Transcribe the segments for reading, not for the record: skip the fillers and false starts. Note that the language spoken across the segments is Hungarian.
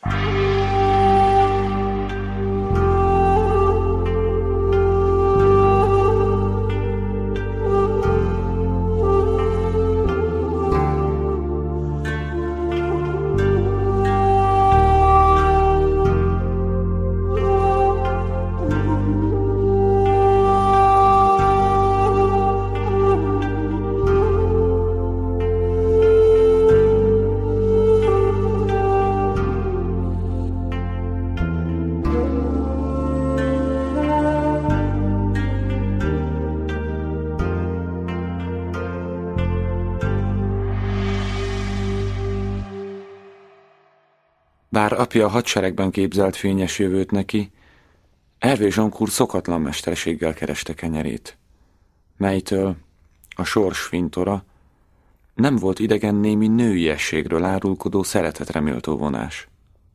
Bár apja a hadseregben képzelt fényes jövőt neki, Hervé Joncourt szokatlan mesterséggel kereste kenyerét, melytől a sors fintora nem volt idegen némi nőiességről árulkodó szeretetre méltó vonás.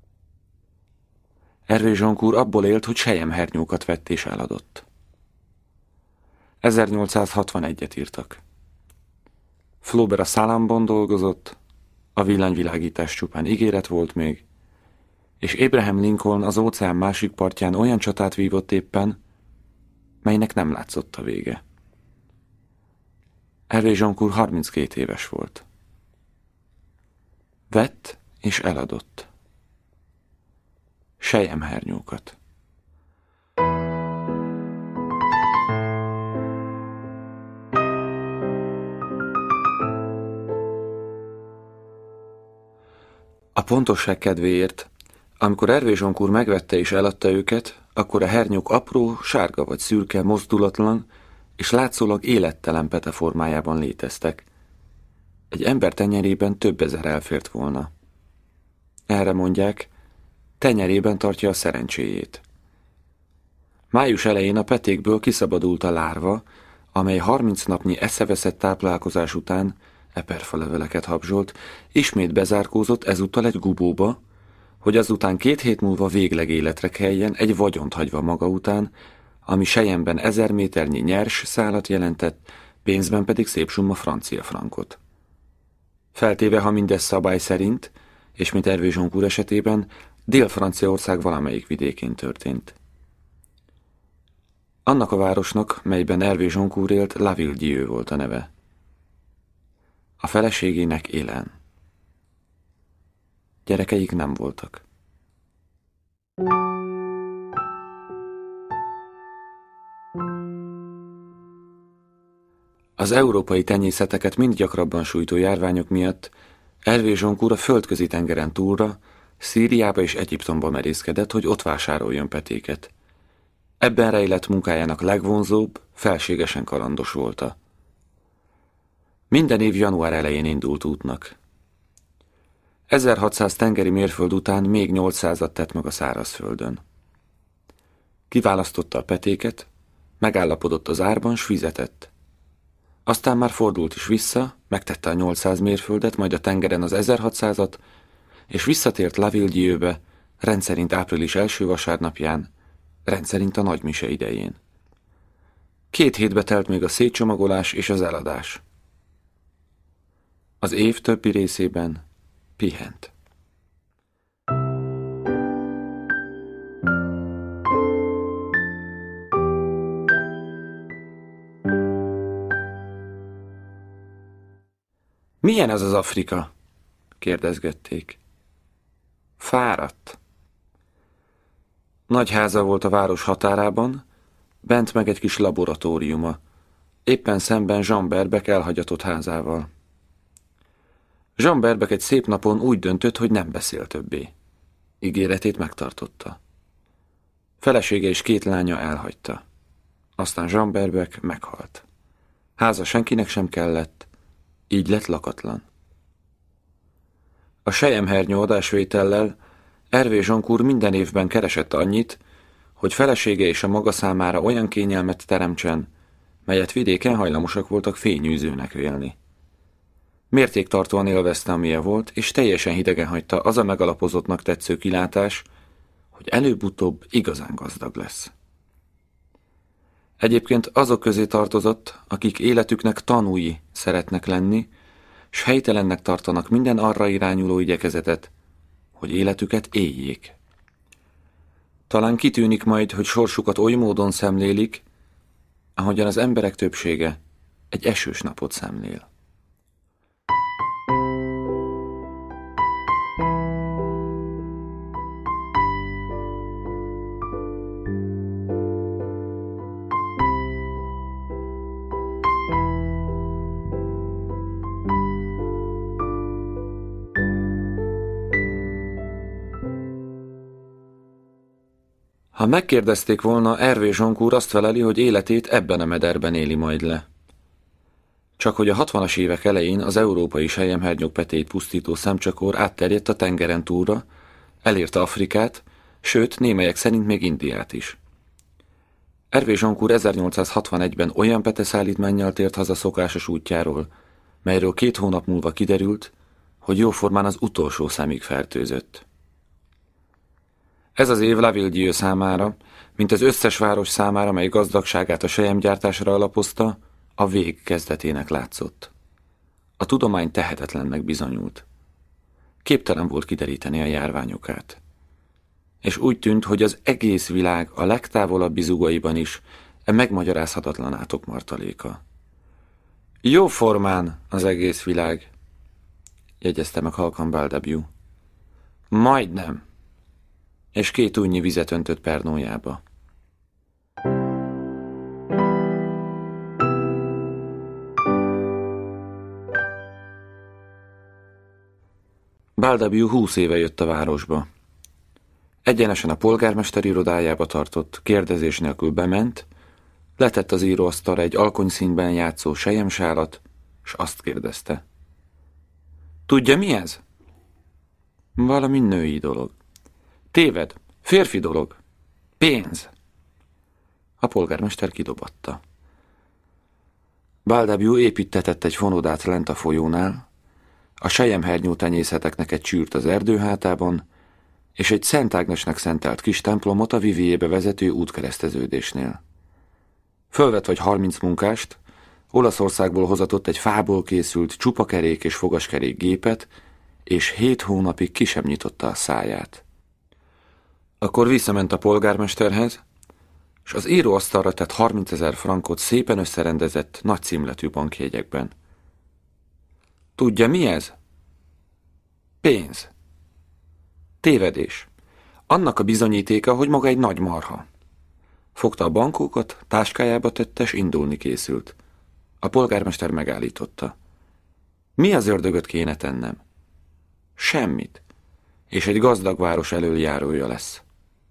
Hervé Joncourt abból élt, hogy selyemhernyókat vett és eladott. 1861-et írtak. Flaubert a Salamban dolgozott, a villanyvilágítás csupán ígéret volt még, és Abraham Lincoln az óceán másik partján olyan csatát vívott éppen, melynek nem látszott a vége. Hervé Joncourt 32 éves volt. Vett és eladott. Selyemhernyókat. A pontosság kedvéért, amikor Hervé Joncourt megvette és eladta őket, akkor a hernyók apró, sárga vagy szürke, mozdulatlan és látszólag élettelen pete formájában léteztek. Egy ember tenyerében több ezer elfért volna. Erre mondják, tenyerében tartja a szerencséjét. Május elején a petékből kiszabadult a lárva, amely 30 napnyi eszeveszett táplálkozás után eperfaleveleket habzsolt, ismét bezárkózott ezúttal egy gubóba, hogy azután 2 hét múlva végleg életre keljen, egy vagyont hagyva maga után, ami selyemben 1000 méternyi nyers szálat jelentett, pénzben pedig szép summa francia frankot. Feltéve, ha mindez szabály szerint, és mint Hervé Joncourt esetében, Dél-Franciaország valamelyik vidékén történt. Annak a városnak, melyben Hervé Joncourt élt, La Ville-Dieu volt a neve. A feleségének Hélène. Gyerekeik nem voltak. Az európai tenyészeteket mind gyakrabban sújtó járványok miatt Hervé Joncourt a földközi tengeren túlra, Szíriába és Egyiptomba merészkedett, hogy ott vásároljon petéket. Ebben rejlett munkájának legvonzóbb, felségesen kalandos volta. Minden év január elején indult útnak. 1600 tengeri mérföld után még 800-at tett meg a szárazföldön. Kiválasztotta a petéket, megállapodott az árban, s fizetett. Aztán már fordult is vissza, megtette a 800 mérföldet, majd a tengeren az 1600-at, és visszatért La Ville-Dieu-be, rendszerint április első vasárnapján, rendszerint a nagymise idején. 2 hétbe telt még a szétcsomagolás és az eladás. Az év többi részében pihent. Milyen ez az Afrika? Kérdezgették. Fáradt. Nagy háza volt a város határában, bent meg egy kis laboratóriuma, éppen szemben Jean Berbec elhagyatott házával. Jean Berbec egy szép napon úgy döntött, hogy nem beszél többé. Ígéretét megtartotta. Felesége és 2 lánya elhagyta. Aztán Jean Berbec meghalt. Háza senkinek sem kellett, így lett lakatlan. A selyemhernyó adásvétellel Hervé Joncourt minden évben keresett annyit, hogy felesége és a maga számára olyan kényelmet teremtsen, melyet vidéken hajlamosak voltak fényűzőnek vélni. Mértéktartóan élvezte, amilyen volt, és teljesen hidegen hagyta az a megalapozottnak tetsző kilátás, hogy előbb-utóbb igazán gazdag lesz. Egyébként azok közé tartozott, akik életüknek tanúi szeretnek lenni, s helytelennek tartanak minden arra irányuló igyekezetet, hogy életüket éljék. Talán kitűnik majd, hogy sorsukat oly módon szemlélik, ahogyan az emberek többsége egy esős napot szemlél. Ha megkérdezték volna, Hervé Joncourt azt feleli, hogy életét ebben a mederben éli majd le. Csak hogy a 60-as évek elején az európai selyemhernyók petéit pusztító szemcsakor átterjedt a tengeren túlra, elérte Afrikát, sőt, némelyek szerint még Indiát is. Hervé Joncourt 1861-ben olyan peteszállítmánnyal tért haza szokásos útjáról, melyről 2 hónap múlva kiderült, hogy jóformán az utolsó szemig fertőzött. Ez az év Lavilledieu számára, mint az összes város számára, mely gazdagságát a selyemgyártásra alapozta, a vég kezdetének látszott. A tudomány tehetetlennek bizonyult. Képtelen volt kideríteni a járvány okát. És úgy tűnt, hogy az egész világ a legtávolabbi zugaiban is megmagyarázhatatlan átokmartaléka. Jóformán az egész világ, jegyezte meg halkan Baldabioux. Majdnem. És 2 túlnyi vizet öntött pernójába. Baldabioux 20 éve jött a városba. Egyenesen a polgármester irodájába tartott, kérdezés nélkül bement, letett az íróasztalra egy alkonyszínben játszó selyemsálat, s azt kérdezte. Tudja, mi ez? Valami női dolog. Téved, férfi dolog. Pénz. A polgármester kidobatta. Baldabioux építtetett egy fonodát lent a folyónál, a selyemhernyó tenyészeteknek egy csűrt az erdő hátában, és egy Szent Ágnesnek szentelt kis templomot a Viviébe vezető útkereszteződésnél. Fölvett vagy 30 munkást, Olaszországból hozatott egy fából készült csupakerék és fogaskerék gépet, és 7 hónapig ki sem nyitotta a száját. Akkor visszament a polgármesterhez, és az íróasztalra tett 30 000 frankot szépen összerendezett nagy címletű bankjegyekben. Tudja, mi ez? Pénz. Tévedés. Annak a bizonyítéka, hogy maga egy nagy marha. Fogta a bankókat, táskájába tette, és indulni készült. A polgármester megállította. Mi az ördögöt kéne tennem? Semmit. És egy gazdag város elöljárója lesz.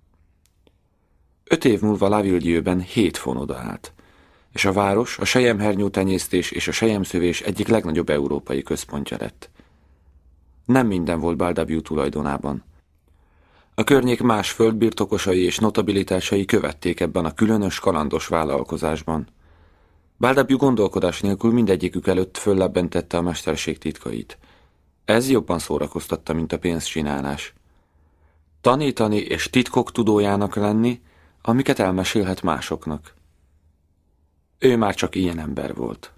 5 év múlva Lavilledieu-ben 7 fonoda állt, és a város a selyemhernyó tenyésztés és a selyemszövés egyik legnagyobb európai központja lett. Nem minden volt Baldabioux tulajdonában. A környék más földbirtokosai és notabilitásai követték ebben a különös, kalandos vállalkozásban. Baldabioux gondolkodás nélkül mindegyikük előtt föllebbentette a mesterség titkait. Ez jobban szórakoztatta, mint a pénzcsinálás. Tanítani és titkok tudójának lenni, amiket elmesélhet másoknak. Ő már csak ilyen ember volt.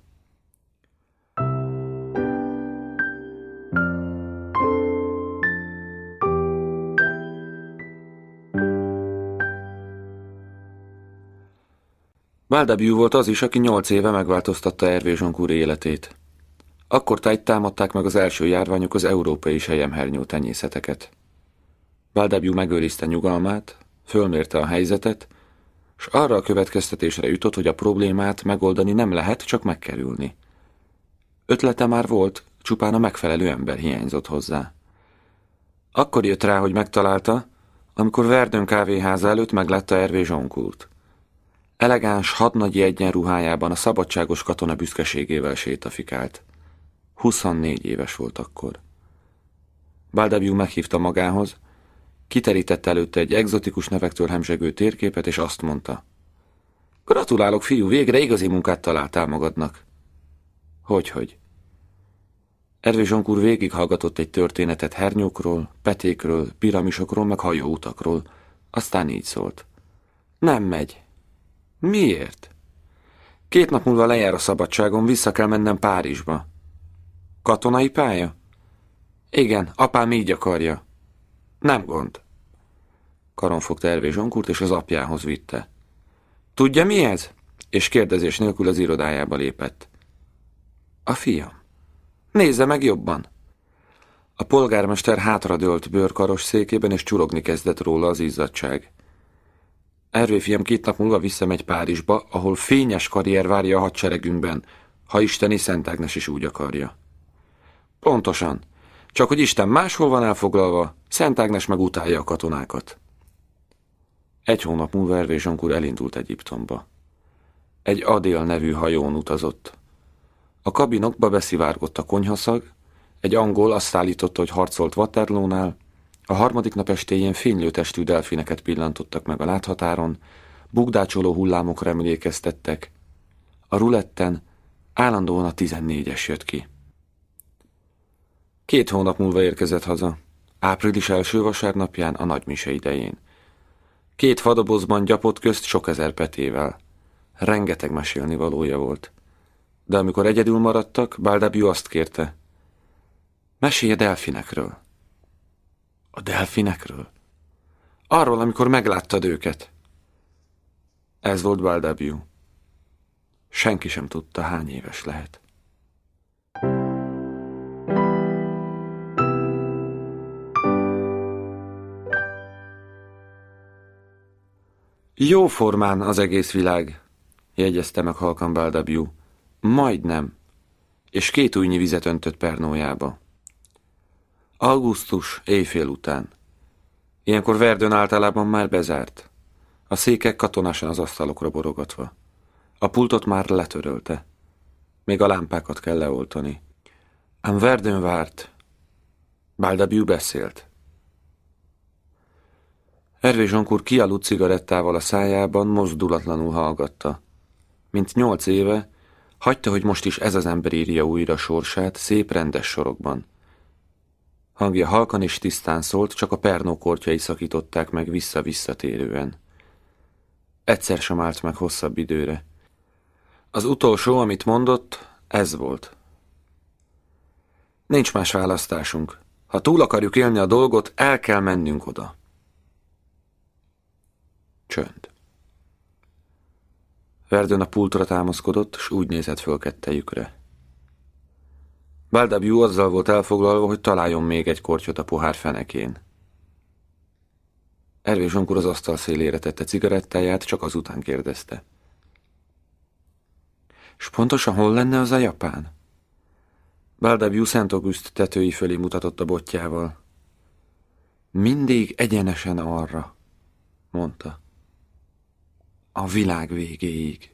Baldabioux volt az is, aki 8 éve megváltoztatta Hervé Joncourt életét. Akkortájt támadták meg az első járványok az európai selyemhernyó tenyészeteket. Baldabioux megőrizte nyugalmát, fölmérte a helyzetet, s arra a következtetésre jutott, hogy a problémát megoldani nem lehet, csak megkerülni. Ötlete már volt, csupán a megfelelő ember hiányzott hozzá. Akkor jött rá, hogy megtalálta, amikor Verdun kávéháza előtt meglátta Hervé Joncourt. Elegáns, hadnagyi egyenruhájában a szabadságos katona büszkeségével sétafikált. 24 éves volt akkor. Baldabioux meghívta magához, kiterítette előtte egy egzotikus nevektől hemzsegő térképet, és azt mondta. Gratulálok, fiú, végre igazi munkát találtál magadnak. Hogyhogy? Hervé Joncourt végighallgatott egy történetet hernyókról, petékről, piramisokról, meg hajóutakról. Aztán így szólt. Nem megy. Miért? 2 nap múlva lejár a szabadságom, vissza kell mennem Párizsba. Katonai pálya? Igen, apám így akarja. Nem gond. Karon fogta Hervé Zsonkurt, és az apjához vitte. Tudja, mi ez? És kérdezés nélkül az irodájába lépett. A fiam. Nézze meg jobban. A polgármester hátradőlt bőrkaros székében, és csurogni kezdett róla az izzadtság. Hervé fiam 2 nap múlva visszamegy Párizsba, ahol fényes karrier várja a hadseregünkben, ha isteni Szent Ágnes is úgy akarja. Pontosan. Csak hogy Isten máshol van elfoglalva, Szent Ágnes meg utálja a katonákat. 1 hónap múlva Hervé Zsonkúr elindult Egyiptomba. Egy Adél nevű hajón utazott. A kabinokba beszivárgott a konyhaszag, egy angol azt állította, hogy harcolt Waterloonál, a 3. nap estéjén fénylő testű delfineket pillantottak meg a láthatáron, bugdácsoló hullámokra emlékeztettek. A ruletten állandóan a 14-es jött ki. 2 hónap múlva érkezett haza, április első vasárnapján, a nagymise idején. 2 fadobozban gyapott közt sok ezer petével. Rengeteg mesélni valója volt. De amikor egyedül maradtak, Baldabiu azt kérte. Mesélj a delfinekről. A delfinekről? Arról, amikor megláttad őket. Ez volt Baldabiu. Senki sem tudta, hány éves lehet. Jóformán az egész világ, jegyezte meg halkan Baldabiu. Majdnem. És 2 ujjnyi vizet öntött pernójába. Augusztus, éjfél után. Ilyenkor Verdun általában már bezárt. A székek katonásan az asztalokra borogatva. A pultot már letörölte. Még a lámpákat kell leoltani. Ám Verdun várt. Baldabiu beszélt. Hervé Zsonkúr kialudt cigarettával a szájában, mozdulatlanul hallgatta. Mint 8 éve, hagyta, hogy most is ez az ember írja újra sorsát, szép rendes sorokban. Hangja halkan és tisztán szólt, csak a pernó kortjai szakították meg vissza-visszatérően. Egyszer sem állt meg hosszabb időre. Az utolsó, amit mondott, ez volt. Nincs más választásunk. Ha túl akarjuk élni a dolgot, el kell mennünk oda. Csönd. Verdun a pultra támaszkodott, s úgy nézett föl kettejükre. Baldabiu azzal volt elfoglalva, hogy találjon még egy kortyot a pohár fenekén. Hervé Zsonkúr az asztal szélére tette cigarettáját, csak azután kérdezte. S pontosan hol lenne az a japán? Baldabiu Szent August tetői fölé mutatott a botjával. Mindig egyenesen arra, mondta. A világ végéig.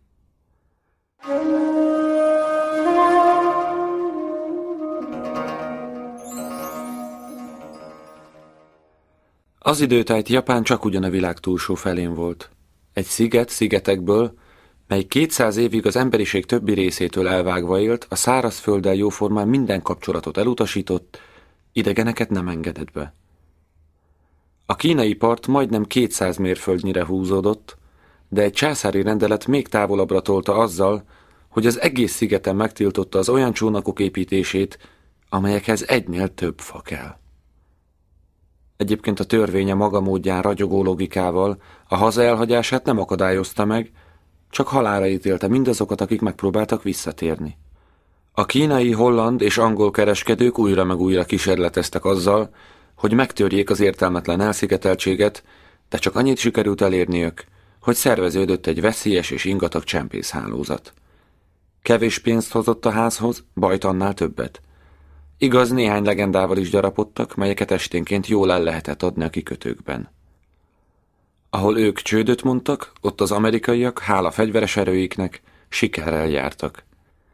Az időtájt Japán csak ugyan a világ túlsó felén volt. Egy sziget szigetekből, mely 200 évig az emberiség többi részétől elvágva élt, a szárazfölddel jóformán minden kapcsolatot elutasított, idegeneket nem engedett be. A kínai part majdnem 200 mérföldnyire húzódott, de egy császári rendelet még távolabbra tolta azzal, hogy az egész szigeten megtiltotta az olyan csónakok építését, amelyekhez egynél több fa kell. Egyébként a törvény a maga módján ragyogó logikával a haza elhagyását nem akadályozta meg, csak halálra ítélte mindazokat, akik megpróbáltak visszatérni. A kínai, holland és angol kereskedők újra meg újra kísérleteztek azzal, hogy megtörjék az értelmetlen elszigeteltséget, de csak annyit sikerült elérniük, hogy szerveződött egy veszélyes és ingatag csempészhálózat. Kevés pénzt hozott a házhoz, bajt annál többet. Igaz, néhány legendával is gyarapodtak, melyeket esténként jól el lehetett adni a kikötőkben. Ahol ők csődöt mondtak, ott az amerikaiak, hála fegyveres erőiknek, sikerrel jártak.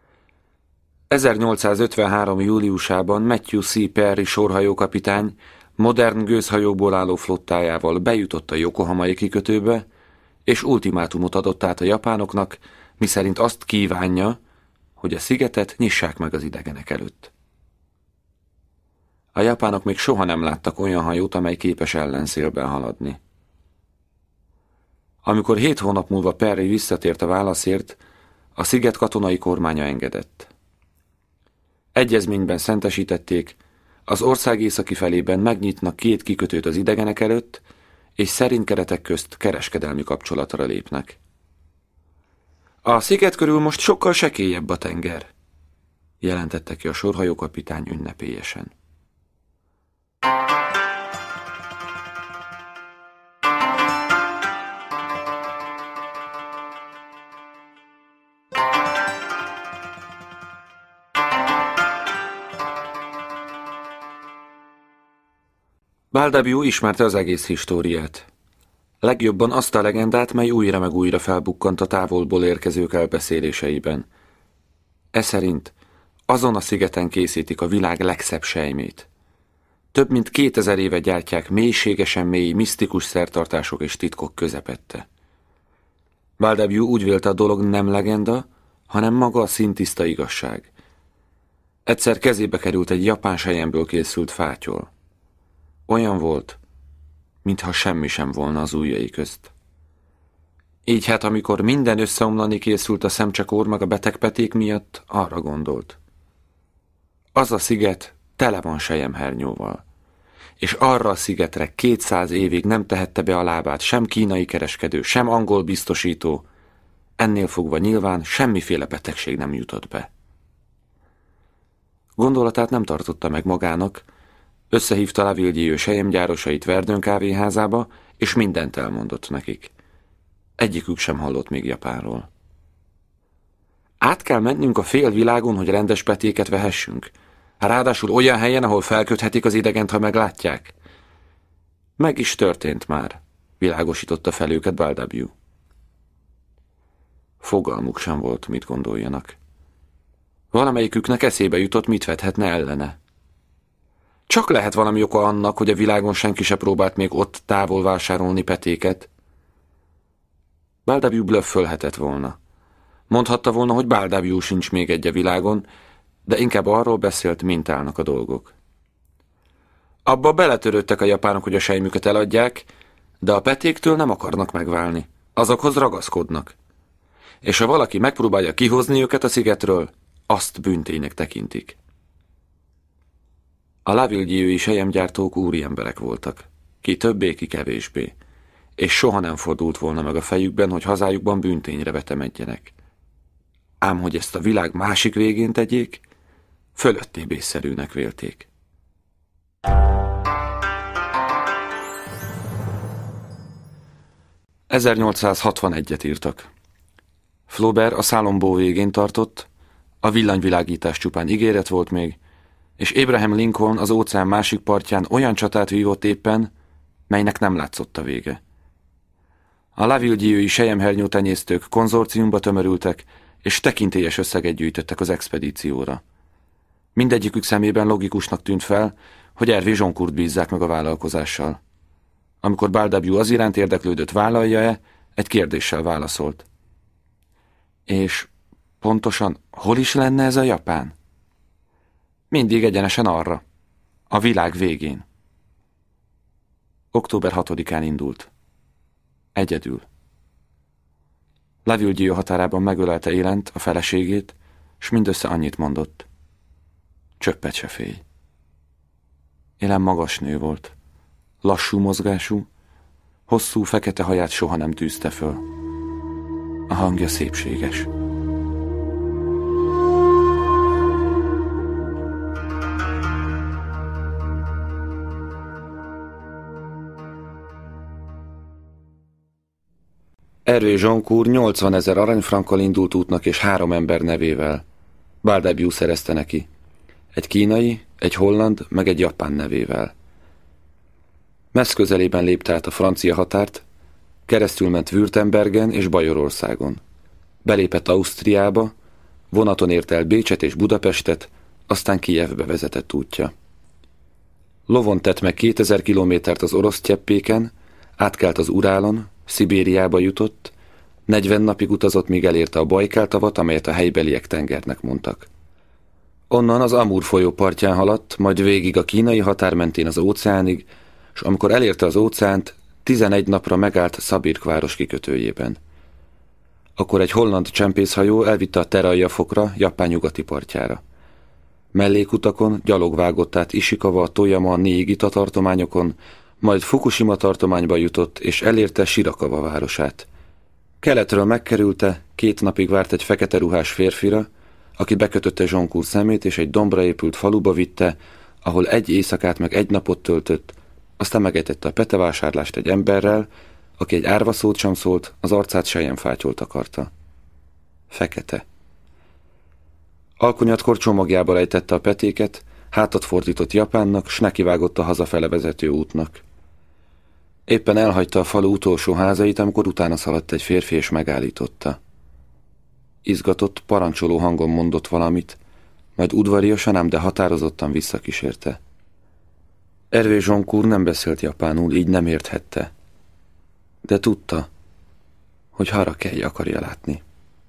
1853. júliusában Matthew C. Perry sorhajókapitány modern gőzhajóból álló flottájával bejutott a Yokohamai kikötőbe, és ultimátumot adott át a japánoknak, miszerint azt kívánja, hogy a szigetet nyissák meg az idegenek előtt. A japánok még soha nem láttak olyan hajót, amely képes ellenszélben haladni. Amikor 7 hónap múlva Perry visszatért a válaszért, a sziget katonai kormánya engedett. Egyezményben szentesítették, Az ország északi felében megnyitnak 2 kikötőt az idegenek előtt, és szerint keretek közt kereskedelmi kapcsolatra lépnek. A sziget körül most sokkal sekélyebb a tenger, jelentette ki a sorhajókapitány ünnepélyesen. Baldabiu ismerte az egész históriát. Legjobban azt a legendát, mely újra meg újra felbukkant a távolból érkezők elbeszéléseiben. Eszerint azon a szigeten készítik a világ legszebb sejmét. Több mint 2000 éve gyártják mélységesen mély, misztikus szertartások és titkok közepette. Baldabiu úgy vélte, a dolog nem legenda, hanem maga a színtiszta igazság. Egyszer kezébe került egy japán selyemből készült fátyol. Olyan volt, mintha semmi sem volna az ujjai közt. Így hát, amikor minden összeomlani készült a szemcsekór meg a betegpeték miatt, arra gondolt. Az a sziget tele van selyemhernyóval, és arra a szigetre 200 évig nem tehette be a lábát sem kínai kereskedő, sem angol biztosító, ennél fogva nyilván semmiféle betegség nem jutott be. Gondolatát nem tartotta meg magának, összehívta Lavilledieu selyemgyárosait Verdun kávéházába, és mindent elmondott nekik. Egyikük sem hallott még Japánról. Át kell mennünk a félvilágon, hogy rendes petéket vehessünk. Ráadásul olyan helyen, ahol felköthetik az idegent, ha meglátják. Meg is történt már, világosította fel őket Baldabiu. Fogalmuk sem volt, mit gondoljanak. Valamelyiküknek eszébe jutott, mit vethetne ellene. Csak lehet valami oka annak, hogy a világon senki se próbált még ott távol vásárolni petéket. Baldabiu blöffölhetett volna. Mondhatta volna, hogy Baldabiu sincs még egy a világon, de inkább arról beszélt, mint állnak a dolgok. Abba beletörődtek a japánok, hogy a sejmüket eladják, de a petéktől nem akarnak megválni. Azokhoz ragaszkodnak. És ha valaki megpróbálja kihozni őket a szigetről, azt bűnténynek tekintik. A Lavilledieu-i selyemgyártók úriemberek voltak, ki többé, ki kevésbé, és soha nem fordult volna meg a fejükben, hogy hazájukban bűntényre vetemedjenek. Ám hogy ezt a világ másik végén tegyék, fölöttébb észszerűnek vélték. –1861-et írtak. Flaubert a Szálombó végén tartott, a villanyvilágítás csupán ígéret volt még, és Abraham Lincoln az óceán másik partján olyan csatát vívott éppen, melynek nem látszott a vége. A Lavilledieu-i selyemhernyótenyésztők konzorciumba tömörültek, és tekintélyes összeget gyűjtöttek az expedícióra. Mindegyikük szemében logikusnak tűnt fel, hogy Hervé Joncourt bízzák meg a vállalkozással. Amikor Baldabiu az iránt érdeklődött, vállalja-e, egy kérdéssel válaszolt. És pontosan hol is lenne ez a Japán? Mindig egyenesen arra, a világ végén. Október 6-án indult. Egyedül. Lavilledieu határában megölelte Élent, a feleségét, s mindössze annyit mondott. Csöppet se félj. Élen magas nő volt. Lassú mozgású, hosszú fekete haját soha nem tűzte föl. A hangja szépséges. Hervé Joncourt 80 000 aranyfrankkal indult útnak és 3 ember nevével. Baldabiu szerezte neki. Egy kínai, egy holland, meg egy japán nevével. Messz közelében lépte át a francia határt, keresztülment Württembergen és Bajorországon. Belépett Ausztriába, vonaton ért el Bécset és Budapestet, aztán Kijevbe vezetett útja. Lovon tett meg 2000 kilométert az orosz cseppéken, átkelt az Urálon, Szibériába jutott, 40 napig utazott, míg elérte a Bajkál-tavat, amelyet a helybeliek tengernek mondtak. Onnan az Amur folyó partján haladt, majd végig a kínai határ mentén az óceánig, és amikor elérte az óceánt, 11 napra megállt Szabirk város kikötőjében. Akkor egy holland csempészhajó elvitte a Terajja-fokra, Japán nyugati partjára. Mellékutakon gyalog vágott át Ishikawa, Toyama, Niigita tartományokon, majd Fukushima tartományba jutott, és elérte Shirakawa városát. Keletről megkerülte, 2 napig várt egy fekete ruhás férfira, aki bekötötte Zsonkúr szemét, és egy dombra épült faluba vitte, ahol 1 éjszakát meg 1 napot töltött, aztán megejtette a petevásárlást egy emberrel, aki egy árva szót sem szólt, az arcát selyemfátyolt akarta. Fekete. Alkonyatkor csomagjába rejtette a petéket, hátat fordított Japánnak, s nekivágott a hazafele vezető útnak. Éppen elhagyta a falu utolsó házait, amikor utána szaladt egy férfi és megállította. Izgatott, parancsoló hangon mondott valamit, majd udvariasan, ám de határozottan visszakísérte. Hervé Zsonkúr nem beszélt japánul, így nem érthette. De tudta, hogy Harakei akarja látni.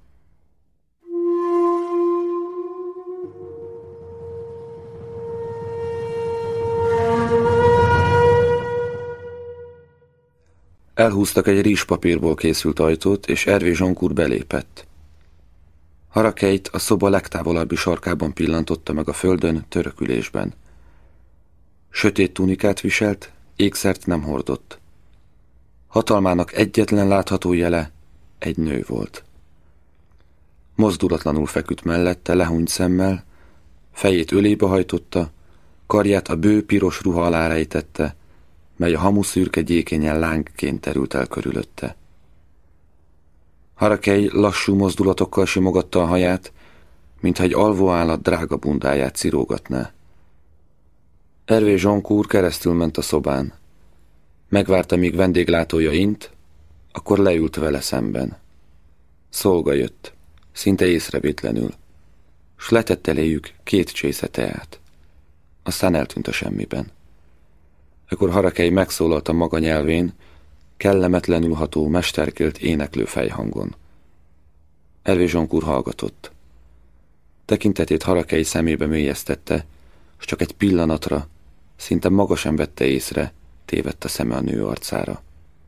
Elhúztak egy rizspapírból készült ajtót, és Hervé Zsonkúr belépett. Harakeit a szoba legtávolabbi sarkában pillantotta meg a földön, törökülésben. Sötét tunikát viselt, ékszert nem hordott. Hatalmának egyetlen látható jele egy nő volt. Mozdulatlanul feküdt mellette, lehúnyt szemmel, fejét ölébe hajtotta, karját a bő piros ruha alá rejtette, mely a hamuszürke gyékényen lángként terült el körülötte. Harakei lassú mozdulatokkal simogatta a haját, mintha egy alvó állat drága bundáját cirógatná. Hervé Zsonkúr keresztül ment a szobán. Megvárta, míg vendéglátója int, akkor leült vele szemben. Szolga jött, szinte észrevétlenül, s letett eléjük 2 csésze teát. Aztán eltűnt a semmiben. Ekkor Harakei megszólalt a maga nyelvén, kellemetlenül ható, mesterkélt éneklő fejhangon. Hervé Zsonkúr hallgatott. Tekintetét Harakei szemébe mélyeztette, s csak egy pillanatra, szinte maga sem vette észre, tévedt a szeme a nő arcára.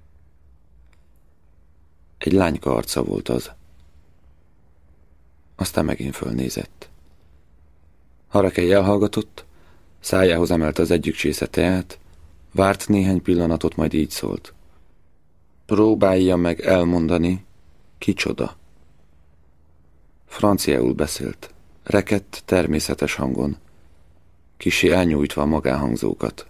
Egy lányka arca volt az. Aztán megint fölnézett. Harakei elhallgatott, szájához emelte az egyik csésze teát, várt néhány pillanatot, majd így szólt. Próbálja meg elmondani, kicsoda. Franciául beszélt, rekedt, természetes hangon, kissé elnyújtva a magánhangzókat.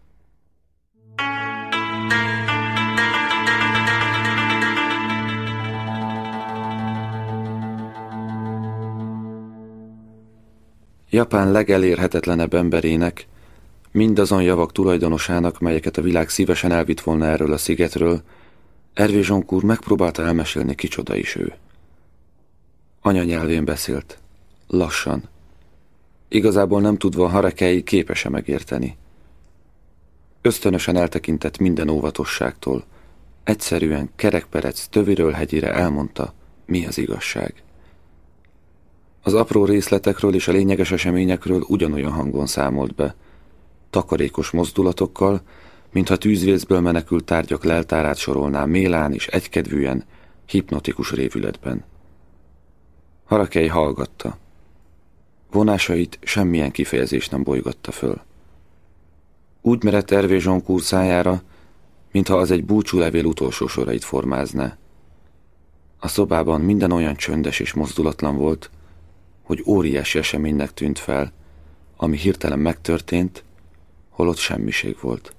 Japán legelérhetetlenebb emberének, mindazon javak tulajdonosának, melyeket a világ szívesen elvitt volna erről a szigetről, Hervé Zsonkúr megpróbálta elmesélni, kicsoda is ő. Anyanyelvén beszélt, lassan. Igazából nem tudva, Harakei képes-e megérteni. Ösztönösen eltekintett minden óvatosságtól. Egyszerűen kerekperec töviről hegyire elmondta, mi az igazság. Az apró részletekről és a lényeges eseményekről ugyanolyan hangon számolt be, takarékos mozdulatokkal, mintha tűzvészből menekült tárgyak leltárát sorolná mélán és egykedvűen, hipnotikus révületben. Harakei hallgatta. Vonásait semmilyen kifejezés nem bolygatta föl. Úgy merett Hervé Zsonkúr szájára, mintha az egy búcsúlevél utolsó sorait formázná. A szobában minden olyan csöndes és mozdulatlan volt, hogy óriási eseménynek tűnt fel, ami hirtelen megtörtént, holott semmiség volt.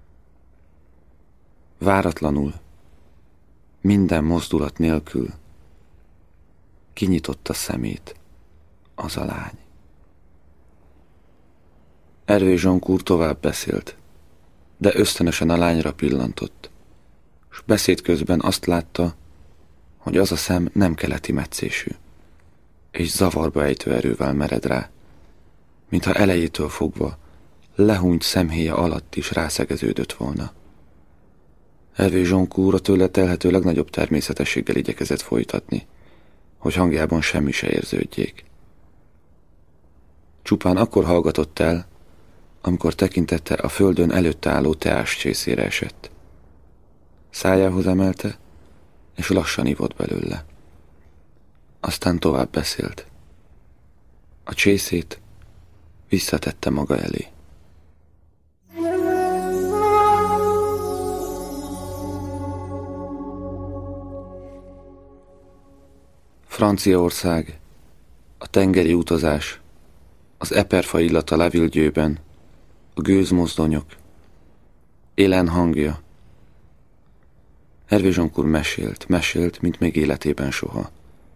Váratlanul, minden mozdulat nélkül kinyitotta szemét az a lány. Hervé Zsonkúr tovább beszélt, de ösztönösen a lányra pillantott, s beszéd közben azt látta, hogy az a szem nem keleti metszésű, és zavarba ejtő erővel mered rá, mintha elejétől fogva lehúnyt szemhéja alatt is rászegeződött volna. Hervé Zsonkúr a tőle telhető legnagyobb természetességgel igyekezett folytatni, hogy hangjában semmi se érződjék. Csupán akkor hallgatott el, amikor tekintete a földön előtte álló teás csészére esett. Szájához emelte, és lassan ivott belőle. Aztán tovább beszélt. A csészét visszatette maga elé. Franciaország, a tengeri utazás, az eperfa illata levélgyőben, a gőzmozdonyok, élen hangja. Hervé Zsonkúr mesélt, mint még életében soha.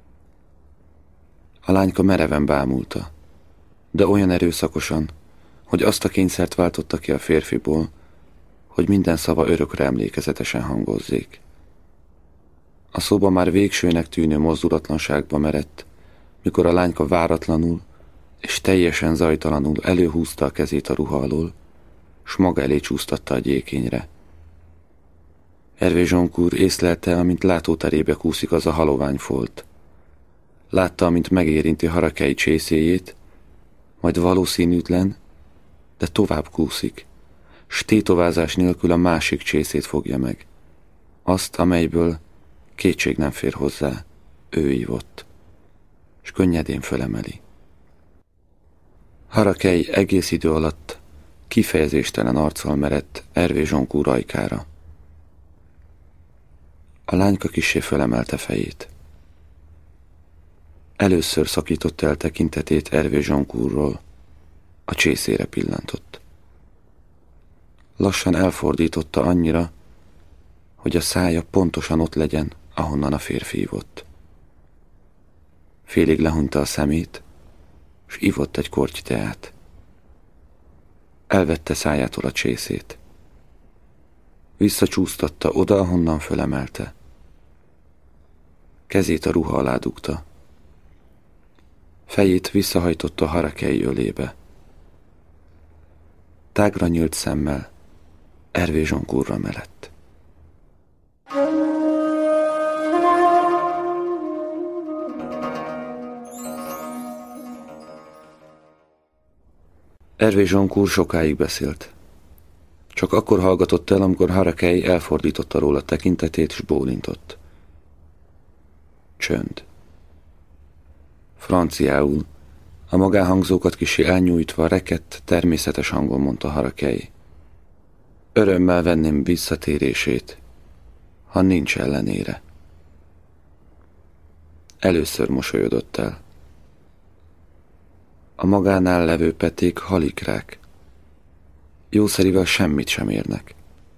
A lányka mereven bámulta, de olyan erőszakosan, hogy azt a kényszert váltotta ki a férfiból, hogy minden szava örökre emlékezetesen hangozzék. A szoba már végsőnek tűnő mozdulatlanságba merett, mikor a lányka váratlanul és teljesen zajtalanul előhúzta a kezét a ruha alól, s maga elé csúsztatta a gyékényre. Hervé Zsonkúr észlelte, amint látóterébe kúszik az a halovány folt. Látta, amint megérinti Harakei csészéjét, majd valószínűtlen, de tovább kúszik, s tétovázás nélkül a másik csészét fogja meg. Azt, amelyből kétség nem fér hozzá, ő ívott, s könnyedén fölemeli. Harakei egész idő alatt kifejezéstelen arccal merett Hervé Zsonkúr ajkára. A lányka kissé fölemelte fejét. Először szakította el tekintetét Hervé Zsonkúrról, a csészére pillantott. Lassan elfordította annyira, hogy a szája pontosan ott legyen, ahonnan a férfi ivott. Félig lehunyta a szemét, s ivott egy korty teát. Elvette szájától a csészét. Visszacsúsztatta oda, ahonnan fölemelte. Kezét a ruha alá dugta. Fejét visszahajtotta Harakei ölébe. Tágra nyílt szemmel Hervé Zsonkúrra merett. Hervé Zsonkúr sokáig beszélt. Csak akkor hallgatott el, amikor Harakei elfordította róla tekintetét, s bólintott. Csönd. Franciául, a magánhangzókat kissé elnyújtva, rekett, természetes hangon mondta Harakei. Örömmel venném visszatérését, ha nincs ellenére. Először mosolyodott el. A magánál levő peték halikrák. Jószerivel semmit sem érnek.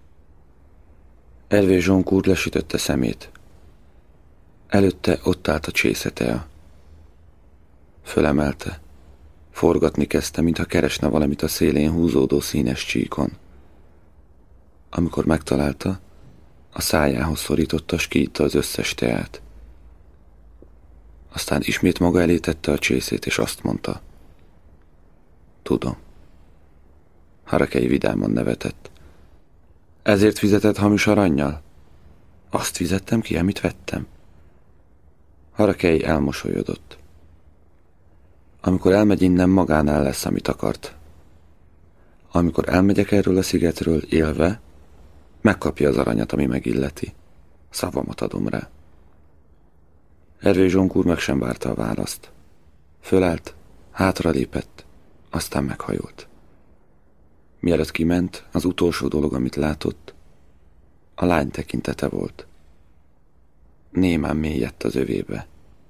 Hervé Zsonkúr lesütötte szemét. Előtte ott állt a csészetea. Fölemelte. Forgatni kezdte, mintha keresne valamit a szélén húzódó színes csíkon. Amikor megtalálta, a szájához szorította, s kiitta az összes teát. Aztán ismét maga elé tette a csészét, és azt mondta. Tudom. Harakei vidáman nevetett. Ezért fizetett hamis arannyal? Azt fizettem ki, amit vettem. Harakei elmosolyodott. Amikor elmegy innen, magánál lesz, amit akart. Amikor elmegyek erről a szigetről élve, megkapja az aranyat, ami megilleti. Szavamat adom rá. Hervé Zsonkúr meg sem várta a választ. Fölállt, hátralépett, aztán meghajolt. Mielőtt kiment, az utolsó dolog, amit látott, a lány tekintete volt. Némán mélyedt az övébe.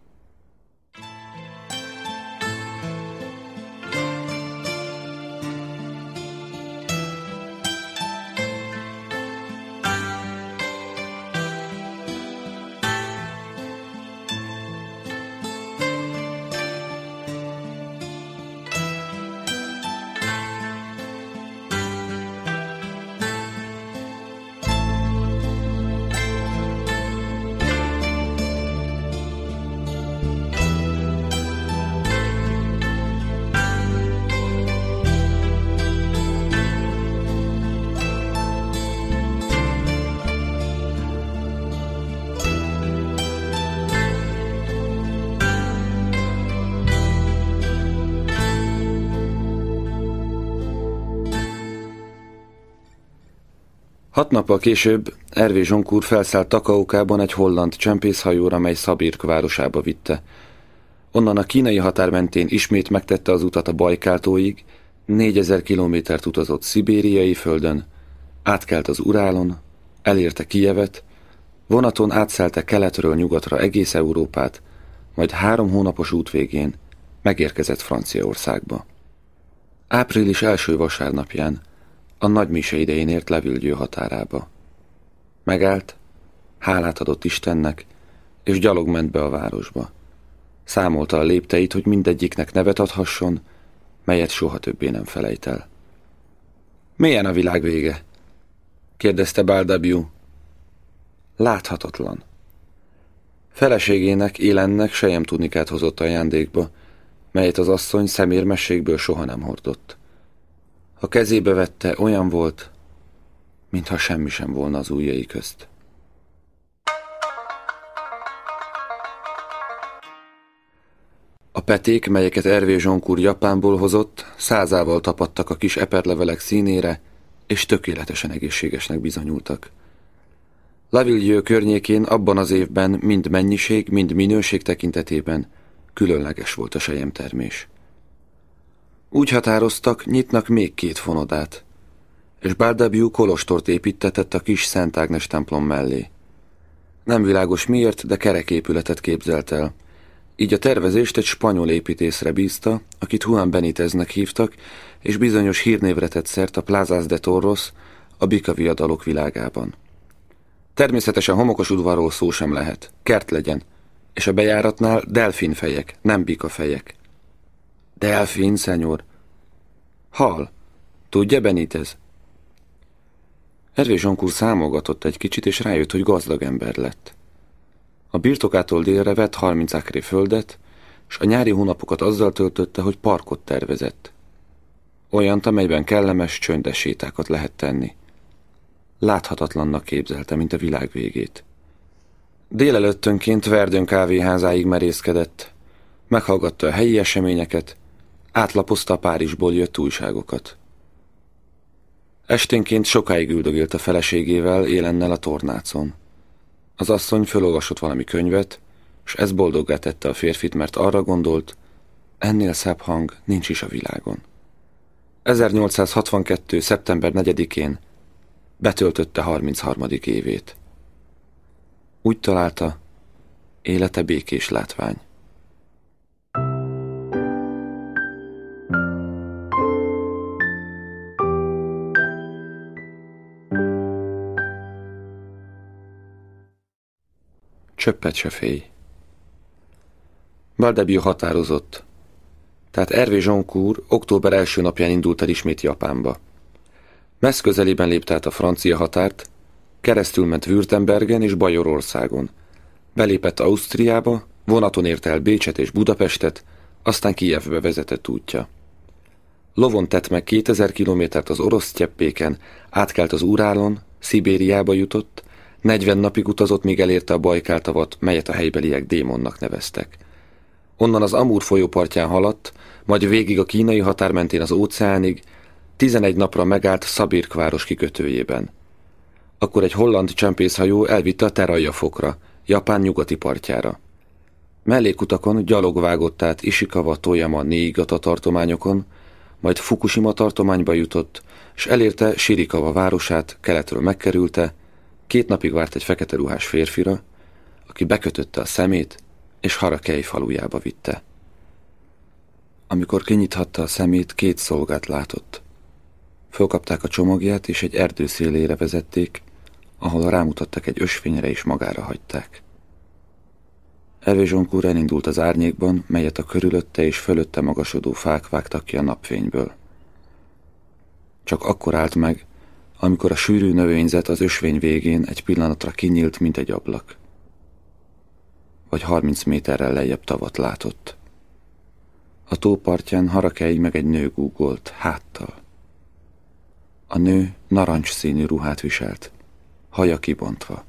Hat nappal később Hervé Zsonkúr felszállt Takaókában egy holland csempészhajóra, mely Szabirk városába vitte. Onnan a kínai határ mentén ismét megtette az utat a Bajkáltóig, 4000 kilométert utazott szibériai földön, átkelt az Urálon, elérte Kijevet, vonaton átszelte keletről nyugatra egész Európát, majd 3 hónapos út végén megérkezett Franciaországba. Április első vasárnapján, a nagymise idején ért Le Villedieu határába. Megállt, hálát adott Istennek, és gyalog ment be a városba. Számolta a lépteit, hogy mindegyiknek nevet adhasson, melyet soha többé nem felejt el. Milyen a világ vége? Kérdezte Bardabiu. Láthatatlan. Feleségének, Élennek selyemtudnikát hozott ajándékba, melyet az asszony szemérmességből soha nem hordott. Ha kezébe vette, olyan volt, mintha semmi sem volna az ujjai közt. A peték, melyeket Hervé Joncourt Japánból hozott, százával tapadtak a kis eperlevelek színére, és tökéletesen egészségesnek bizonyultak. Le Villedieu környékén abban az évben mind mennyiség, mind minőség tekintetében különleges volt a selyemtermés. Úgy határoztak, nyitnak még 2 fonodát, és Bardabiu kolostort építtetett a kis Szent Ágnes templom mellé. Nem világos miért, de kereképületet képzelt el. Így a tervezést egy spanyol építészre bízta, akit Juan Beniteznek hívtak, és bizonyos hírnévre tett szert a Plazas de Toros, a bikaviadalok világában. Természetesen homokos udvarról szó sem lehet, kert legyen, és a bejáratnál delfinfejek, nem bikafejek. Delfin, szenyor. Hal. Tudja, Benitez? Hervé Joncourt számolgatott egy kicsit, és rájött, hogy gazdag ember lett. A birtokától délre vett 30 acré földet, és a nyári hónapokat azzal töltötte, hogy parkot tervezett. Olyant, amelyben kellemes, csöndes sétákat lehet tenni. Láthatatlannak képzelte, mint a világ végét. Délelőttönként Verdun kávéházáig merészkedett, meghallgatta a helyi eseményeket, átlapozta a Párizsból jött újságokat. Esténként sokáig üldögélt a feleségével, Élennel a tornácon. Az asszony fölolvasott valami könyvet, és ez boldoggá tette a férfit, mert arra gondolt, ennél szebb hang nincs is a világon. 1862. szeptember 4-én betöltötte 33. évét. Úgy találta, élete békés látvány. Csöppet se félj. Bardabiu határozott. Tehát Hervé Joncourt október első napján indult el ismét Japánba. Messz közelében lépte át a francia határt, keresztül ment Württembergen és Bajorországon. Belépett Ausztriába, vonaton ért el Bécset és Budapestet, aztán Kijevbe vezetett útja. Lovon tett meg 2000 kilométert az orosz sztyeppéken, átkelt az Urálon, Szibériába jutott, 40 napig utazott, míg elérte a Bajkál-tavat, melyet a helybeliek démonnak neveztek. Onnan az Amur folyó partján haladt, majd végig a kínai határ mentén az óceánig, 11 napra megállt Szabirk város kikötőjében. Akkor egy holland csempészhajó elvitte a Teraja-fokra, Japán nyugati partjára. Mellékutakon gyalog vágott át Ishikawa, Toyama, Niigata tartományokon, majd Fukushima tartományba jutott, és elérte Shirakawa városát, keletről megkerülte, 2 napig várt egy fekete ruhás férfira, aki bekötötte a szemét, és Harakei falujába vitte. Amikor kinyithatta a szemét, 2 szolgát látott. Fölkapták a csomagját, és egy erdő szélére vezették, ahol rámutattak egy ösvényre, és magára hagyták. Hervé Joncourt elindult az árnyékban, melyet a körülötte és fölötte magasodó fák vágtak ki a napfényből. Csak akkor állt meg, amikor a sűrű növényzet az ösvény végén egy pillanatra kinyílt, mint egy ablak. Vagy 30 méterrel lejjebb tavat látott. A tó partján Harakeig meg egy nő gúgolt, háttal. A nő narancsszínű ruhát viselt, haja kibontva.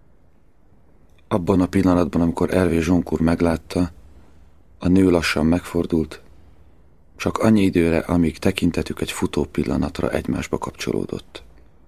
Abban a pillanatban, amikor Hervé Joncourt meglátta, a nő lassan megfordult, csak annyi időre, amíg tekintetük egy futó pillanatra egymásba kapcsolódott.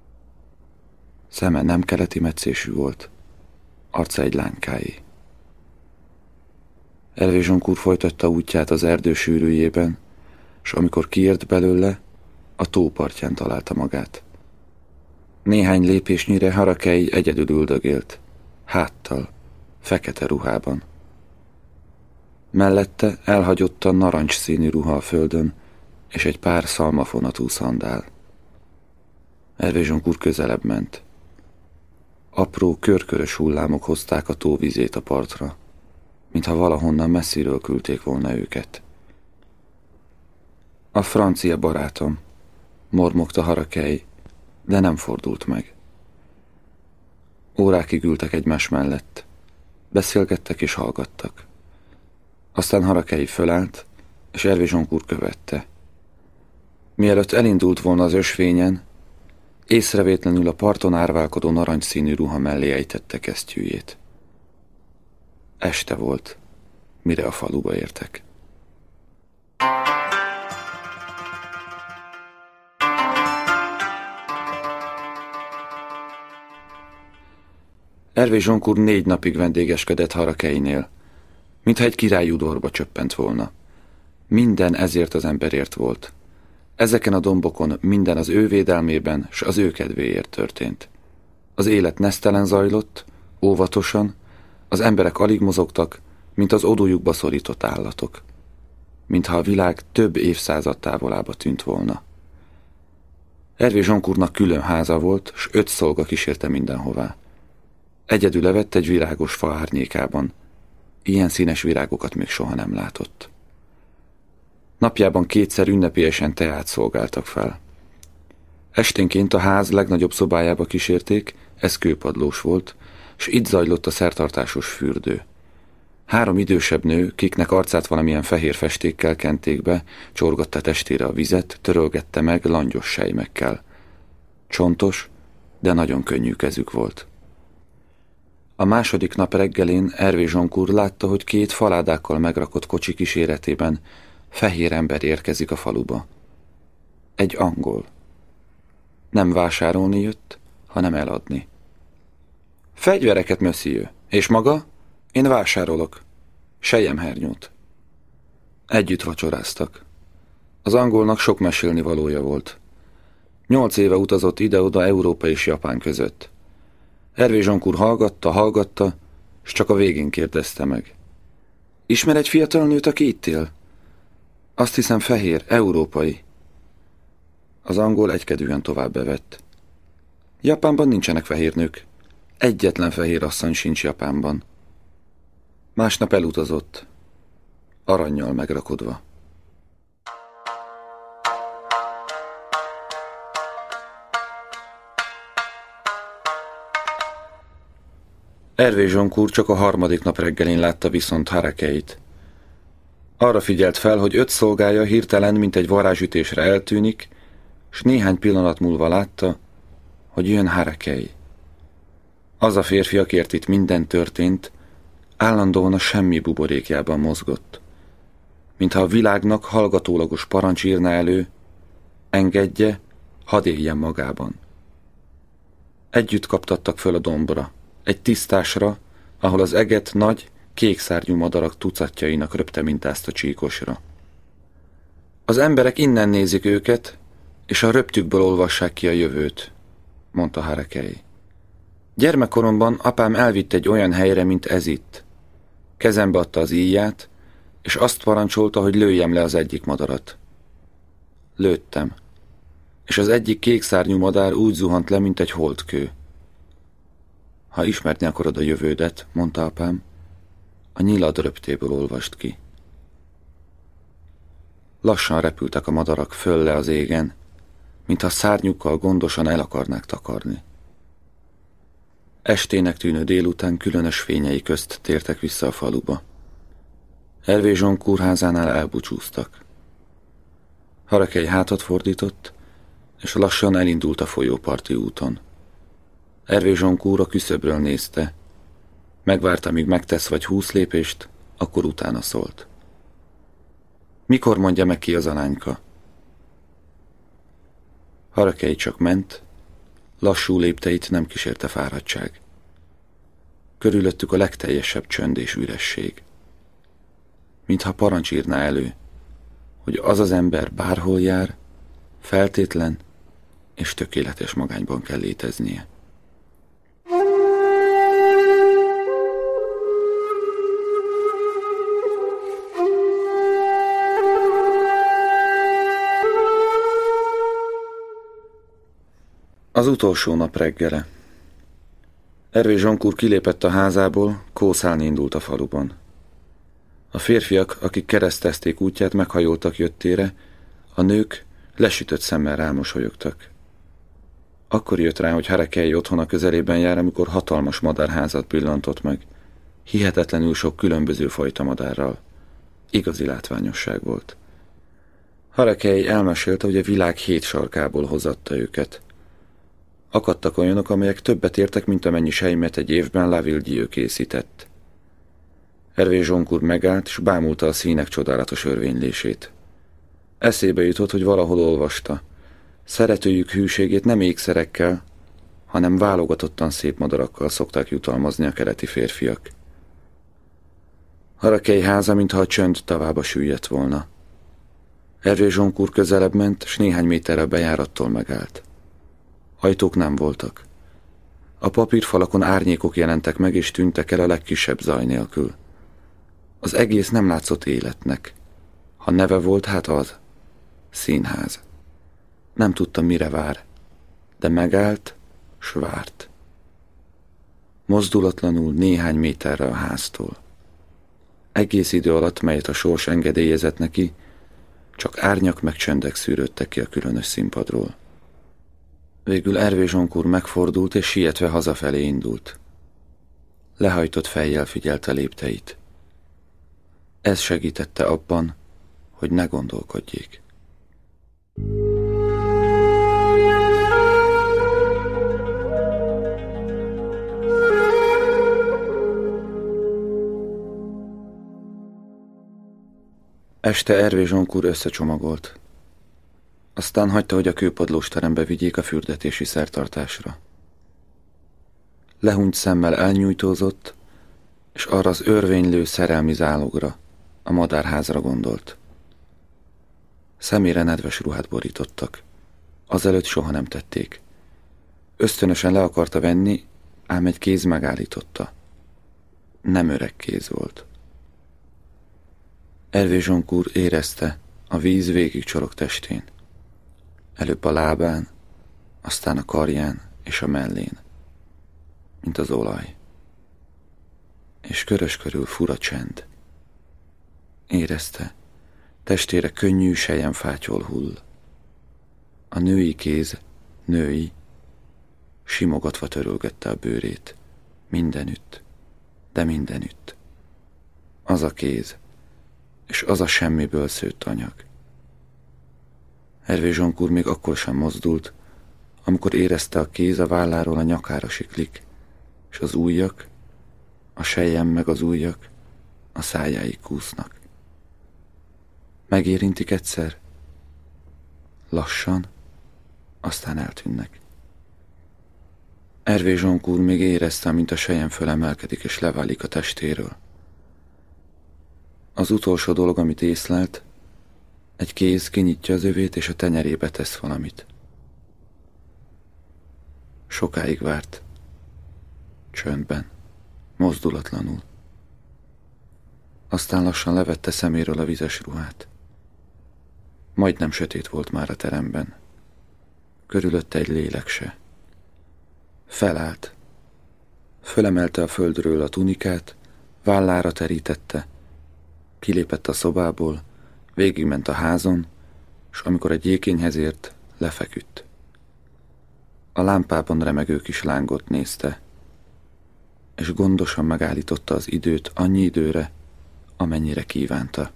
Szeme nem keleti metszésű volt, arca egy lánykáé. Hervé Zsonkúr folytatta útját az erdő sűrűjében, s amikor kiért belőle, a tó partján találta magát. Néhány lépésnyire Harakei egyedül üldögélt, háttal, fekete ruhában. Mellette elhagyottan narancsszínű ruha a földön, és egy pár szalmafonatú szandál. Hervé Zsonkúr közelebb ment. Apró, körkörös hullámok hozták a tóvizét a partra, mintha valahonnan messziről küldték volna őket. A francia barátom, mormogta Harakei, de nem fordult meg. Órákig ültek egymás mellett. Beszélgettek és hallgattak. Aztán Harakei fölállt, és Hervé Zsonkúr követte. Mielőtt elindult volna az ösvényen, észrevétlenül a parton árválkodó narancsszínű ruha mellé ejtette kesztyűjét. Este volt, mire a faluba értek. Hervé Zsonkúr 4 napig vendégeskedett Harakeinél, mintha egy királyi udvarba csöppent volna. Minden ezért az emberért volt. Ezeken a dombokon minden az ő védelmében, s az ő kedvéért történt. Az élet nesztelen zajlott, óvatosan, az emberek alig mozogtak, mint az odújukba szorított állatok. Mintha a világ több évszázad távolába tűnt volna. Hervé Zsonkúrnak külön háza volt, s 5 szolga kísérte mindenhová. Egyedül evett egy virágos fa árnyékában. Ilyen színes virágokat még soha nem látott. Napjában 2-szer ünnepélyesen teát szolgáltak fel. Esténként a ház legnagyobb szobájába kísérték, ez kőpadlós volt, s itt zajlott a szertartásos fürdő. 3 idősebb nő, kiknek arcát valamilyen fehér festékkel kenték be, csorgatta testére a vizet, törölgette meg langyos sejmekkel. Csontos, de nagyon könnyű kezük volt. A második nap reggelén Hervé Zsonkúr látta, hogy 2 faládákkal megrakott kocsi kíséretében fehér ember érkezik a faluba. Egy angol. Nem vásárolni jött, hanem eladni. Fegyvereket, monsieur. És maga? Én vásárolok. Selyemhernyót. Együtt vacsoráztak. Az angolnak sok mesélni valója volt. 8 éve utazott ide-oda Európa és Japán között. Hervé Zsonkúr hallgatta, és csak a végén kérdezte meg. Ismer egy fiatal nőt, aki itt él? Azt hiszem fehér, európai. Az angol egykedűen tovább bevett. Japánban nincsenek fehér nők. Egyetlen fehér asszony sincs Japánban. Másnap elutazott, arannyal megrakodva. Hervé Zsonkúr csak a 3. nap reggelén látta viszont Harakeit. Arra figyelt fel, hogy 5 szolgája hirtelen, mint egy varázsütésre eltűnik, s néhány pillanat múlva látta, hogy jön Harakei. Az a férfi, akért itt minden történt, állandóan a semmi buborékjában mozgott. Mintha a világnak hallgatólagos parancs írna elő, engedje, hadd éljen magában. Együtt kaptattak föl a dombra, egy tisztásra, ahol az eget nagy, kékszárnyú madarak tucatjainak röpte mintázta csíkosra. Az emberek innen nézik őket, és a röptükből olvassák ki a jövőt, mondta Harakei. Gyermekkoromban apám elvitt egy olyan helyre, mint ez itt. Kezembe adta az íját, és azt parancsolta, hogy lőjem le az egyik madarat. Lőttem, és az egyik kékszárnyú madár úgy zuhant le, mint egy holdkő. Ha ismerni akarod a jövődet, mondta apám, a nyilad röptéből olvast ki. Lassan repültek a madarak fölle az égen, mintha szárnyukkal gondosan el akarnák takarni. Estének tűnő délután különös fényei közt tértek vissza a faluba. Hervé Zsonkúr házánál elbúcsúztak. Harakei hátat fordított, és lassan elindult a folyóparti úton. Hervé Zsonkúr a küszöbről nézte. Megvárta, míg megtesz vagy 20 lépést, akkor utána szólt. Mikor mondja meg ki az a lányka? Harakei csak ment, lassú lépteit nem kísérte fáradtság. Körülöttük a legteljesebb csönd és üresség. mintha parancs írná elő, hogy az az ember bárhol jár, feltétlen és tökéletes magányban kell léteznie. Az utolsó nap reggele. Hervé Zsonkúr kilépett a házából, kószálni indult a faluban. A férfiak, akik keresztezték útját, meghajoltak jöttére, a nők lesütött szemmel rámosolyogtak. Akkor jött rá, hogy Harakei otthona közelében jár, amikor hatalmas madárházat pillantott meg. Hihetetlenül sok különböző fajta madárral. Igazi látványosság volt. Harakei elmesélte, hogy a világ 7 sarkából hozatta őket. Akadtak olyanok, amelyek többet értek, mint amennyi sejmet egy évben Laville készített. Hervé Zsonkúr megállt, és bámulta a színek csodálatos örvénylését. Eszébe jutott, hogy valahol olvasta. Szeretőjük hűségét nem ékszerekkel, hanem válogatottan szép madarakkal szokták jutalmazni a keleti férfiak. Harakei háza, mintha a csönd tavába süllyedt volna. Hervé Zsonkúr közelebb ment, s néhány méterre a bejárattól megállt. Ajtók nem voltak. A papírfalakon árnyékok jelentek meg, és tűntek el a legkisebb zaj nélkül. Az egész nem látszott életnek. Ha neve volt, hát az. Színház. Nem tudta, mire vár, de megállt, s várt. Mozdulatlanul néhány méterre a háztól. Egész idő alatt, melyet a sors engedélyezett neki, csak árnyak meg csendek szűrődtek ki a különös színpadról. Végül Hervé Zsonkúr megfordult, és sietve hazafelé indult. Lehajtott fejjel figyelte lépteit. Ez segítette abban, hogy ne gondolkodjék. Este Hervé Zsonkúr összecsomagolt. Aztán hagyta, hogy a kőpadlós terembe vigyék a fürdetési szertartásra. Lehúnyt szemmel elnyújtózott, és arra az örvénylő szerelmi zálogra, a madárházra gondolt. Szemére nedves ruhát borítottak. Azelőtt soha nem tették. Ösztönösen le akarta venni, ám egy kéz megállította. Nem öreg kéz volt. Hervé Zsonkúr érezte, a víz végig csorog testén. Előbb a lábán, aztán a karján és a mellén, mint az olaj. És körös körül fura csend. Érezte, testére könnyű selyemfátyol hull. A női kéz, női, simogatva törölgette a bőrét. Mindenütt, de mindenütt. Az a kéz, és az a semmiből szőtt anyag. Hervé Zsonkúr még akkor sem mozdult, amikor érezte a kéz a válláról a nyakára siklik, és az ujjak, a selyem meg az ujjak a szájáig kúsznak. Megérintik egyszer, lassan, aztán eltűnnek. Hervé Zsonkúr még érezte, mint a selyem fölemelkedik és leválik a testéről. Az utolsó dolog, amit észlelt, egy kéz kinyitja az övét, és a tenyerébe tesz valamit. Sokáig várt. Csöndben, mozdulatlanul. Aztán lassan levette szeméről a vizes ruhát. Majdnem sötét volt már a teremben. Körülötte egy lélek se. Felállt. Fölemelte a földről a tunikát, vállára terítette, kilépett a szobából, végigment a házon, s amikor egy jékényhez ért, lefeküdt. A lámpában remegő kis lángot nézte, és gondosan megállította az időt annyi időre, amennyire kívánta.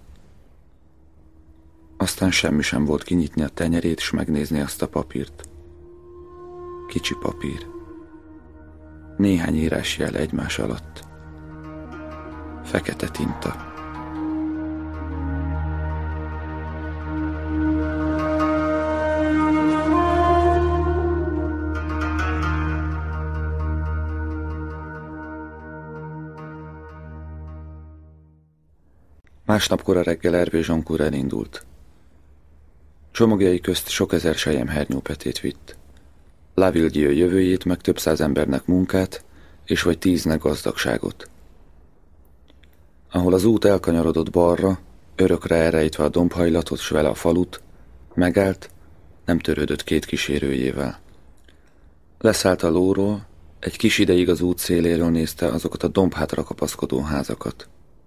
Aztán semmi sem volt kinyitni a tenyerét, s megnézni azt a papírt. Kicsi papír. Néhány írásjel egymás alatt. Fekete tinta. Másnap kora reggel Hervé Joncourt elindult. Csomagjai közt sok ezer selyemhernyópetét vitt. Lavilledieu jövőjét, meg több száz embernek munkát, és vagy 10-nek gazdagságot. Ahol az út elkanyarodott balra, örökre elrejtve a dombhajlatot s vele a falut, megállt, nem törődött 2 kísérőjével. Leszállt a lóról, egy kis ideig az út széléről nézte azokat a dombhátra kapaszkodó házakat.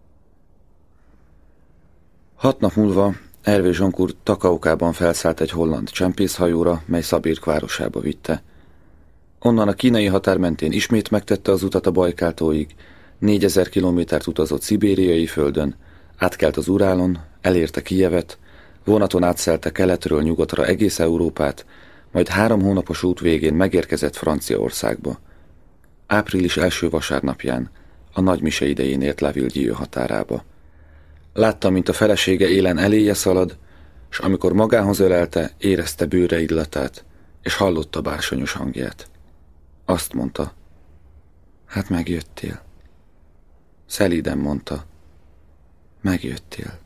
6 nap múlva Hervé Joncourt Takaokában felszállt egy holland csempészhajóra, mely Szabirk városába vitte. Onnan a kínai határ mentén ismét megtette az utat a Bajkáltóig, 4000 kilométert utazott szibériai földön, átkelt az Urálon, elérte Kijevet, vonaton átszelte keletről nyugatra egész Európát, majd 3 hónapos út végén megérkezett Franciaországba. Április első vasárnapján, a nagymise idején ért Lavilledieu határába. Látta, mint a felesége élen eléje szalad, s amikor magához ölelte, érezte bőre illatát, és hallotta bársonyos hangját. Azt mondta, hát megjöttél. Szelíden mondta, megjöttél.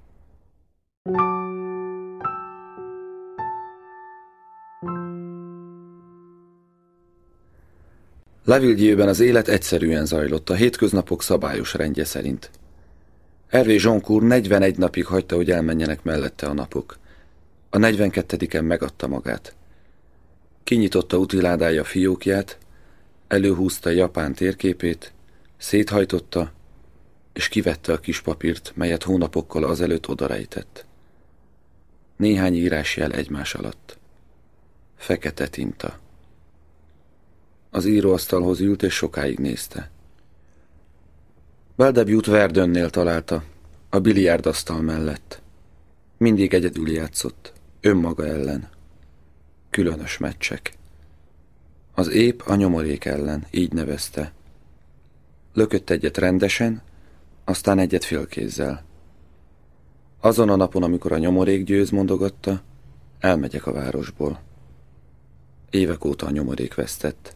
Lavilledieuben az élet egyszerűen zajlott, a hétköznapok szabályos rendje szerint. Hervé Joncourt 41 napig hagyta, hogy elmenjenek mellette a napok. A 42-en megadta magát. Kinyitotta útiládája fiókját, előhúzta Japán térképét, széthajtotta, és kivette a kis papírt, melyet hónapokkal azelőtt odarejtett. Néhány írásjel egymás alatt. Fekete tinta. Az íróasztalhoz ült, és sokáig nézte. Baldebut Verdönnél találta, a biliárdasztal mellett. Mindig egyedül játszott, önmaga ellen. Különös meccsek. Az ép a nyomorék ellen, így nevezte. Lökött egyet rendesen, aztán egyet félkézzel. Azon a napon, amikor a nyomorék győz, mondogatta, elmegyek a városból. Évek óta a nyomorék vesztett.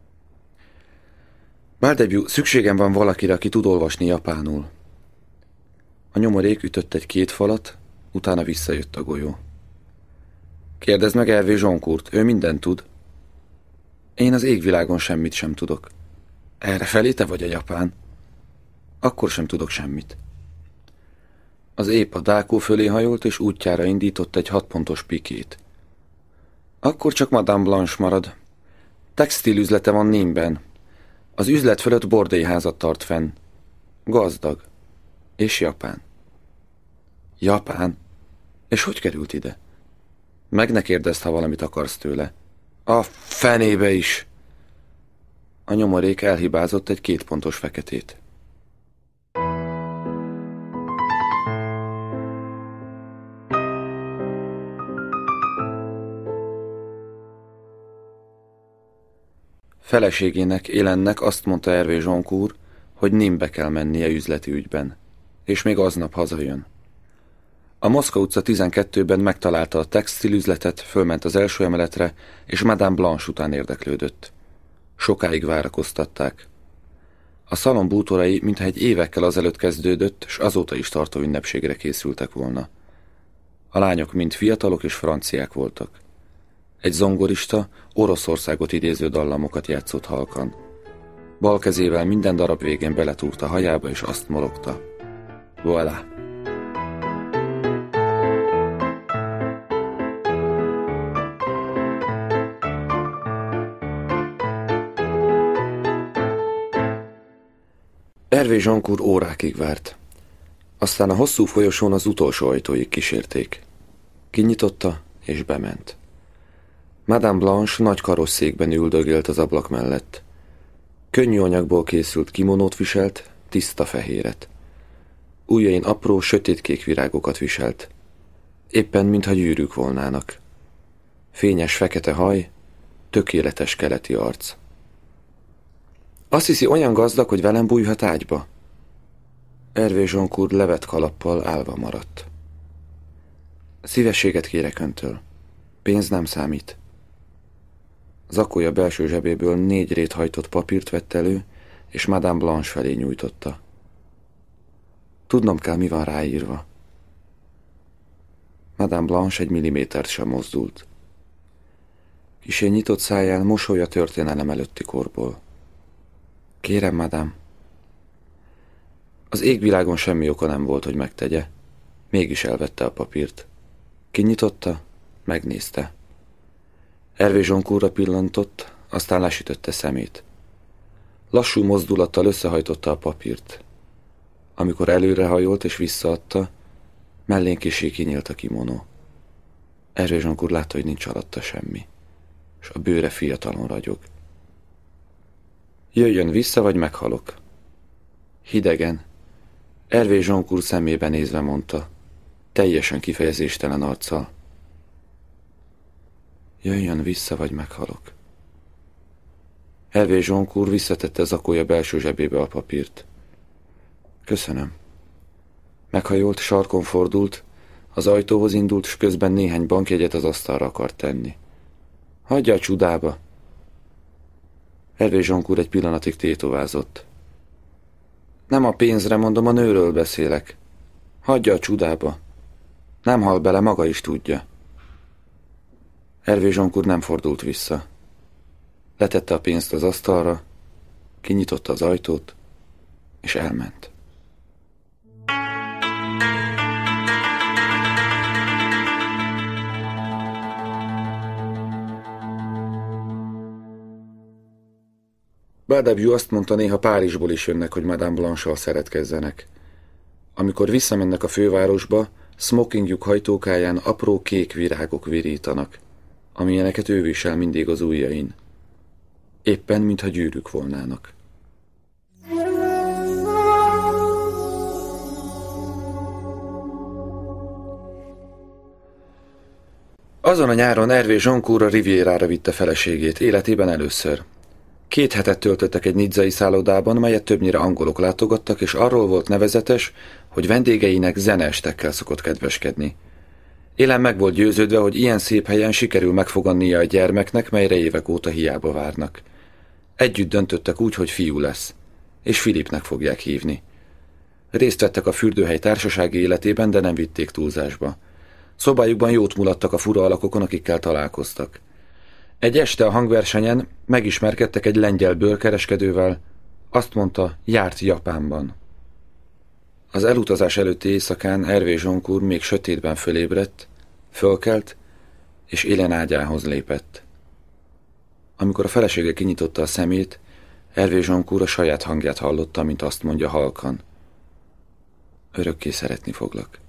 Baldebut, szükségem van valakire, aki tud olvasni japánul. A nyomorék ütött egy 2 falat, utána visszajött a golyó. Kérdezd meg Hervé Joncourt, ő mindent tud. Én az égvilágon semmit sem tudok. Errefelé te vagy a japán? Akkor sem tudok semmit. Az ép a dákó fölé hajolt, és útjára indított egy 6 pontos pikét. Akkor csak Madame Blanche marad. Textilüzlete van Nîmes-ben. Az üzlet fölött bordélyházat tart fenn. Gazdag. És japán. Japán? És hogy került ide? Meg ne kérdezd, ha valamit akarsz tőle. A fenébe is! A nyomorék elhibázott egy 2 pontos feketét. Feleségének, Élennek azt mondta Hervé Joncourt, hogy Nîmes-be kell mennie üzleti ügyben, és még aznap hazajön. A Moszkva utca 12-ben megtalálta a textilüzletet, fölment az első emeletre, és Madame Blanche után érdeklődött. Sokáig várakoztatták. A szalon bútorai mintha egy évekkel azelőtt kezdődött, s azóta is tartó ünnepségre készültek volna. A lányok mind fiatalok és franciák voltak. Egy zongorista Oroszországot idéző dallamokat játszott halkan. Bal kezével minden darab végén beletúrt a hajába, és azt morogta. Voilà! Hervé Joncourt órákig várt. Aztán a hosszú folyosón az utolsó ajtóig kísérték. Kinyitotta, és bement. Madame Blanche nagy karosszékben üldögélt az ablak mellett. Könnyű anyagból készült kimonót viselt, tiszta fehéret. Ujjain apró, sötétkék virágokat viselt. Éppen mintha gyűrűk volnának. Fényes fekete haj, tökéletes keleti arc. Azt hiszi, olyan gazdag, hogy velem bújhat ágyba? Hervé Joncourt levett kalappal állva maradt. Szívességet kérek öntől. Pénz nem számít. Zakója belső zsebéből 4 rét hajtott papírt vett elő, és Madame Blanche felé nyújtotta. Tudnom kell, mi van ráírva. Madame Blanche egy millimétert sem mozdult. Kissé nyitott száján mosoly a történelem előtti korból. Kérem, madame. Az égvilágon semmi oka nem volt, hogy megtegye. Mégis elvette a papírt. Kinyitotta, megnézte. Hervé Joncourtra pillantott, aztán lesütötte szemét. Lassú mozdulattal összehajtotta a papírt. Amikor előrehajolt és visszaadta, mellén kissé kinyílt a kimonó. Hervé Joncourt látta, hogy nincs alatta semmi, és a bőre fiatalon ragyog. Jöjjön vissza, vagy meghalok. Hidegen, Hervé Joncourt szemébe nézve mondta, teljesen kifejezéstelen arccal. Jöjjön vissza, vagy meghalok. Hervé Joncourt visszatette zakója belső zsebébe a papírt. Köszönöm. Meghajolt, sarkon fordult, az ajtóhoz indult, s közben néhány bankjegyet az asztalra akart tenni. Hagyja a csudába! Hervé Joncourt egy pillanatig tétovázott. Nem a pénzre mondom, a nőről beszélek. Hagyja a csudába. Nem hal bele, maga is tudja. Hervé Joncourt nem fordult vissza. Letette a pénzt az asztalra, kinyitotta az ajtót, és elment. Badabiu azt mondta, néha Párizsból is jönnek, hogy Madame Blanche-sal szeretkezzenek. Amikor visszamennek a fővárosba, smokingjuk hajtókáján apró kék virágok virítanak, amilyeneket ő visel mindig az ujjain. Éppen, mintha gyűrűk volnának. Azon a nyáron Hervé Joncourt a Rivierára vitte feleségét, életében először. 2 hetet töltöttek egy nizzai szállodában, melyet többnyire angolok látogattak, és arról volt nevezetes, hogy vendégeinek zeneestekkel szokott kedveskedni. Élen meg volt győződve, hogy ilyen szép helyen sikerül megfogannia a gyermeknek, melyre évek óta hiába várnak. Együtt döntöttek úgy, hogy fiú lesz, és Philipnek fogják hívni. Részt vettek a fürdőhely társasági életében, de nem vitték túlzásba. Szobájukban jót mulattak a fura alakokon, akikkel találkoztak. Egy este a hangversenyen megismerkedtek egy lengyel bőrkereskedővel, azt mondta, járt Japánban. Az elutazás előtti éjszakán Hervé Joncourt még sötétben fölébredt, fölkelt, és élen ágyához lépett. Amikor a felesége kinyitotta a szemét, Hervé Joncourt a saját hangját hallotta, mint azt mondja halkan. Örökké szeretni foglak.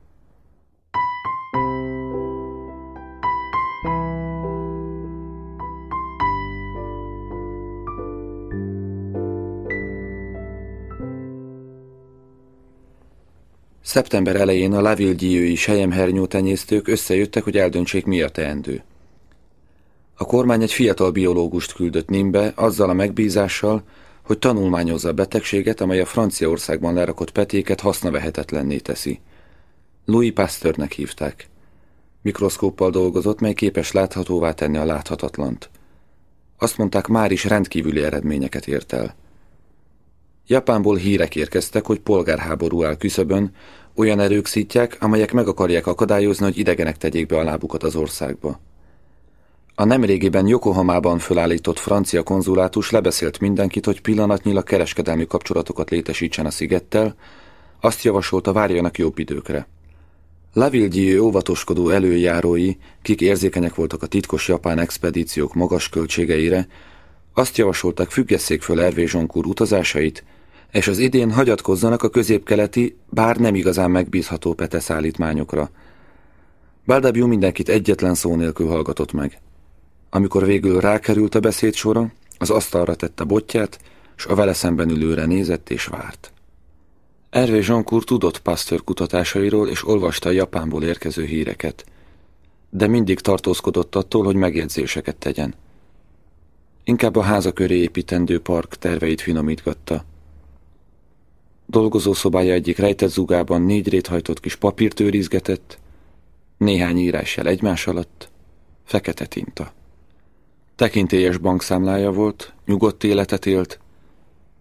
Szeptember elején a Laville-Dieu-i selyemhernyótenyésztők összejöttek, hogy eldöntsék, mi a teendő. A kormány egy fiatal biológust küldött Nîmes-be azzal a megbízással, hogy tanulmányozza a betegséget, amely a Franciaországban lerakott petéket hasznavehetetlenné teszi. Louis Pasteurnek hívták. Mikroszkóppal dolgozott, mely képes láthatóvá tenni a láthatatlant. Azt mondták, már is rendkívüli eredményeket ért el. Japánból hírek érkeztek, hogy polgárháború áll küszöbön, olyan erők szítják, amelyek meg akarják akadályozni, hogy idegenek tegyék be a lábukat az országba. A nemrégiben Yokohamában fölállított francia konzulátus lebeszélt mindenkit, hogy pillanatnyilag kereskedelmi kapcsolatokat létesítsen a szigettel, azt javasolta, várjanak jobb időkre. Laville-Dieu óvatoskodó előjárói, kik érzékenyek voltak a titkos japán expedíciók magas költségeire, azt javasolták, függesszék föl Hervé Joncourt utazásait, és az idén hagyatkozzanak a középkeleti, bár nem igazán megbízható peteszállítmányokra. Badabiu mindenkit egyetlen szó nélkül hallgatott meg. Amikor végül rákerült a beszéd sora, az asztalra tette botját, s a vele szemben ülőre nézett és várt. Hervé Joncourt tudott Pasteur kutatásairól, és olvasta a Japánból érkező híreket, de mindig tartózkodott attól, hogy megjegyzéseket tegyen. Inkább a háza köré építendő park terveit finomítgatta. Dolgozószobája egyik rejtett zugában 4 réthajtott kis papírt őrizgetett, néhány írásjel egymás alatt, fekete tinta. Tekintélyes bankszámlája volt, nyugodt életet élt,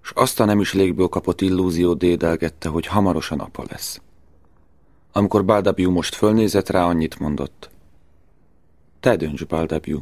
s azt a nem is légből kapott illúziót dédelgette, hogy hamarosan apa lesz. Amikor Baldabiu most fölnézett rá, annyit mondott. Te dönts, Baldabiu.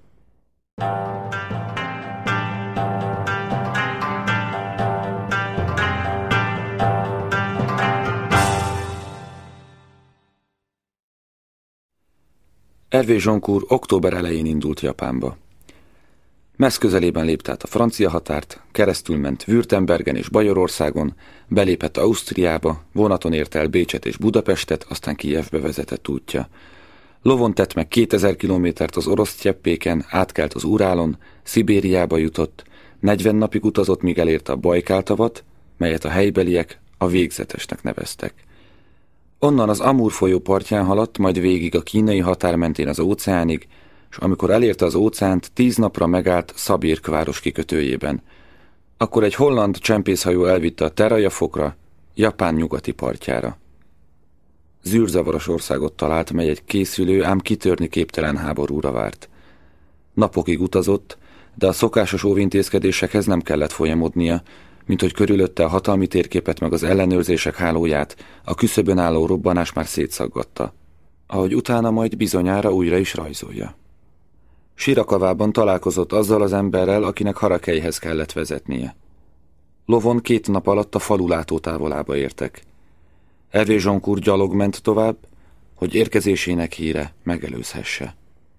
Hervé Joncourt október elején indult Japánba. Messz közelében lépte át a francia határt, keresztül ment Württembergen és Bajorországon, belépett Ausztriába, vonaton ért el Bécset és Budapestet, aztán Kijevbe vezetett útja. Lovon tett meg 2000 kilométert az orosz cseppéken, átkelt az Urálon, Szibériába jutott, 40 napig utazott, míg elérte a Bajkál-tavat, melyet a helybeliek a Végzetesnek neveztek. Onnan az Amur folyó partján haladt, majd végig a kínai határ mentén az óceánig, és amikor elérte az óceánt, 10 napra megállt Szabirk város kikötőjében. Akkor egy holland csempészhajó elvitte a Terajafokra, Japán nyugati partjára. Zűrzavaros országot talált, mely egy készülő, ám kitörni képtelen háborúra várt. Napokig utazott, de a szokásos óvintézkedésekhez nem kellett folyamodnia, mint hogy körülötte a hatalmi térképet meg az ellenőrzések hálóját a küszöbön álló robbanás már szétszaggatta, ahogy utána majd bizonyára újra is rajzolja. Sirakavában találkozott azzal az emberrel, akinek Harakeihez kellett vezetnie. Lovon 2 nap alatt a falu látótávolába értek. Hervé Joncourt gyalog ment tovább, hogy érkezésének híre megelőzhesse.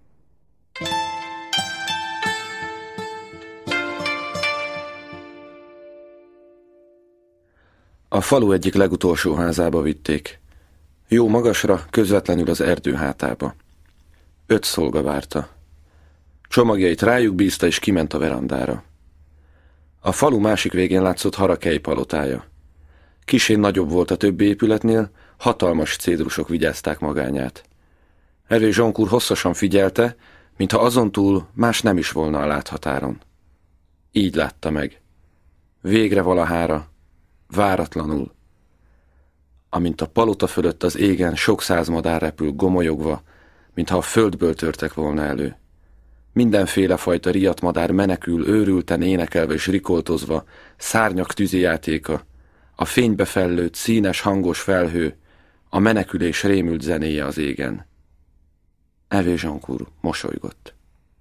A falu egyik legutolsó házába vitték. Jó magasra, közvetlenül az erdő hátába. 5 szolga várta. Csomagjait rájuk bízta, és kiment a verandára. A falu másik végén látszott Harakei palotája. Kissé nagyobb volt a többi épületnél, hatalmas cédrusok vigyázták magányát. Hervé Joncourt hosszasan figyelte, mintha azontúl más nem is volna a láthatáron. Így látta meg. Végre valahára, váratlanul. Amint a palota fölött az égen sok száz madár repül gomolyogva, mintha a földből törtek volna elő. Mindenféle fajta riadtmadár menekül, őrülten énekelve és rikoltozva, szárnyak tűzijátéka, a fénybe fellőtt, színes, hangos felhő, a menekülés rémült zenéje az égen. Hervé Joncourt mosolygott.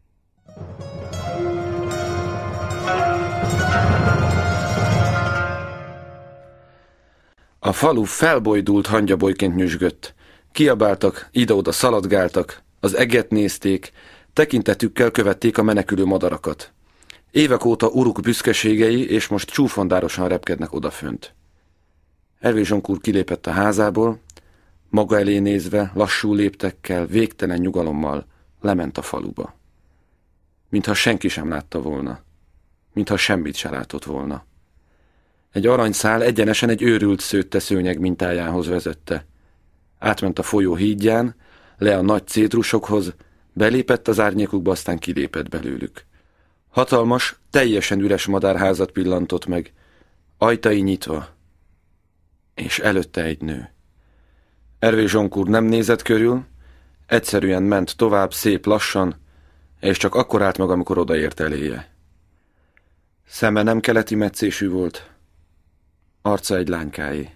A falu felbojdult hangyabolyként nyüzsgött. Kiabáltak, ide-oda szaladgáltak, az eget nézték, tekintetükkel követték a menekülő madarakat. Évek óta uruk büszkeségei, és most csúfondárosan repkednek odafönt. Hervé Joncourt kilépett a házából, maga elé nézve, lassú léptekkel, végtelen nyugalommal lement a faluba. Mintha senki sem látta volna, mintha semmit se látott volna. Egy aranyszál egyenesen egy őrült szőtte szőnyeg mintájához vezette. Átment a folyó hídján, le a nagy cédrusokhoz, belépett az árnyékukba, aztán kilépett belőlük. Hatalmas, teljesen üres madárházat pillantott meg, ajtai nyitva, és előtte egy nő. Hervé Joncourt nem nézett körül, egyszerűen ment tovább szép lassan, és csak akkor állt meg, amikor odaért eléje. Szeme nem keleti metszésű volt, arca egy lánykáé.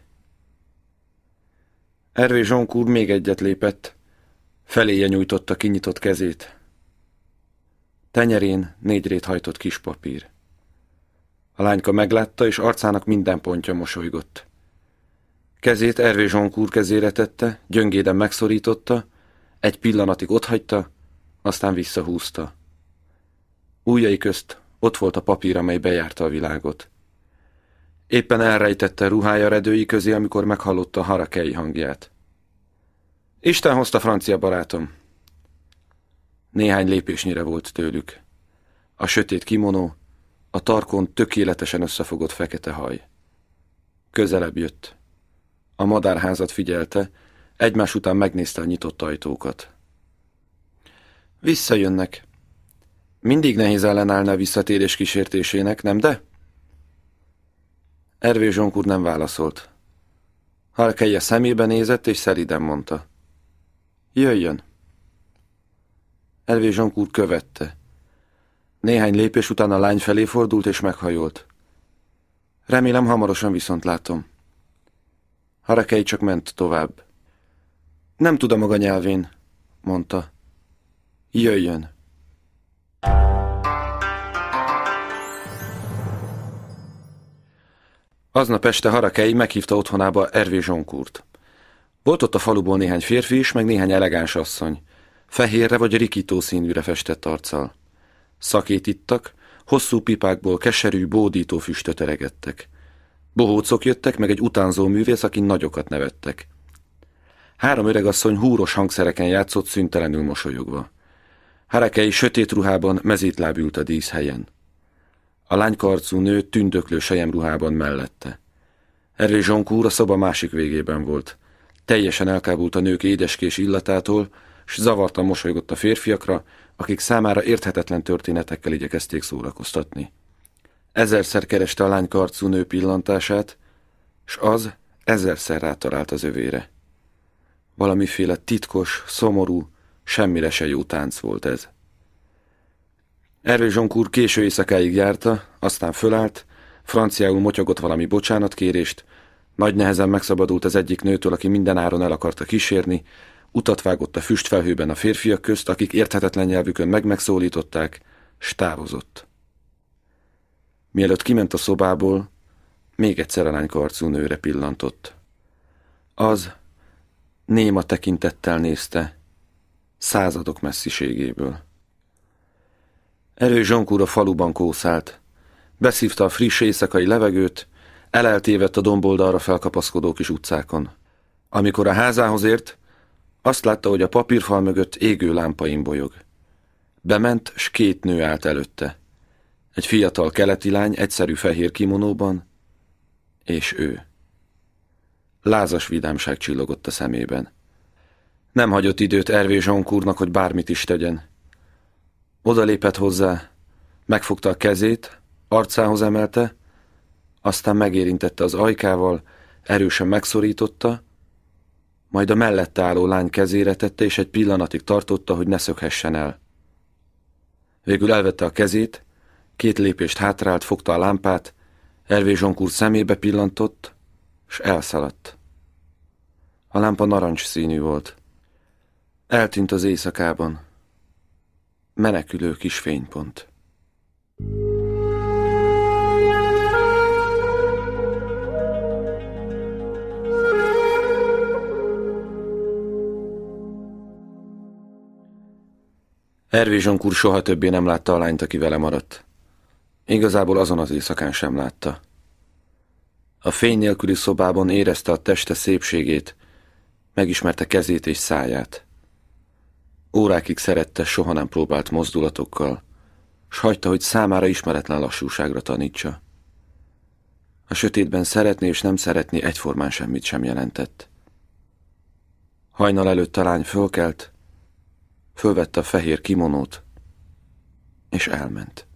Hervé Joncourt még egyet lépett, feléje nyújtotta kinyitott kezét. Tenyerén 4 rét hajtott kis papír. A lányka meglátta, és arcának minden pontja mosolygott. Kezét Hervé Joncourt kezére tette, gyöngéden megszorította, egy pillanatig otthagyta, aztán visszahúzta. Ujjai közt ott volt a papír, amely bejárta a világot. Éppen elrejtette ruhája redői közé, amikor meghallotta Harakei hangját. Isten hozta, francia barátom! Néhány lépésnyire volt tőlük. A sötét kimonó, a tarkon tökéletesen összefogott fekete haj. Közelebb jött. A madárházat figyelte, egymás után megnézte a nyitott ajtókat. Visszajönnek. Mindig nehéz ellenállni a visszatérés kísértésének, nem de? Hervé Joncourt nem válaszolt. Harakei a szemébe nézett, és szelíden mondta. Jöjjön. Hervé Joncourt követte. Néhány lépés után a lány felé fordult, és meghajolt. Remélem hamarosan viszont látom. Harakei csak ment tovább. Nem tud a maga nyelvén, mondta. Jöjjön. Aznap este Harakei meghívta otthonába Hervé Joncourt. Volt ott a faluból néhány férfi is, meg néhány elegáns asszony. Fehérre vagy rikító színűre festett arccal. Szakét ittak, hosszú pipákból keserű, bódító füstöt eregettek. Bohócok jöttek, meg egy utánzó művész, akin nagyokat nevettek. 3 öregasszony húros hangszereken játszott szüntelenül mosolyogva. Harakei sötét ruhában mezítláb ült a díszhelyen. A lánykarcú nő tündöklő selyemruhában mellette. Hervé Joncourt a szoba másik végében volt. Teljesen elkábult a nők édeskés illatától, s zavartan mosolygott a férfiakra, akik számára érthetetlen történetekkel igyekezték szórakoztatni. Ezerszer kereste a lánykarcú nő pillantását, s az ezerszer rátalált az övére. Valamiféle titkos, szomorú, semmire se jó tánc volt ez. Hervé Joncourt késő éjszakáig járta, aztán fölállt, franciául motyogott valami bocsánatkérést, nagy nehezen megszabadult az egyik nőtől, aki minden áron el akarta kísérni, utat vágott a füstfelhőben a férfiak közt, akik érthetetlen nyelvükön megszólították, s távozott. Mielőtt kiment a szobából, még egyszer a lánykarcú nőre pillantott. Az néma tekintettel nézte, századok messziségéből. Hervé Joncourt a faluban kószált. Beszívta a friss éjszakai levegőt, eleltévedt a domboldalra felkapaszkodó kis utcákon. Amikor a házához ért, azt látta, hogy a papírfal mögött égő lámpain bolyog. Bement, s 2 nő állt előtte. Egy fiatal keleti lány egyszerű fehér kimonóban, és ő. Lázas vidámság csillogott a szemében. Nem hagyott időt Hervé Joncourtnak, hogy bármit is tegyen. Odalépett hozzá, megfogta a kezét, arcához emelte, aztán megérintette az ajkával, erősen megszorította, majd a mellette álló lány kezére tette, és egy pillanatig tartotta, hogy ne szökhessen el. Végül elvette a kezét, 2 lépést hátrált, fogta a lámpát, Hervé Joncourt szemébe pillantott, s elszaladt. A lámpa narancs színű volt. Eltűnt az éjszakában. Menekülő kis fénypont. Hervé Joncourt soha többé nem látta a lányt, aki vele maradt. Igazából azon az éjszakán sem látta. A fény nélküli szobában érezte a teste szépségét, megismerte kezét és száját. Órákig szerette, soha nem próbált mozdulatokkal, s hagyta, hogy számára ismeretlen lassúságra tanítsa. A sötétben szeretni és nem szeretni egyformán semmit sem jelentett. Hajnal előtt a lány fölkelt, fölvette a fehér kimonót, és elment.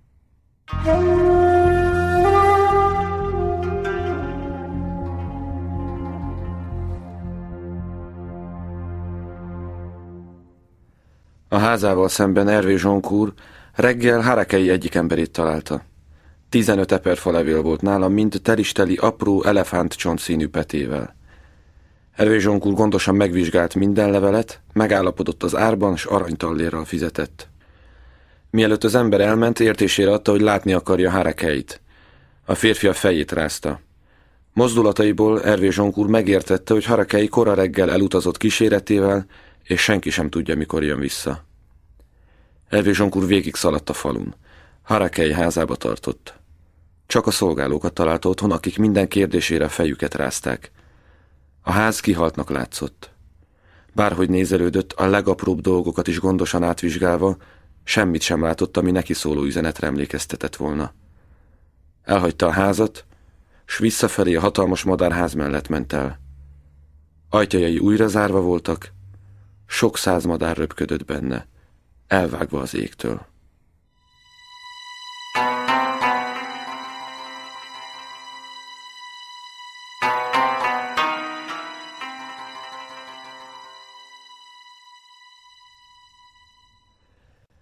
A házával szemben Hervé Joncourt reggel Harakei egyik emberét találta. 15 eperfalevél volt nála, mind teristeli apró elefántcsont színű petével. Hervé Joncourt gondosan megvizsgált minden levelet, megállapodott az árban, s aranytallérral fizetett. Mielőtt az ember elment, értésére adta, hogy látni akarja Harakeit. A férfi a fejét rázta. Mozdulataiból Hervé Joncourt megértette, hogy Harakei kora reggel elutazott kíséretével, és senki sem tudja, mikor jön vissza. Hervé Joncourt végig szaladt a falun. Harakei házába tartott. Csak a szolgálókat találta otthon, akik minden kérdésére fejüket rázták. A ház kihaltnak látszott. Bárhogy nézelődött, a legapróbb dolgokat is gondosan átvizsgálva, semmit sem látott, ami neki szóló üzenetre emlékeztetett volna. Elhagyta a házat, s visszafelé a hatalmas madárház mellett ment el. Ajtajai újra zárva voltak, sok száz madár röpködött benne, elvágva az égtől.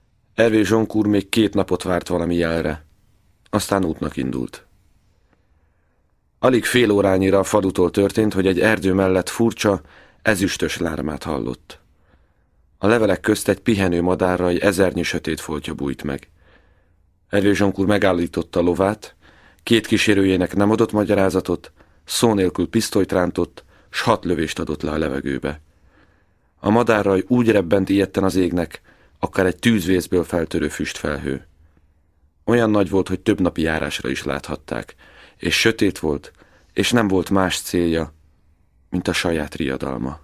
Hervé Joncourt még 2 napot várt valami jelre, aztán útnak indult. Alig fél órányira a falutól történt, hogy egy erdő mellett furcsa, ezüstös lármát hallott. A levelek közt egy pihenő madárra egy ezernyi sötét foltja bújt meg. Hervé Zsonkúr megállította a lovát, 2 kísérőjének nem adott magyarázatot, szó nélkül pisztolyt rántott, s 6 lövést adott le a levegőbe. A madárraj úgy rebbent ijedten az égnek, akár egy tűzvészből feltörő füstfelhő. Olyan nagy volt, hogy több napi járásra is láthatták, és sötét volt, és nem volt más célja, mint a saját riadalma.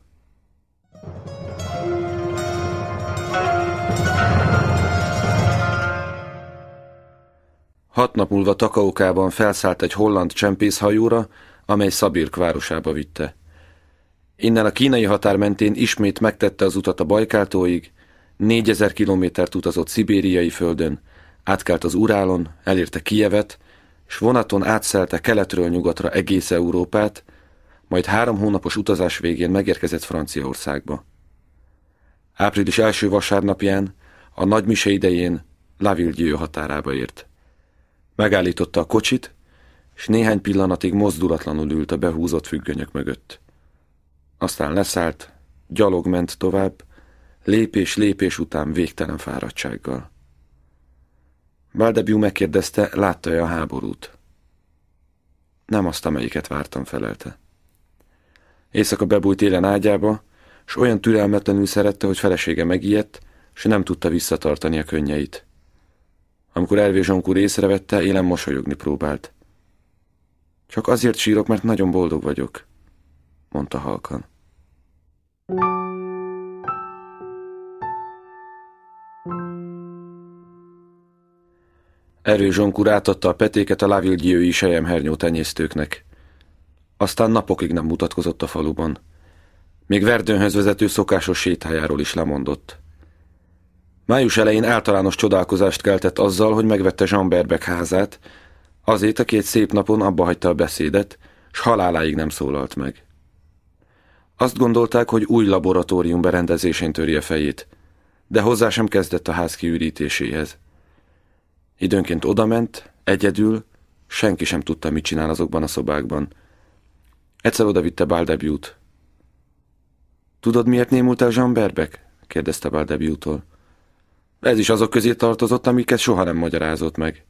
Hat nap múlva Takaokában felszállt egy holland csempészhajóra, amely Szabirk városába vitte. Innen a kínai határ mentén ismét megtette az utat a Bajkáltóig, 4000 kilométert utazott szibériai földön, átkelt az Urálon, elérte Kijevet, és vonaton átszelte keletről nyugatra egész Európát, majd 3 hónapos utazás végén megérkezett Franciaországba. Április első vasárnapján, a nagymise idején La Ville-Dieu határába ért. Megállította a kocsit, és néhány pillanatig mozdulatlanul ült a behúzott függönyök mögött. Aztán leszállt, gyalog ment tovább, lépés után végtelen fáradtsággal. Baldebjú megkérdezte, látta-e a háborút. Nem azt, amelyiket vártam, felelte. Éjszaka bebújt élen ágyába, s olyan türelmetlenül szerette, hogy felesége megijedt, s nem tudta visszatartani a könnyeit. Amikor Hervé Zsonkúr észrevette, élen mosolyogni próbált. Csak azért sírok, mert nagyon boldog vagyok, mondta halkan. Hervé Zsonkúr átadta a petéket a La Ville-Dieu-i selyemhernyó tenyésztőknek. Aztán napokig nem mutatkozott a faluban. Még Verdunhöz vezető szokásos sétájáról is lemondott. Május elején általános csodálkozást keltett azzal, hogy megvette Jean Berbec házát, azért, aki egy szép napon abba hagyta a beszédet, s haláláig nem szólalt meg. Azt gondolták, hogy új laboratórium berendezésén töri a fejét, de hozzá sem kezdett a ház kiürítéséhez. Időnként odament, egyedül, senki sem tudta, mit csinál azokban a szobákban. Egyszer odavitte Baldebjú-t. Tudod, miért némult el Jean Berbec? Kérdezte Baldebjú-tól. Ez is azok közé tartozott, amiket soha nem magyarázott meg.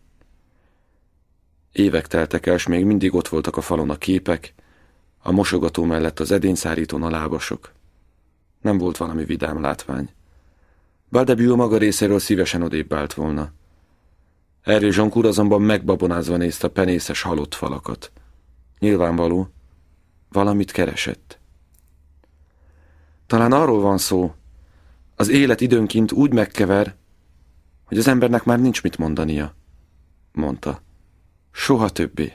Évek teltek el, s még mindig ott voltak a falon a képek, a mosogató mellett az edényszárítón a lábasok. Nem volt valami vidám látvány. Baldebjú maga részéről szívesen odébb állt volna. Hervé Zsonkúr azonban megbabonázva nézte a penészes halott falakat. Nyilvánvaló, valamit keresett. Talán arról van szó, az élet időnként úgy megkever, hogy az embernek már nincs mit mondania, mondta. Soha többé.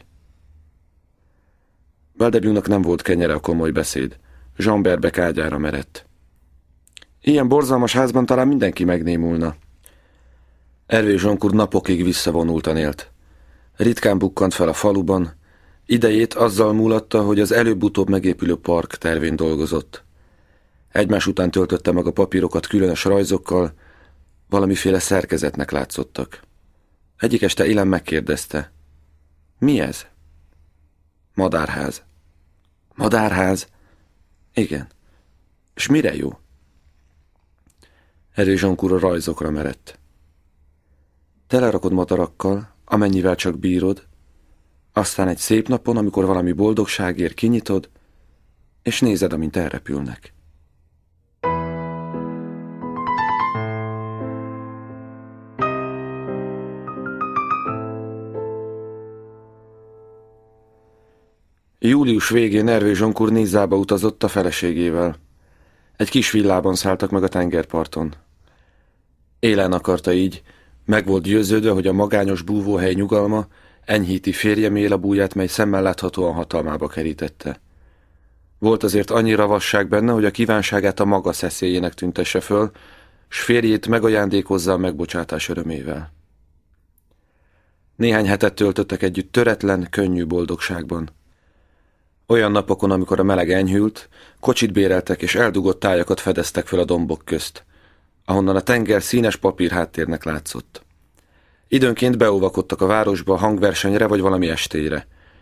Baldebjúnak nem volt kenyere a komoly beszéd. Jean Berbec ágyára merett. Ilyen borzalmas házban talán mindenki megnémulna. Hervé Zsonkúr napokig visszavonultan élt. Ritkán bukkant fel a faluban, idejét azzal múlatta, hogy az előbb-utóbb megépülő park tervén dolgozott. Egymás után töltötte meg a papírokat különös rajzokkal, valamiféle szerkezetnek látszottak. Egyik este élen megkérdezte. Mi ez? Madárház. Madárház? Igen. És mire jó? Hervé Zsonkúr a rajzokra merett. Telerakod madarakkal, amennyivel csak bírod, aztán egy szép napon, amikor valami boldogságért kinyitod, és nézed, amint elrepülnek. Július végén Hervé Zsonkúr Nizába utazott a feleségével. Egy kis villában szálltak meg a tengerparton. Élen akarta így, meg volt győződve, hogy a magányos búvóhely nyugalma enyhíti férje mélabúját, mely szemmel láthatóan hatalmába kerítette. Volt azért annyi ravasság benne, hogy a kívánságát a maga szeszélyének tüntesse föl, s férjét megajándékozza a megbocsátás örömével. Néhány hetet töltöttek együtt töretlen, könnyű boldogságban. Olyan napokon, amikor a meleg enyhült, kocsit béreltek és eldugott tájakat fedeztek fel a dombok közt, ahonnan a tenger színes papírháttérnek látszott. Időnként beóvakodtak a városba hangversenyre vagy valami estére.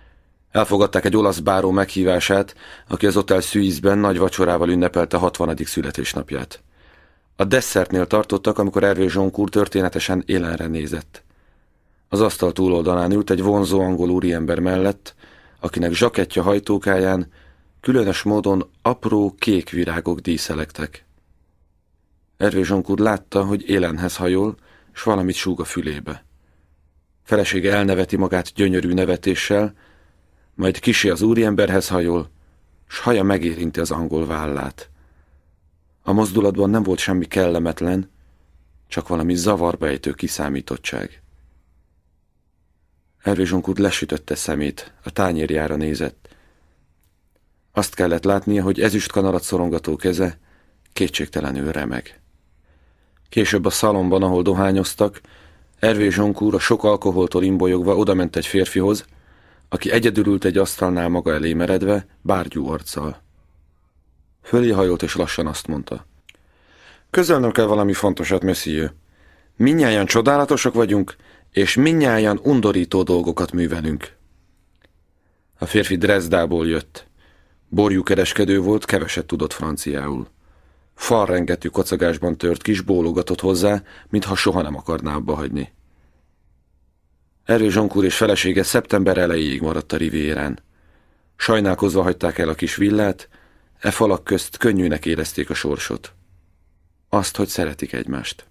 Elfogadták egy olasz báró meghívását, aki az Hotel Suisse-ben nagy vacsorával ünnepelte 60. születésnapját. A desszertnél tartottak, amikor Hervé Joncourt történetesen élenre nézett. Az asztal túloldalán ült egy vonzó angol úriember mellett, akinek zsakettja hajtókáján különös módon apró kék virágok díszelektek. Hervé Joncourt látta, hogy élenhez hajol, s valamit súg a fülébe. Felesége elneveti magát gyönyörű nevetéssel, majd kissé az úriemberhez hajol, s haja megérinti az angol vállát. A mozdulatban nem volt semmi kellemetlen, csak valami zavarba ejtő kiszámítottság. Hervé Joncourt lesütötte szemét, a tányérjára nézett. Azt kellett látnia, hogy ezüstkanarat szorongató keze kétségtelenül remeg. Később a szalomban, ahol dohányoztak, Hervé Joncourt a sok alkoholtól imbolyogva odament egy férfihoz, aki egyedül ült egy asztalnál maga elé meredve, bárgyú arccal. Fölé hajolt és lassan azt mondta: közölnöm kell valami fontosat, monsieur. Mindnyájan csodálatosak vagyunk, és mindnyájan undorító dolgokat művelünk. A férfi Dresdából jött. Borjúkereskedő volt, keveset tudott franciául. Falrengetű kocagásban tört kis bólogatott hozzá, mintha soha nem akarná abba hagyni. Hervé Joncourt és felesége szeptember elejéig maradt a rivérán. Sajnálkozva hagyták el a kis villát, e falak közt könnyűnek érezték a sorsot. Azt, hogy szeretik egymást.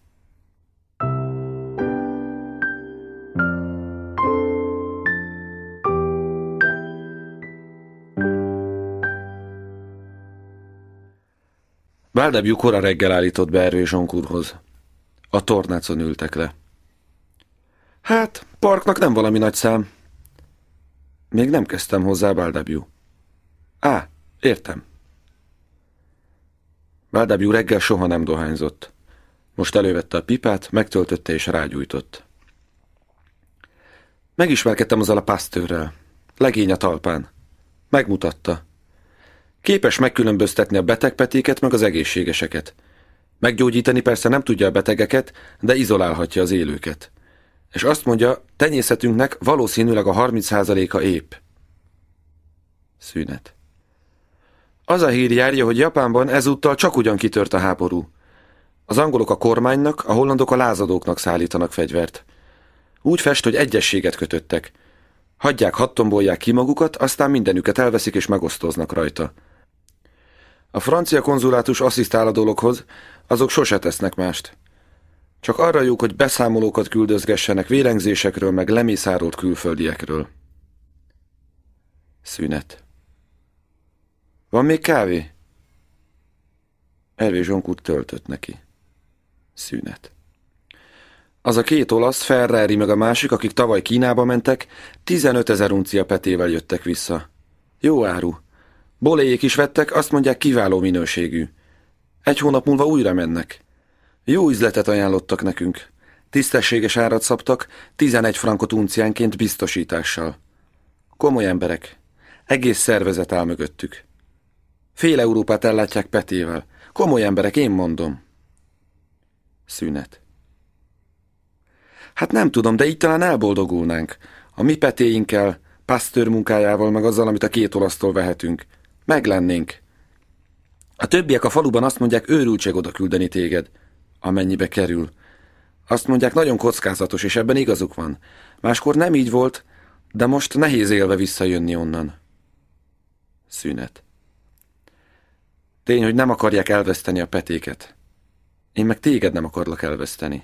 Baldebjú kora reggel állított be Hervé Joncourthoz. A tornácon ültek le. Hát, parknak nem valami nagy szám. Még nem kezdtem hozzá, Baldebjú. Á, értem. Baldebjú reggel soha nem dohányzott. Most elővette a pipát, megtöltötte és rágyújtott. Megismerkedtem azzal a Pasteurrel. Legény a talpán. Megmutatta. Képes megkülönböztetni a betegpetéket meg az egészségeseket. Meggyógyítani persze nem tudja a betegeket, de izolálhatja az élőket. És azt mondja, tenyészetünknek valószínűleg a 30%-a épp. Szünet. Az a hír járja, hogy Japánban ezúttal csak ugyan kitört a háború. Az angolok a kormánynak, a hollandok a lázadóknak szállítanak fegyvert. Úgy fest, hogy egyességet kötöttek. Hagyják, hattombolják ki magukat, aztán mindenüket elveszik és megosztoznak rajta. A francia konzulátus asszisztál a dologhoz, azok sose tesznek mást. Csak arra jók, hogy beszámolókat küldözgessenek vérengzésekről, meg lemészárolt külföldiekről. Szünet. Van még kávé? Hervé Joncourt töltött neki. Szünet. Az a két olasz, Ferrari meg a másik, akik tavaly Kínába mentek, 15 000 uncia petével jöttek vissza. Jó áru. Boléjék is vettek, azt mondják, kiváló minőségű. 1 hónap múlva újra mennek. Jó üzletet ajánlottak nekünk. Tisztességes árat szabtak, 11 frankot unciánként biztosítással. Komoly emberek. Egész szervezet áll mögöttük. Fél Európát ellátják petével. Komoly emberek, én mondom. Szünet. Hát nem tudom, de így talán elboldogulnánk. A mi petéinkkel, Pasteur munkájával, meg azzal, amit a két olasztól vehetünk. Meglennénk. A többiek a faluban azt mondják, őrültség oda küldeni téged, amennyibe kerül. Azt mondják, nagyon kockázatos, és ebben igazuk van. Máskor nem így volt, de most nehéz élve visszajönni onnan. Szünet. Tény, hogy nem akarják elveszteni a petéket. Én meg téged nem akarlak elveszteni.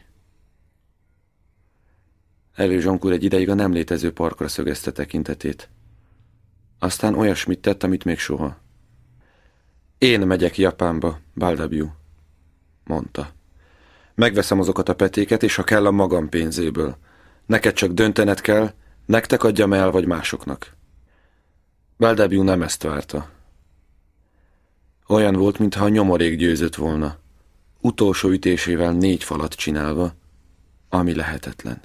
Hervé Joncourt egy ideig a nem létező parkra szögezte tekintetét. Aztán olyasmit tett, amit még soha. Én megyek Japánba, Baldebjú, mondta. Megveszem azokat a petéket, és ha kell, a magam pénzéből. Neked csak döntened kell, nektek adjam el, vagy másoknak. Baldebjú nem ezt várta. Olyan volt, mintha a nyomorék győzött volna, utolsó ütésével 4 falat csinálva, ami lehetetlen.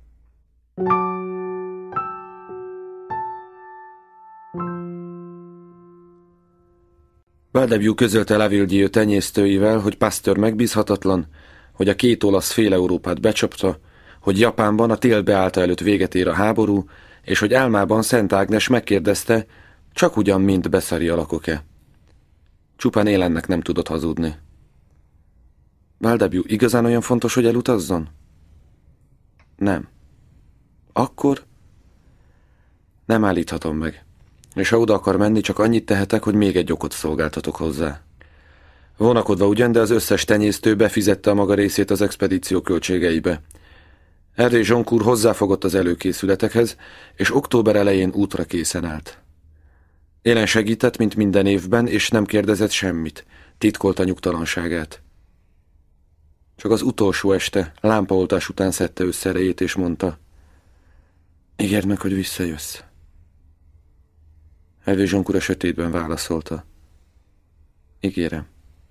Baldebjú közölte Lavilledieu tenyésztőivel, hogy Pasteur megbízhatatlan, hogy a két olasz fél Európát becsapta, hogy Japánban a tél beállta előtt véget ér a háború, és hogy álmában Szent Ágnes megkérdezte, csak ugyan mind beszari alakok-e. Csupán élennek nem tudott hazudni. Baldebjú igazán olyan fontos, hogy elutazzon? Nem. Akkor? Nem állíthatom meg. És ha oda akar menni, csak annyit tehetek, hogy még egy okot szolgáltatok hozzá. Vonakodva ugyan, de az összes tenyésztő befizette a maga részét az expedíció költségeibe. Hervé Joncourt hozzáfogott az előkészületekhez, és október elején útra készen állt. Élen segített, mint minden évben, és nem kérdezett semmit, titkolta nyugtalanságát. Csak az utolsó este, lámpaoltás után szedte össze erejét, és mondta, ígérd meg, hogy visszajössz. Hervé Joncourt a sötétben válaszolta, ígérem.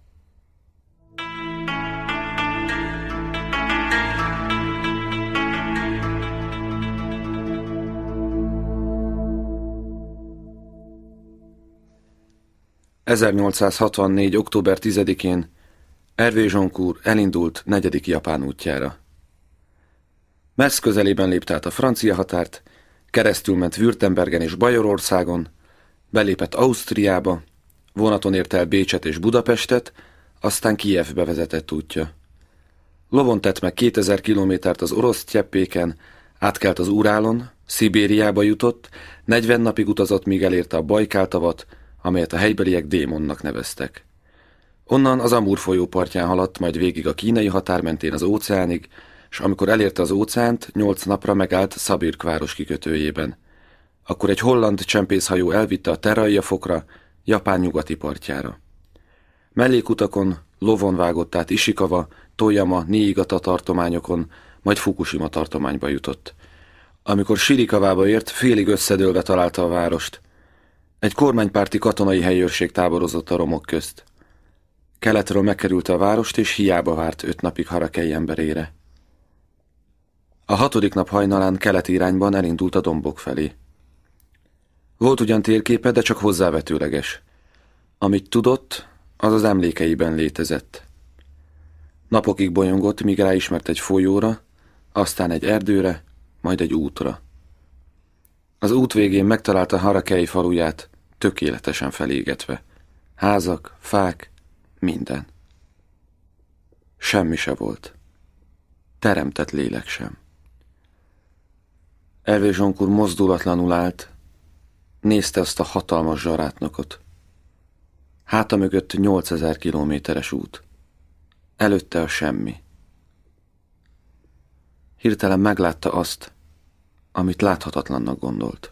...1864. október 10-én Hervé Joncourt elindult 4. japán útjára. Metz közelében lépte át a francia határt, keresztülment Württembergen és Bajorországon, belépett Ausztriába, vonaton ért el Bécset és Budapestet, aztán Kijevbe vezetett útja. Lovon tett meg 2000 kilométert az orosz cseppéken, átkelt az Urálon, Szibériába jutott, 40 napig utazott, míg elérte a Bajkál-tavat, amelyet a helybeliek Démonnak neveztek. Onnan az Amur folyó partján haladt, majd végig a kínai határ mentén az óceánig, és amikor elérte az óceánt, 8 napra megállt Szabirk város kikötőjében. Akkor egy holland csempészhajó elvitte a Terraia-fokra, Japán nyugati partjára. Mellékutakon, lovon vágott át Ishikawa, Toyama, Niigata tartományokon, majd Fukushima tartományba jutott. Amikor Shirikavába ért, félig összedőlve találta a várost. Egy kormánypárti katonai helyőrség táborozott a romok közt. Keletről megkerülte a várost, és hiába várt 5 napig Harakei emberére. A 6. nap hajnalán keleti irányban elindult a dombok felé. Volt ugyan térképe, de csak hozzávetőleges. Amit tudott, az az emlékeiben létezett. Napokig bolyongott, míg ráismert egy folyóra, aztán egy erdőre, majd egy útra. Az út végén megtalálta Harakei faluját, tökéletesen felégetve. Házak, fák, minden. Semmi se volt. Teremtett lélek sem. Hervé Joncourt mozdulatlanul állt, nézte azt a hatalmas zsarátnokot. Háta mögött 8000 kilométeres út. Előtte a semmi. Hirtelen meglátta azt, amit láthatatlannak gondolt.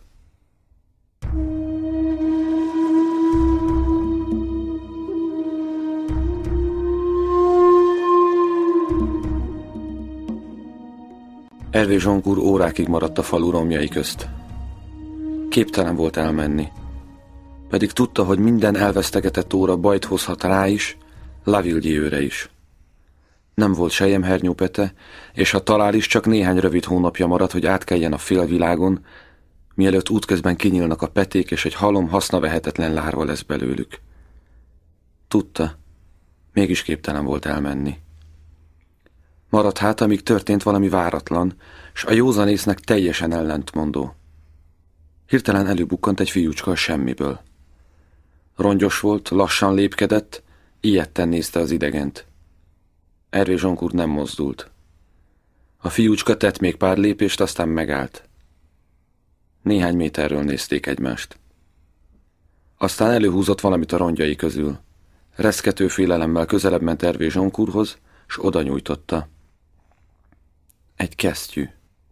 Hervé Joncourt órákig maradt a falu romjai közt. Képtelen volt elmenni. Pedig tudta, hogy minden elvesztegetett óra bajt hozhat rá is, Lavilliers-re is. Nem volt selyemhernyópete, és ha talál is, csak néhány rövid hónapja maradt, hogy átkeljen a félvilágon, mielőtt útközben kinyílnak a peték, és egy halom hasznavehetetlen lárva lesz belőlük. Tudta, mégis képtelen volt elmenni. Maradt hát, amíg történt valami váratlan, s a józanésznek teljesen ellentmondó. Hirtelen előbukkant egy fiúcska a semmiből. Rongyos volt, lassan lépkedett, ijedten nézte az idegent. Hervé Joncourt nem mozdult. A fiúcska tett még pár lépést, aztán megállt. Néhány méterről nézték egymást. Aztán előhúzott valamit a rongyai közül. Reszkető félelemmel közelebb ment Hervé Joncourthoz, s oda nyújtotta. Egy kesztyű.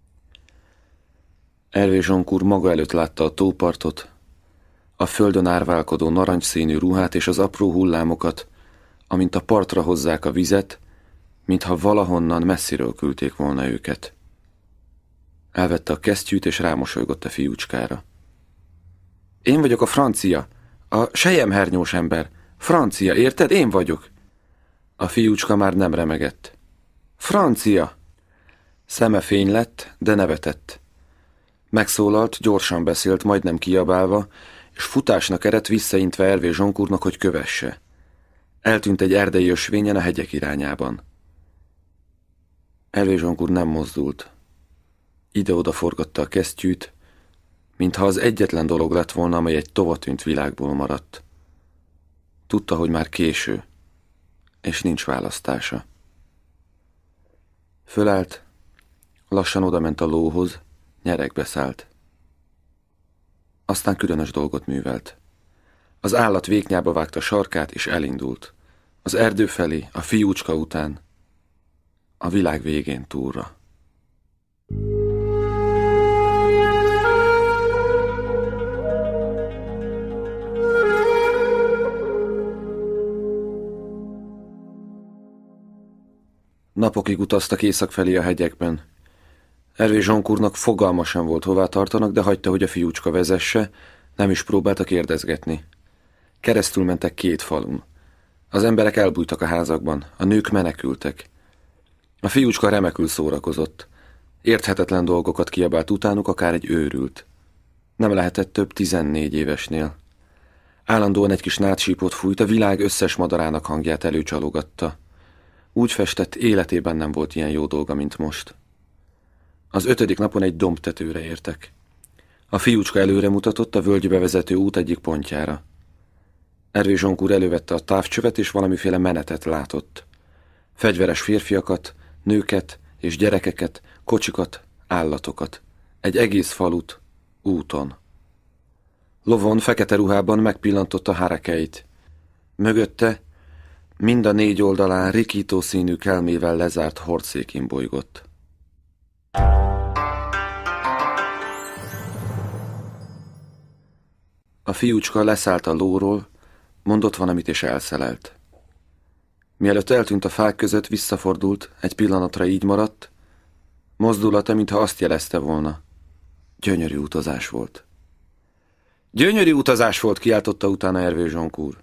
Hervé Joncourt maga előtt látta a tópartot, a földön árválkodó narancsszínű ruhát és az apró hullámokat, amint a partra hozzák a vizet, mintha valahonnan messziről küldték volna őket. Elvette a kesztyűt és rámosolygott a fiúcskára. Én vagyok a francia, a selyemhernyós ember. Francia, érted? Én vagyok. A fiúcska már nem remegett. Francia! Szeme fény lett, de nevetett. Megszólalt, gyorsan beszélt, majdnem kiabálva, és futásnak eredt visszaintve Hervé Joncourtnak, hogy kövesse. Eltűnt egy erdei ösvényen a hegyek irányában. Hervé Joncourt nem mozdult. Ide-oda forgatta a kesztyűt, mintha az egyetlen dolog lett volna, amely egy tovatűnt világból maradt. Tudta, hogy már késő, és nincs választása. Fölállt, lassan odament a lóhoz, nyeregbe szállt. Aztán különös dolgot művelt. Az állat véknyába vágta sarkát, és elindult. Az erdő felé, a fiúcska után, a világ végén túlra. Napokig utaztak észak felé a hegyekben. Hervé Zsonkúrnak fogalma sem volt, hová tartanak, de hagyta, hogy a fiúcska vezesse, nem is próbálta kérdezgetni. Keresztül mentek 2 falun. Az emberek elbújtak a házakban, a nők menekültek. A fiúcska remekül szórakozott. Érthetetlen dolgokat kiabált utánuk, akár egy őrült. Nem lehetett több 14 évesnél. Állandóan egy kis nátsípot fújt, a világ összes madarának hangját előcsalogatta. Úgy festett, életében nem volt ilyen jó dolga, mint most. Az 5. napon egy dombtetőre értek. A fiúcska előre mutatott a völgybe vezető út egyik pontjára. Hervé Zsonkúr elővette a távcsövet, és valamiféle menetet látott. Fegyveres férfiakat, nőket és gyerekeket, kocsikat, állatokat. Egy egész falut, úton. Lovon, fekete ruhában megpillantotta Harakeit. Mögötte, mind a 4 oldalán rikító színű kelmével lezárt hordszékin bolygott. A fiúcska leszállt a lóról, mondott valamit és elszelelt. Mielőtt eltűnt a fák között, visszafordult, egy pillanatra így maradt, mozdulata, mintha azt jelezte volna. Gyönyörű utazás volt. Gyönyörű utazás volt, kiáltotta utána Hervé Zsonkúr.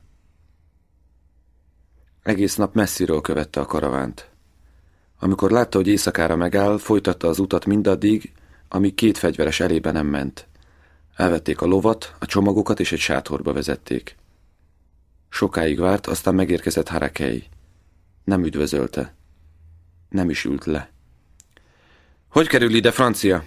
Egész nap messziről követte a karavánt. Amikor látta, hogy éjszakára megáll, folytatta az utat mindaddig, amíg 2 fegyveres elébe nem ment. Elvették a lovat, a csomagokat és egy sátorba vezették. Sokáig várt, aztán megérkezett Harakei. Nem üdvözölte. Nem is ült le. Hogy kerül ide, francia?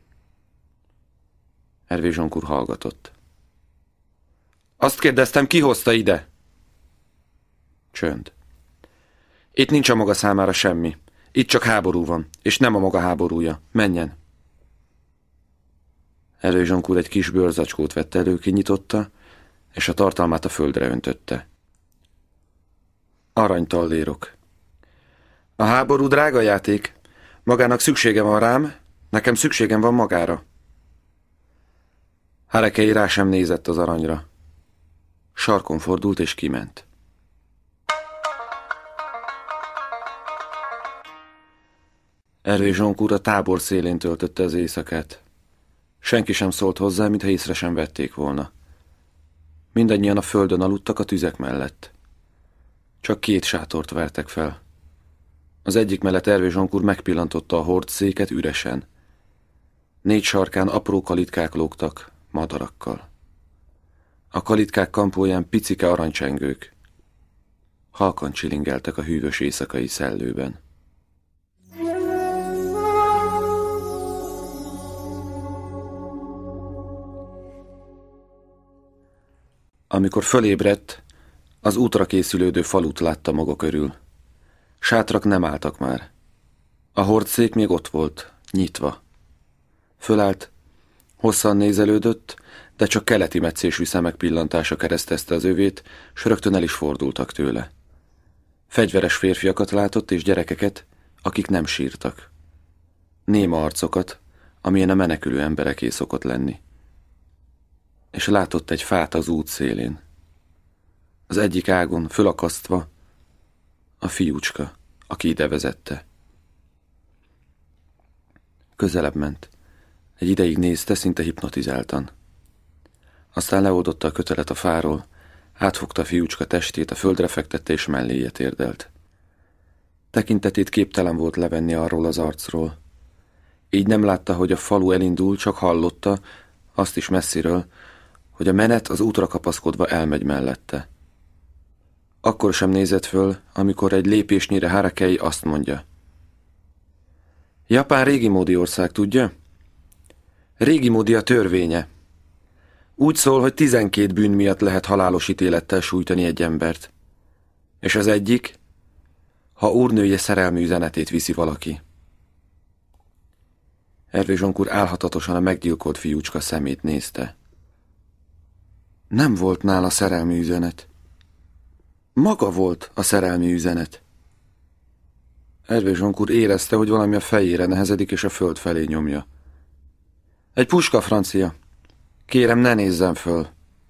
Hervé Zsonkúr hallgatott. Azt kérdeztem, ki hozta ide? Csönd. Itt nincs a maga számára semmi. Itt csak háború van, és nem a maga háborúja. Menjen. Hervé Zsonkúr egy kis bőrzacskót vett elő, kinyitotta, és a tartalmát a földre öntötte. Aranytallérok. A háború drága játék. Magának szüksége van rám, nekem szükségem van magára. Harakei rá sem nézett az aranyra. Sarkon fordult és kiment. Hervé Zsonkúr a tábor szélén töltötte az éjszakát. Senki sem szólt hozzá, mintha észre sem vették volna. Mindannyian a földön aludtak a tüzek mellett. Csak 2 sátort vertek fel. Az egyik mellett Hervé Zsonkúr megpillantotta a hordszéket üresen. 4 sarkán apró kalitkák lógtak, madarakkal. A kalitkák kampóján picike aranycsengők. Halkan csilingeltek a hűvös éjszakai szellőben. Amikor fölébredt, az útra készülődő falut látta maga körül. Sátrak nem álltak már. A hordszék még ott volt, nyitva. Fölállt, hosszan nézelődött, de csak keleti metszésű szemek pillantása keresztezte az övét, s rögtön el is fordultak tőle. Fegyveres férfiakat látott és gyerekeket, akik nem sírtak. Néma arcokat, amilyen a menekülő embereké szokott lenni. És látott egy fát az út szélén. Az egyik ágon, fölakasztva, a fiúcska, aki ide vezette. Közelebb ment. Egy ideig nézte, szinte hipnotizáltan. Aztán leoldotta a kötelet a fáról, átfogta a fiúcska testét, a földre fektette és melléje térdelt. Tekintetét képtelen volt levenni arról az arcról. Így nem látta, hogy a falu elindul, csak hallotta, azt is messziről, hogy a menet az útra kapaszkodva elmegy mellette. Akkor sem nézett föl, amikor egy lépésnyire Harakei azt mondja. Japán régimódi ország, tudja? Régimódi a törvénye. Úgy szól, hogy 12 bűn miatt lehet halálos ítélettel sújtani egy embert. És az egyik, ha úrnője szerelmi üzenetét viszi valaki. Hervé Zsonkúr álhatatosan a meggyilkolt fiúcska szemét nézte. Nem volt nála szerelmi üzenet. Maga volt a szerelmi üzenet. Hervé Zsonkúr érezte, hogy valami a fejére nehezedik, és a föld felé nyomja. Egy puska, francia. Kérem, ne nézzen föl.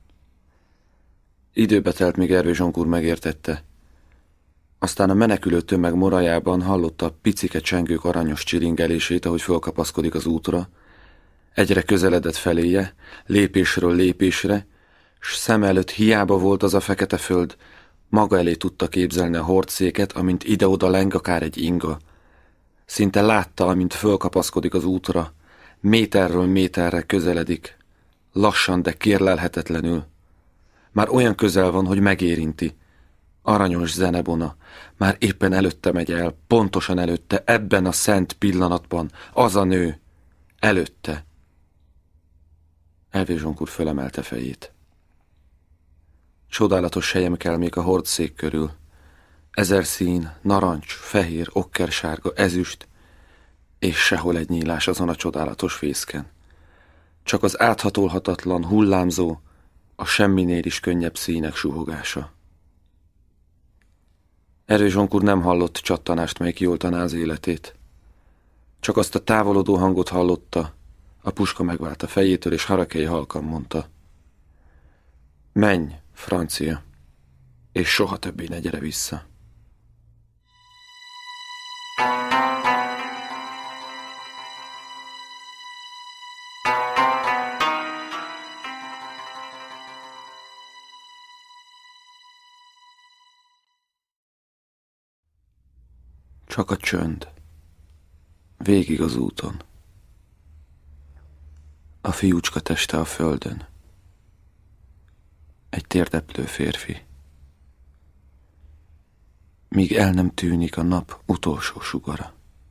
Időbe telt, míg Hervé Zsonkúr megértette. Aztán a menekülő tömeg morajában hallotta a picike csengők aranyos csilingelését, ahogy fölkapaszkodik az útra. Egyre közeledett feléje, lépésről lépésre, s szem előtt hiába volt az a fekete föld, maga elé tudta képzelni a hordszéket, amint ide-oda leng akár egy inga. Szinte látta, amint fölkapaszkodik az útra, méterről méterre közeledik, lassan, de kérlelhetetlenül. Már olyan közel van, hogy megérinti. Aranyos zenebona, már éppen előtte megy el, pontosan előtte, ebben a szent pillanatban, az a nő, előtte. Hervé Zsonkúr fölemelte fejét. Csodálatos selyemkelmék a hordszék körül. 1000 szín, narancs, fehér, okkersárga, ezüst, és sehol egy nyílás azon a csodálatos fészken. Csak az áthatolhatatlan, hullámzó, a semminél is könnyebb színek suhogása. Hervé Zsonkúr nem hallott csattanást, mely kioltaná az életét. Csak azt a távolodó hangot hallotta, a puska megvált a fejétől, és Harakei halkan mondta. Menj, francia, és soha többé ne gyere vissza. Csak a csönd, végig az úton. A fiúcska teste a földön. Egy térdeplő férfi. Míg el nem tűnik a nap utolsó sugara.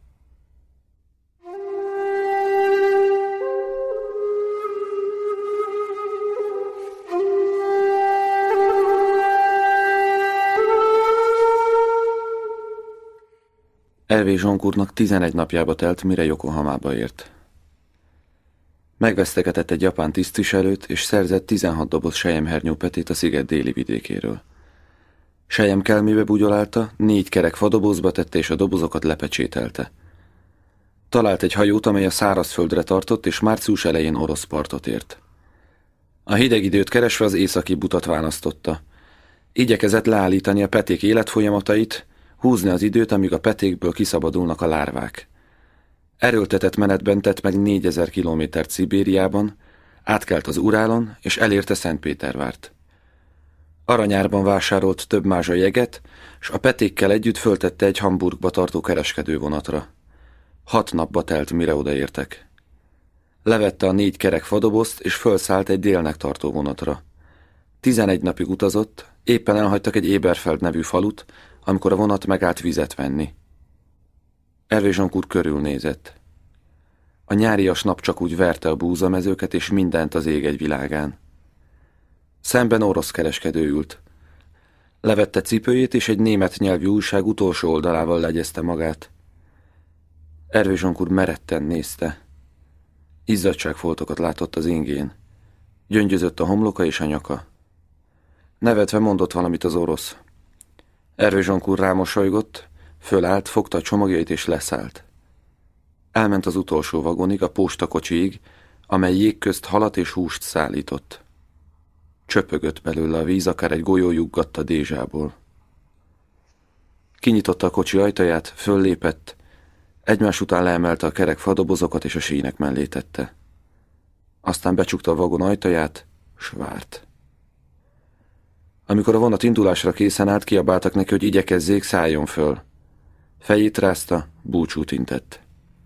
Hervé Zsonkúrnak 11 napjába telt, mire Yokohamába ért. Megvesztegetett egy japán tisztviselőt, és szerzett 16 doboz selyemhernyópetét a sziget déli vidékéről. Selyemkelmébe bugyolálta, 4 kerek fadobozba tette, és a dobozokat lepecsételte. Talált egy hajót, amely a szárazföldre tartott, és március elején orosz partot ért. A hideg időt keresve az északi utat választotta. Igyekezett leállítani a peték életfolyamatait, húzni az időt, amíg a petékből kiszabadulnak a lárvák. Erőltetett menetben tett meg 4000 kilométert Szibériában, átkelt az Urálon, és elérte Szentpétervárt. Aranyárban vásárolt több mázsa jeget, s a petékkel együtt föltette egy Hamburgba tartó kereskedővonatra. 6 napba telt, mire odaértek. Levette a 4 kerek fadobozt, és fölszállt egy délnek tartó vonatra. 11 napig utazott, éppen elhagytak egy Eberfeld nevű falut, amikor a vonat megállt vizet venni. Hervé Zsonkúr körülnézett. A nyárias nap csak úgy verte a búzamezőket, és mindent az ég egy világán. Szemben orosz kereskedő ült. Levette cipőjét, és egy német nyelvű újság utolsó oldalával legyezte magát. Hervé Zsonkúr meretten nézte. Izzadságfoltokat látott az ingén. Gyöngyözött a homloka és a nyaka. Nevetve mondott valamit az orosz. Hervé Zsonkúr rámosolygott, fölállt, fogta a csomagjait és leszállt. Elment az utolsó vagonig, a postakocsiig, amely jég közt halat és húst szállított. Csöpögött belőle a víz, akár egy golyó juggatta dézsából. Kinyitotta a kocsi ajtaját, föllépett, egymás után leemelte a kerek fadobozokat és a sínek mellé tette. Aztán becsukta a vagon ajtaját, s várt. Amikor a vonat indulásra készen állt, kiabáltak neki, hogy igyekezzék, szálljon föl. Fejét rázta, búcsút intett.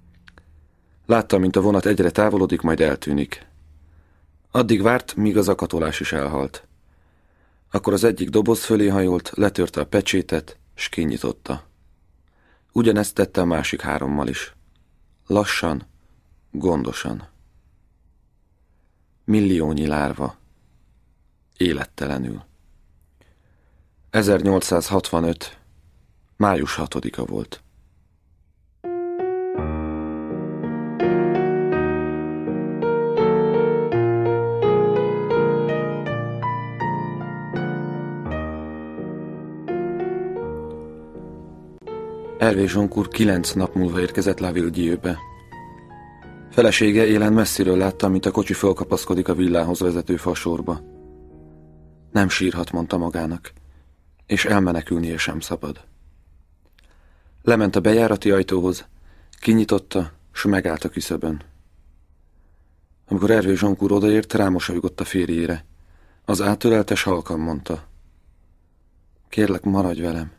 Látta, mint a vonat egyre távolodik, majd eltűnik. Addig várt, míg az akatolás is elhalt. Akkor az egyik doboz fölé hajolt, letörte a pecsétet, s kinyitotta. Ugyanezt tette a másik 3-mal is. Lassan, gondosan. milliónyi lárva. Élettelenül. 1865. május 6-a volt. Hervé Joncourt 9 nap múlva érkezett La Villegieuxbe. Felesége élen messziről látta, mint a kocsi fölkapaszkodik a villához vezető fasorba. Nem sírhat, mondta magának, és elmenekülnie sem szabad. Lement a bejárati ajtóhoz, kinyitotta, s megállt a küszöbön. Amikor Hervé Joncourt odaért, rámosolygott a férjére. Az átöleltes halkan mondta: kérlek, maradj velem.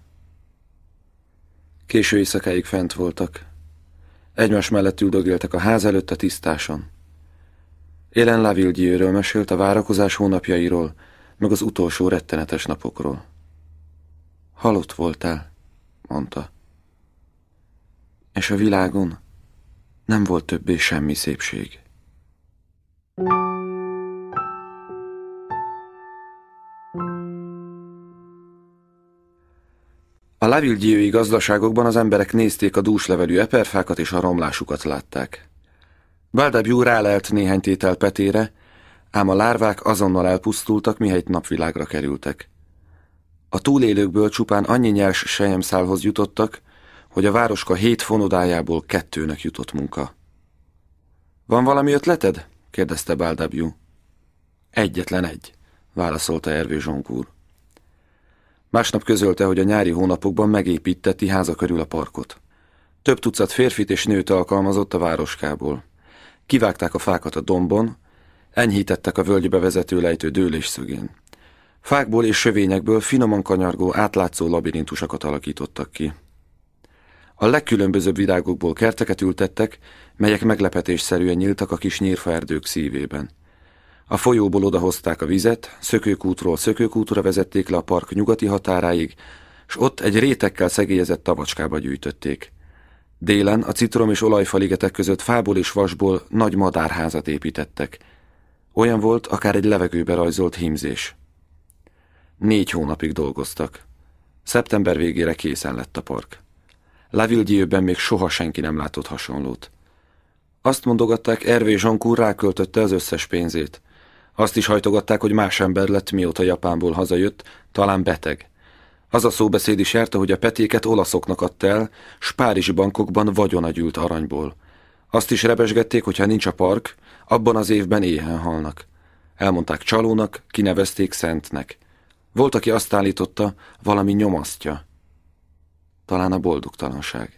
Késő éjszakáig fent voltak. Egymás mellett üldögéltek a ház előtt a tisztáson. Élen La Villegieuxről mesélt, a várakozás hónapjairól, meg az utolsó rettenetes napokról. Halott voltál, mondta. És a világon nem volt többé semmi szépség. A La Villegieuxi gazdaságokban az emberek nézték a dúslevelű eperfákat, és a romlásukat látták. Baldabiu rálelt néhány tétel petére, ám a lárvák azonnal elpusztultak, mihelyt napvilágra kerültek. A túlélőkből csupán annyi nyers selyemszálhoz jutottak, hogy a városka 7 fonodájából 2-nek jutott munka. Van valami ötleted? kérdezte Baldabiu. Egyetlen egy, válaszolta Hervé Joncourt. Másnap közölte, hogy a nyári hónapokban megépíteti háza körül a parkot. Több tucat férfit és nőt alkalmazott a városkából. Kivágták a fákat a dombon, enyhítettek a völgybe vezető lejtő dőlésszögén. Fákból és sövényekből finoman kanyargó, átlátszó labirintusokat alakítottak ki. A legkülönbözőbb virágokból kerteket ültettek, melyek meglepetésszerűen nyíltak a kis nyírfaerdők szívében. A folyóból odahozták a vizet, szökőkútról szökőkútra vezették le a park nyugati határáig, s ott egy rétekkel szegélyezett tavacskába gyűjtötték. Délen a citrom és olajfaligetek között fából és vasból nagy madárházat építettek. Olyan volt, akár egy levegőbe rajzolt hímzés. 4 hónapig dolgoztak. Szeptember végére készen lett a park. La Villegieuxben még soha senki nem látott hasonlót. Azt mondogatták, Hervé Joncourt ráköltötte az összes pénzét. Azt is hajtogatták, hogy más ember lett, mióta Japánból hazajött, talán beteg. Az a szóbeszéd is járta, hogy a petéket olaszoknak adta el, s párizsi bankokban vagyona gyűlt aranyból. Azt is rebesgették, hogy ha nincs a park, abban az évben éhen halnak. Elmondták csalónak, kinevezték szentnek. Volt, aki azt állította, valami nyomasztja. Talán a boldogtalanság.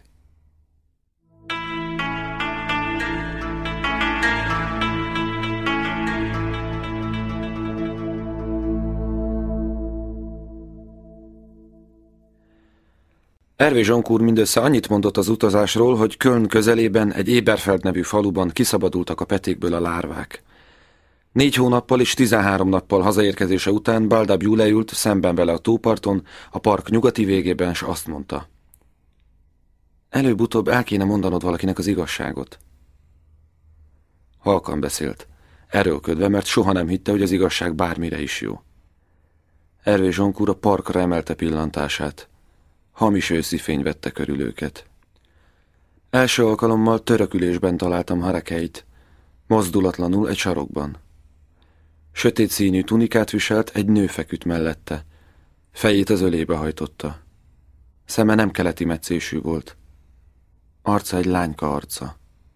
Hervé Joncourt mindössze annyit mondott az utazásról, hogy Köln közelében egy Eberfeld nevű faluban kiszabadultak a petékből a lárvák. 4 hónappal és 13 nappal hazaérkezése után Baldabiu leült szemben vele a tóparton, a park nyugati végében, s azt mondta: előbb-utóbb el kéne mondanod valakinek az igazságot. Halkan beszélt, erőlködve, mert soha nem hitte, hogy az igazság bármire is jó. Hervé Joncourt a parkra emelte pillantását. Hamis őszi fény vette körül őket. Első alkalommal törökülésben találtam Harakeit, mozdulatlanul egy sarokban. Sötét színű tunikát viselt, egy nő feküdt mellette. Fejét az ölébe hajtotta. Szeme nem keleti metszésű volt. Arca egy lányka arca.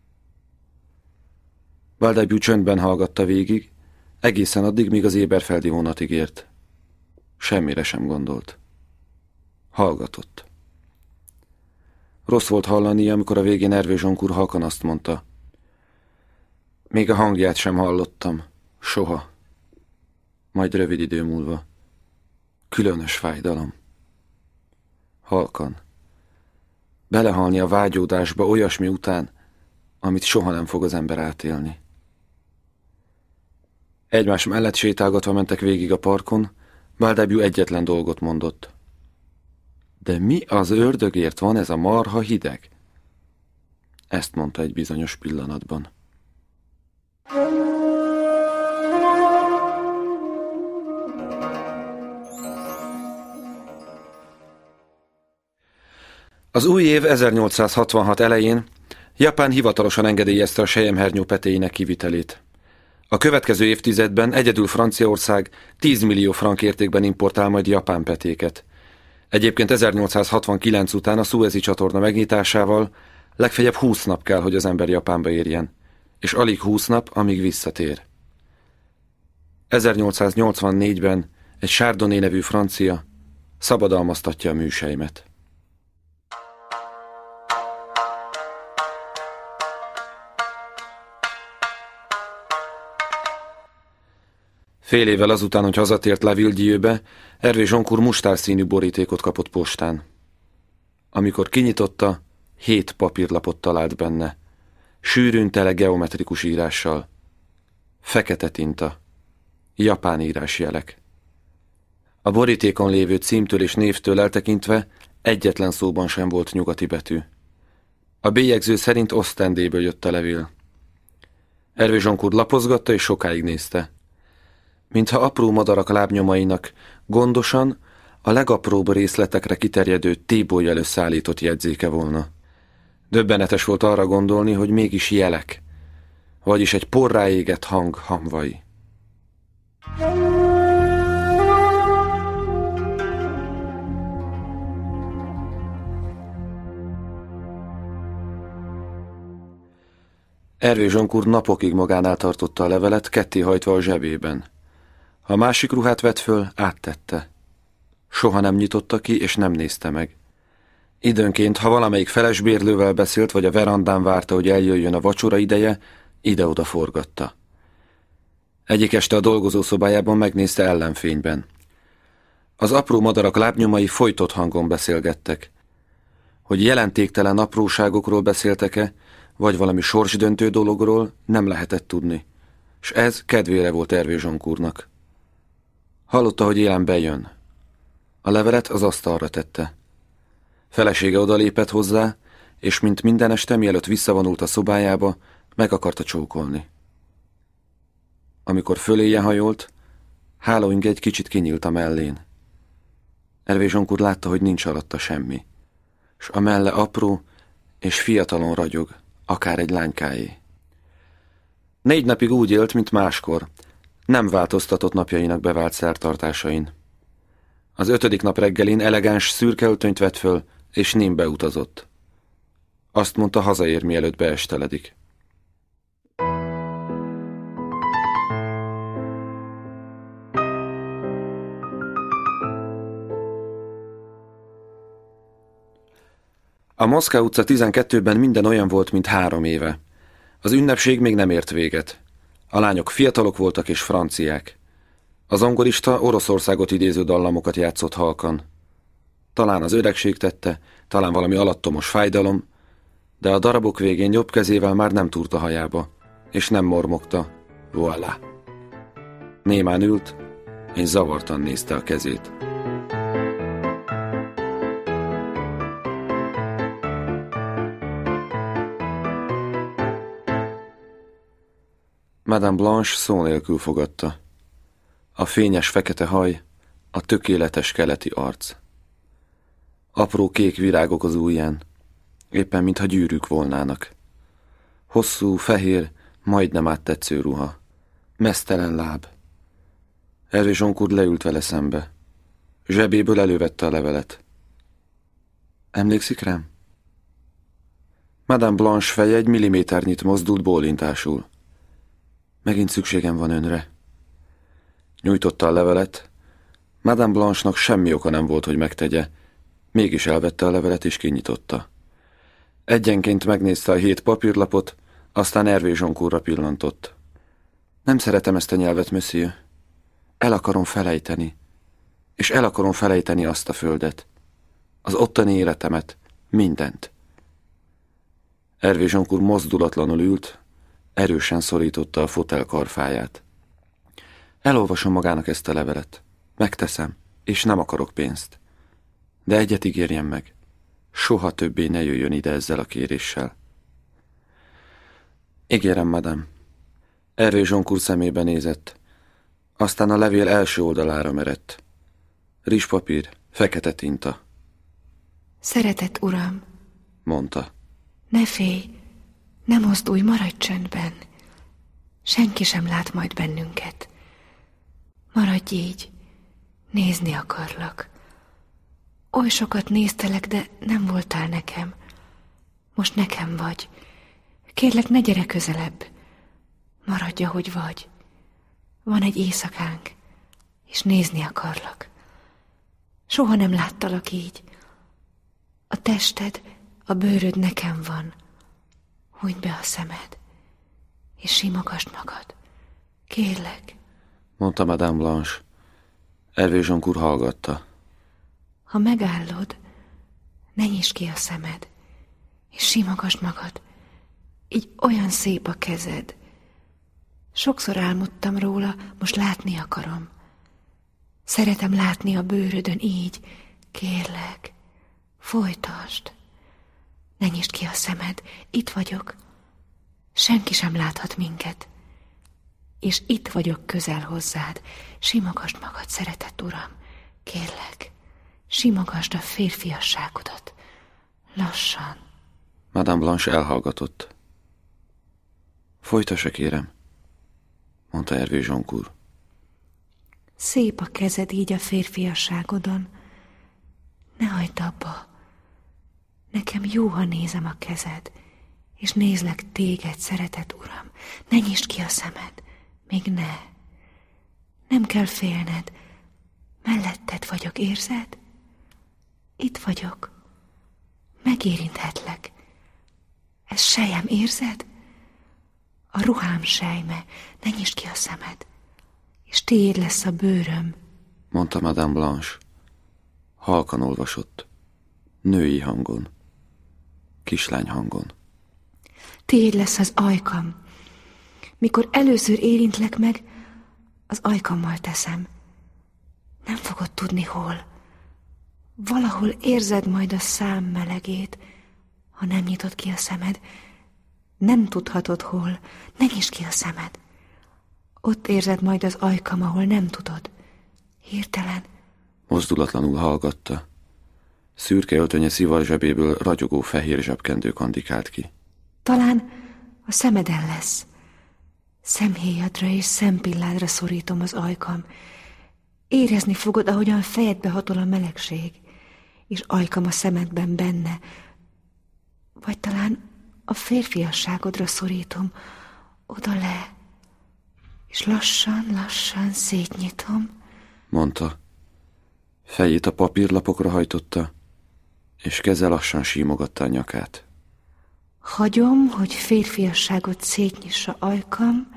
Baldabiu csöndben hallgatta végig, egészen addig, míg az Eberfeldi vonatig ért. Semmire sem gondolt. Hallgatott. Rossz volt hallani, amikor a végén Hervé Joncourt halkan azt mondta: még a hangját sem hallottam. Soha. Majd rövid idő múlva: különös fájdalom. Halkan. Belehalni a vágyódásba olyasmi után, amit soha nem fog az ember átélni. Egymás mellett sétálgatva mentek végig a parkon, Baldabiu egyetlen dolgot mondott: de mi az ördögért van ez a marha hideg? Ezt mondta egy bizonyos pillanatban. Az új év 1866 elején Japán hivatalosan engedélyezte a selyemhernyó petéinek kivitelét. A következő évtizedben egyedül Franciaország 10 millió frank értékben importál majd japán petéket. Egyébként 1869 után a Szuezi csatorna megnyitásával legfeljebb 20 nap kell, hogy az ember Japánba érjen, és alig 20 nap, amíg visszatér. 1884-ben egy Chardonnay nevű francia szabadalmaztatja a műseimet. Fél évvel azután, hogy hazatért La Villedieu-be, Hervé Joncourt mustárszínű borítékot kapott postán. Amikor kinyitotta, 7 papírlapot talált benne, sűrűn tele geometrikus írással. Fekete tinta, japán írásjelek. A borítékon lévő címtől és névtől eltekintve egyetlen szóban sem volt nyugati betű. A bélyegző szerint Ostendéből jött a levél. Hervé Joncourt lapozgatta és sokáig nézte. Mintha apró madarak lábnyomainak gondosan, a legapróbb részletekre kiterjedő tébollyal összeállított jegyzéke volna. Döbbenetes volt arra gondolni, hogy mégis jelek, vagyis egy porrá égett hang hamvai. Hervé Joncourt napokig magánál tartotta a levelet, kettéhajtva a zsebében. Ha a másik ruhát vett föl, áttette. Soha nem nyitotta ki, és nem nézte meg. Időnként, ha valamelyik felesbérlővel beszélt, vagy a verandán várta, hogy eljöjjön a vacsora ideje, ide-oda forgatta. Egyik este a dolgozószobájában megnézte ellenfényben. Az apró madarak lábnyomai folytott hangon beszélgettek. Hogy jelentéktelen apróságokról beszéltek-e, vagy valami sorsdöntő dologról, nem lehetett tudni, s ez kedvére volt Hervé Joncourtnak. Hallotta, hogy élen bejön. A levelet az asztalra tette. Felesége odalépett hozzá, és mint minden este, mielőtt visszavonult a szobájába, meg akarta csókolni. Amikor föléje hajolt, hálóinge egy kicsit kinyílt a mellén. Hervé Joncourt látta, hogy nincs alatta semmi, s a melle apró és fiatalon ragyog, akár egy lánykáé. 4 napig úgy élt, mint máskor, nem változtatott napjainak bevált szertartásain. Az 5. nap reggelin elegáns szürke öltönyt vett föl, és Nîmes-be utazott. Azt mondta, hazaér, mielőtt beesteledik. A Moszkva utca 12-ben minden olyan volt, mint 3 éve. Az ünnepség még nem ért véget. A lányok fiatalok voltak és franciák. A zongorista Oroszországot idéző dallamokat játszott halkan. Talán az öregség tette, talán valami alattomos fájdalom, de a darabok végén jobb kezével már nem túrt a hajába, és nem mormogta, voilà. Némán ült, és zavartan nézte a kezét. Madame Blanche szó nélkül fogadta. A fényes fekete haj, a tökéletes keleti arc. Apró kék virágok az ujján, éppen mintha gyűrűk volnának. Hosszú, fehér, majdnem áttetsző ruha. Meztelen láb. Hervé Joncourt leült vele szembe. Zsebéből elővette a levelet. Emlékszik rám? Madame Blanche feje egy milliméternyit mozdult bólintásul. Megint szükségem van önre. Nyújtotta a levelet. Madame Blanche-nak semmi oka nem volt, hogy megtegye. Mégis elvette a levelet és kinyitotta. Egyenként megnézte a 7 papírlapot, aztán Hervé Joncourtra pillantott. Nem szeretem ezt a nyelvet, monsieur. El akarom felejteni. És el akarom felejteni azt a földet. Az ottani életemet. Mindent. Hervé Joncourt mozdulatlanul ült, erősen szorította a fotel karfáját. Elolvasom magának ezt a levelet. Megteszem, és nem akarok pénzt. De egyet ígérjem meg. Soha többé ne jöjjön ide ezzel a kéréssel. Ígérem, madame. Hervé Joncourt szemébe nézett. Aztán a levél első oldalára merett. Rizspapír, fekete tinta. Szeretett Uram, mondta. Ne félj, ne mozdulj, maradj csöndben. Senki sem lát majd bennünket. Maradj így, nézni akarlak. Oly sokat néztelek, de nem voltál nekem. Most nekem vagy. Kérlek, ne gyere közelebb. Maradj, ahogy vagy. Van egy éjszakánk, és nézni akarlak. Soha nem láttalak így. A tested, a bőröd nekem van. Hunyd be a szemed, és simogasd magad. Kérlek, mondta Madame Blanche. Hervé Joncourt hallgatta. Ha megállod, ne nyisd ki a szemed, és simogasd magad. Így olyan szép a kezed. Sokszor álmodtam róla, most látni akarom. Szeretem látni a bőrödön így. Kérlek, folytasd. Ne nyisd ki a szemed, itt vagyok. Senki sem láthat minket. És itt vagyok közel hozzád. Simogasd magad, szeretett Uram. Kérlek, simogasd a férfiasságodat. Lassan. Madame Blanche elhallgatott. Folytassa, kérem, mondta Hervé Joncourt. Szép a kezed így a férfiasságodon. Ne hagyd abba. Nekem jó, ha nézem a kezed, és nézlek téged, szeretett Uram. Ne nyisd ki a szemed, még ne. Nem kell félned, melletted vagyok, érzed? Itt vagyok, megérinthetlek. Ez sejem, érzed? A ruhám sejme, ne nyisd ki a szemed, és tiéd lesz a bőröm, mondta Madame Blanche. Halkan olvasott, női hangon, kislány hangon. Tiéd lesz az ajkam. Mikor először érintlek meg, az ajkammal teszem. Nem fogod tudni hol. Valahol érzed majd a szám melegét, ha nem nyitod ki a szemed. Nem tudhatod hol, ne nyisd ki a szemed. Ott érzed majd az ajkam, ahol nem tudod. Hirtelen. Mozdulatlanul hallgatta. Szürke öltönye szivar zsebéből ragyogó fehér zsebkendő kandikált ki. Talán a szemeden lesz. Szemhéjadra és szempilládra szorítom az ajkam. Érezni fogod, ahogyan fejedbe hatol a melegség, és ajkam a szemedben benne. Vagy talán a férfiasságodra szorítom, oda le, és lassan szétnyitom, mondta. Fejét a papírlapokra hajtotta, és keze lassan símogatta a nyakát. Hagyom, hogy férfiasságot szétnyissa ajkam,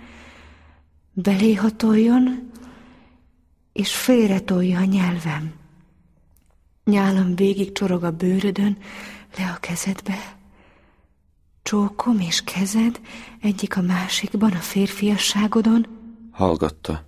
beléhatoljon, és félretolja a nyelvem. Nyálam végig csorog a bőrödön, le a kezedbe. Csókom és kezed egyik a másikban a férfiasságodon. Hallgatta.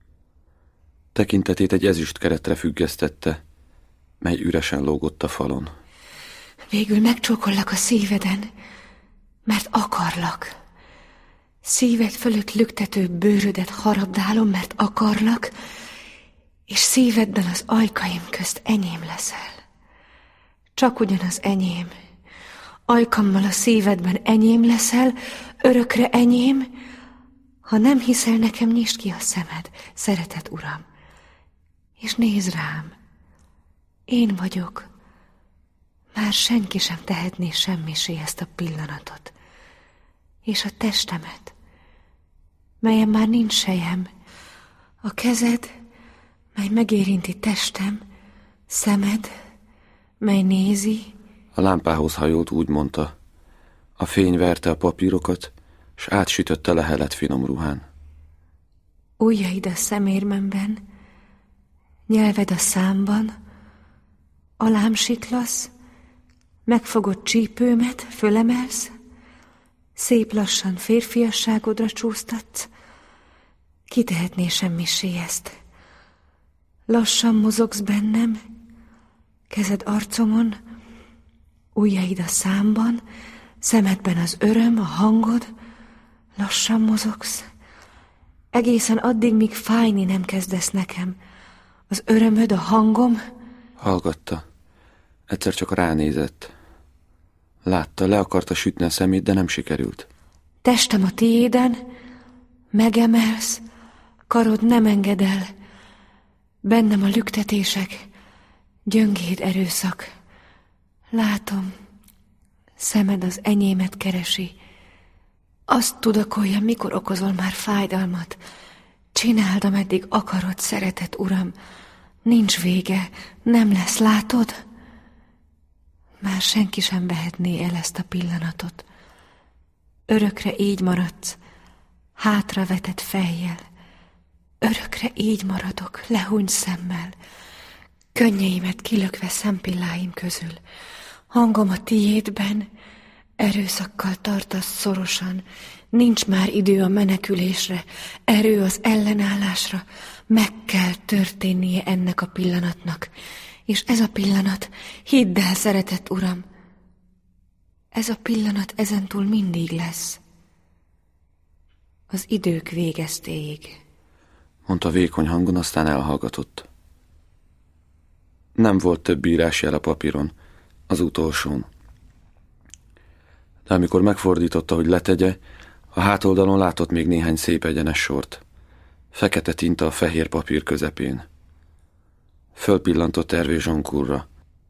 Tekintetét egy ezüstkeretre függesztette, mely üresen lógott a falon. Végül megcsókollak a szíveden, mert akarlak. Szíved fölött lüktető bőrödet harabdálom, mert akarlak, és szívedben az ajkaim közt enyém leszel. Csak ugyanaz enyém. Ajkammal a szívedben enyém leszel, örökre enyém. Ha nem hiszel nekem, nyisd ki a szemed, szeretett Uram, és nézd rám. Én vagyok. Már senki sem tehetné semmisé ezt a pillanatot. És a testemet, melyen már nincs sejem, a kezed, mely megérinti testem, szemed, mely nézi. A lámpához hajolt, úgy mondta. A fény verte a papírokat, s átsütötte lehelet finom ruhán. Ujjaid a szemérmemben, nyelved a számban, alám siklasz, megfogod csípőmet, fölemelsz, szép lassan férfiasságodra csúsztatsz, ki tehetné semmissé ezt. Lassan mozogsz bennem, kezed arcomon, ujjaid a számban, szemedben az öröm, a hangod, lassan mozogsz, egészen addig, míg fájni nem kezdesz nekem. Az örömöd, a hangom. Hallgatta. Egyszer csak ránézett. Látta, le akarta sütni a szemét, de nem sikerült. Testem a tiéden, megemelsz, karod nem enged el. Bennem a lüktetések, gyöngéd erőszak. Látom, szemed az enyémet keresi. Azt tudakolja, mikor okozol már fájdalmat. Csináld, ameddig akarod, szeretett Uram. Nincs vége, nem lesz, látod? Már senki sem vehetné el ezt a pillanatot. Örökre így maradsz, hátra vetett fejjel. Örökre így maradok, lehúny szemmel, könnyeimet kilökve szempilláim közül. Hangom a tiédben, erőszakkal tartasz szorosan. Nincs már idő a menekülésre, erő az ellenállásra. Meg kell történnie ennek a pillanatnak. És ez a pillanat, hidd el, szeretett Uram, ez a pillanat ezentúl mindig lesz. Az idők végeztéig. Mondta vékony hangon, aztán elhallgatott. Nem volt több írásjel a papíron, az utolsón. De amikor megfordította, hogy letegye, a hátoldalon látott még néhány szép egyenes sort. Fekete tinta a fehér papír közepén. Fölpillantott Hervé Joncourtra.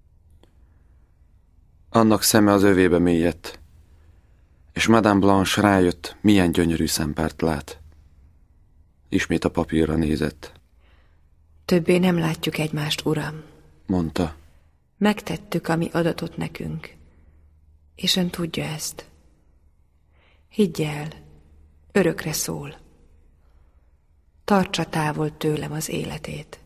Annak szeme az övébe mélyedt, és Madame Blanche rájött, milyen gyönyörű szempárt lát. Ismét a papírra nézett. Többé nem látjuk egymást, Uram, mondta. Megtettük, ami adatot nekünk, és ön tudja ezt. Higgy el, örökre szól. Tartsa távol tőlem az életét.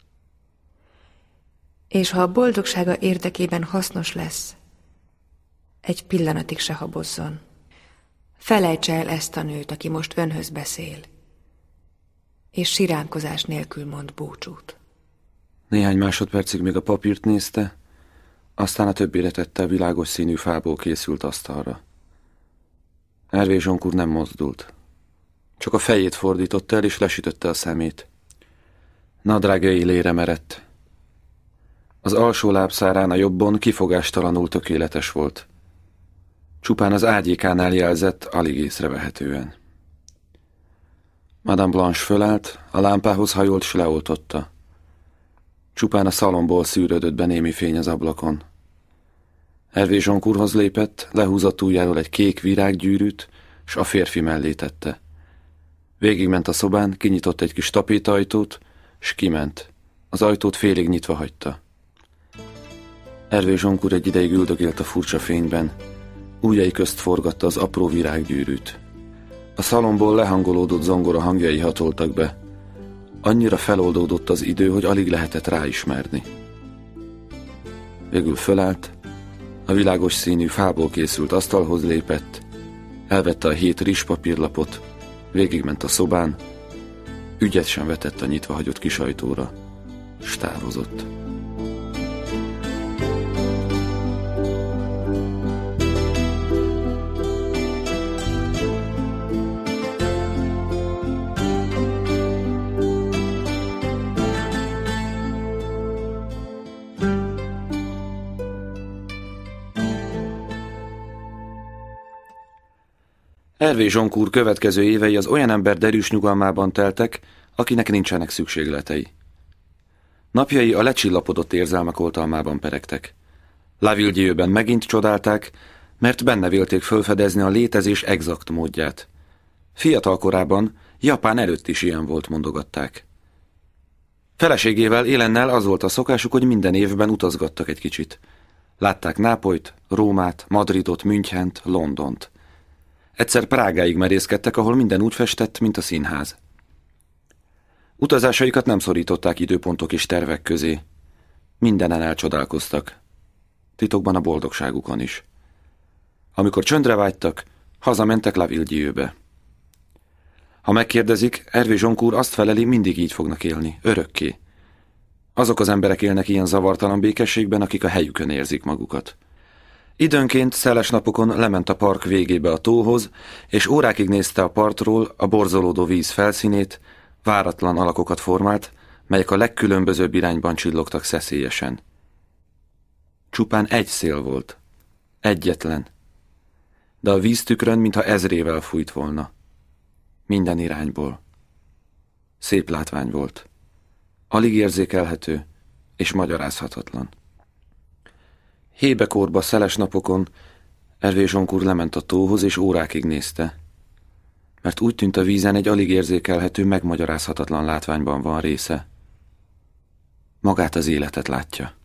És ha a boldogsága érdekében hasznos lesz, egy pillanatig se habozzon. Felejtse el ezt a nőt, aki most önhöz beszél, és siránkozás nélkül mond búcsút. Néhány másodpercig még a papírt nézte, aztán a többére tette a világos színű fából készült asztalra. Hervé Joncourt nem mozdult. Csak a fejét fordította el, és lesütötte a szemét. Nadrágja élére merett. Az alsó lábszárán a jobbon kifogástalanul tökéletes volt. Csupán az ágyékánál jelzett, alig észrevehetően. Madame Blanche fölállt, a lámpához hajolt, s leoltotta. Csupán a szalomból szűrődött be némi fény az ablakon. Hervé Joncourthoz lépett, lehúzott ujjáról egy kék virággyűrűt, s a férfi mellé tette. Végigment a szobán, kinyitott egy kis tapétaajtót, s kiment. Az ajtót félig nyitva hagyta. Hervé Joncourt egy ideig üldögélt a furcsa fényben, ujjai közt forgatta az apró virággyűrűt. A szalomból lehangolódott zongora hangjai hatoltak be. Annyira feloldódott az idő, hogy alig lehetett ráismerni. Végül fölállt, a világos színű fából készült asztalhoz lépett, elvette a 7 rizspapírlapot, végigment a szobán, ügyet sem vetett a nyitva hagyott kis ajtóra, s távozott. Hervé Joncourt következő évei az olyan ember derűs nyugalmában teltek, akinek nincsenek szükségletei. Napjai a lecsillapodott érzelmek oltalmában peregtek. La Villedieu-ben megint csodálták, mert benne vélték fölfedezni a létezés exakt módját. Fiatal korában, Japán előtt is ilyen volt, mondogatták. Feleségével, Élennel az volt a szokásuk, hogy minden évben utazgattak egy kicsit. Látták Nápolyt, Rómát, Madridot, Münchent, Londont. Egyszer Prágáig merészkedtek, ahol minden úgy festett, mint a színház. Utazásaikat nem szorították időpontok és tervek közé. Mindenen elcsodálkoztak. Titokban a boldogságukon is. Amikor csöndre vágytak, hazamentek La Villedieu-be. Ha megkérdezik, Hervé Joncourt azt feleli, mindig így fognak élni, örökké. Azok az emberek élnek ilyen zavartalan békességben, akik a helyükön érzik magukat. Időnként szeles napokon lement a park végébe a tóhoz, és órákig nézte a partról a borzolódó víz felszínét, váratlan alakokat formált, melyek a legkülönbözőbb irányban csillogtak szeszélyesen. Csupán egy szél volt. Egyetlen. De a víztükrön, mintha ezrével fújt volna. Minden irányból. Szép látvány volt. Alig érzékelhető és magyarázhatatlan. Hébekorba szeles napokon Hervé Zsonkúr lement a tóhoz, és órákig nézte. Mert úgy tűnt, a vízen egy alig érzékelhető, megmagyarázhatatlan látványban van része. Magát az életet látja.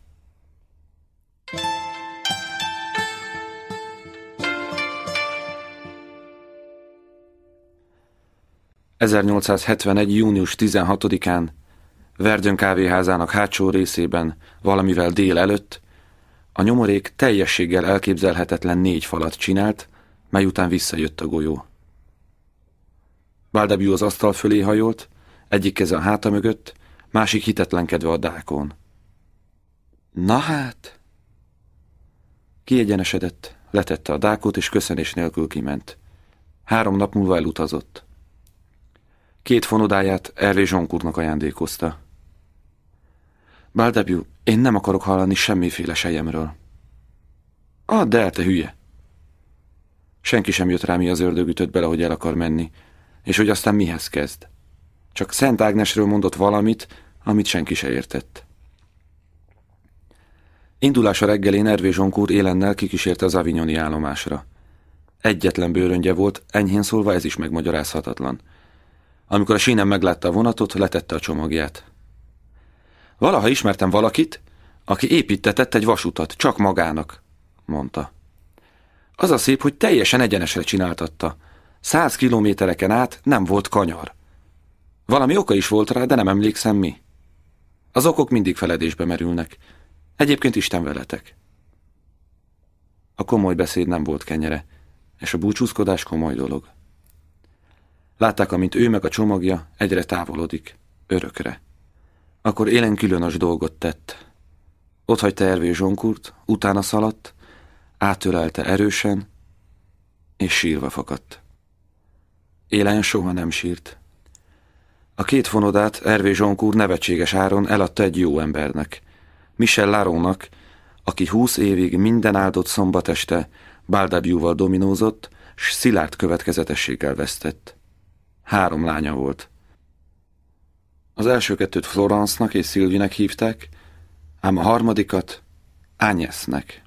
...1871. június 16-án Verdun kávéházának hátsó részében, valamivel dél előtt, a nyomorék teljességgel elképzelhetetlen 4 falat csinált, mely után visszajött a golyó. Baldabio az asztal fölé hajolt, egyik keze a háta mögött, másik hitetlenkedve a dákon. Na hát! Kiegyenesedett, letette a dákot, és köszönés nélkül kiment. 3 nap múlva elutazott. 2 fonodáját Hervé Zsonkúrnak ajándékozta. Baldabio, én nem akarok hallani semmiféle selyemről. Add el, te hülye! Senki sem jött rá, mi az ördög ütött bele, hogy el akar menni, és hogy aztán mihez kezd. Csak Szent Ágnesről mondott valamit, amit senki se értett. Indulása reggelén Hervé Zsonkúr élennel kikísérte az avignoni állomásra. Egyetlen bőröngye volt, enyhén szólva ez is megmagyarázhatatlan. Amikor a sínen meglátta a vonatot, letette a csomagját. Valaha ismertem valakit, aki építtetett egy vasutat, csak magának, mondta. Az a szép, hogy teljesen egyenesre csináltatta. 100 kilométereken át nem volt kanyar. Valami oka is volt rá, de nem emlékszem mi. Az okok mindig feledésbe merülnek. Egyébként Isten veletek. A komoly beszéd nem volt kenyere, és a búcsúzkodás komoly dolog. Látták, amint ő meg a csomagja egyre távolodik, örökre. Akkor élen különös dolgot tett. Otthagyta Hervé Zsonkúrt, utána szaladt, átölelte erősen, és sírva fakadt. Élen soha nem sírt. A 2 fonodát Hervé Zsonkúr nevetséges áron eladta egy jó embernek, Michel Laronnak, aki 20 évig minden áldott szombat este Baldabioval dominózott, s szilárd következetességgel vesztett. 3 lánya volt. Az első 2-t Florence-nak és Sylvie-nek hívták, ám a harmadikat Agnesnek.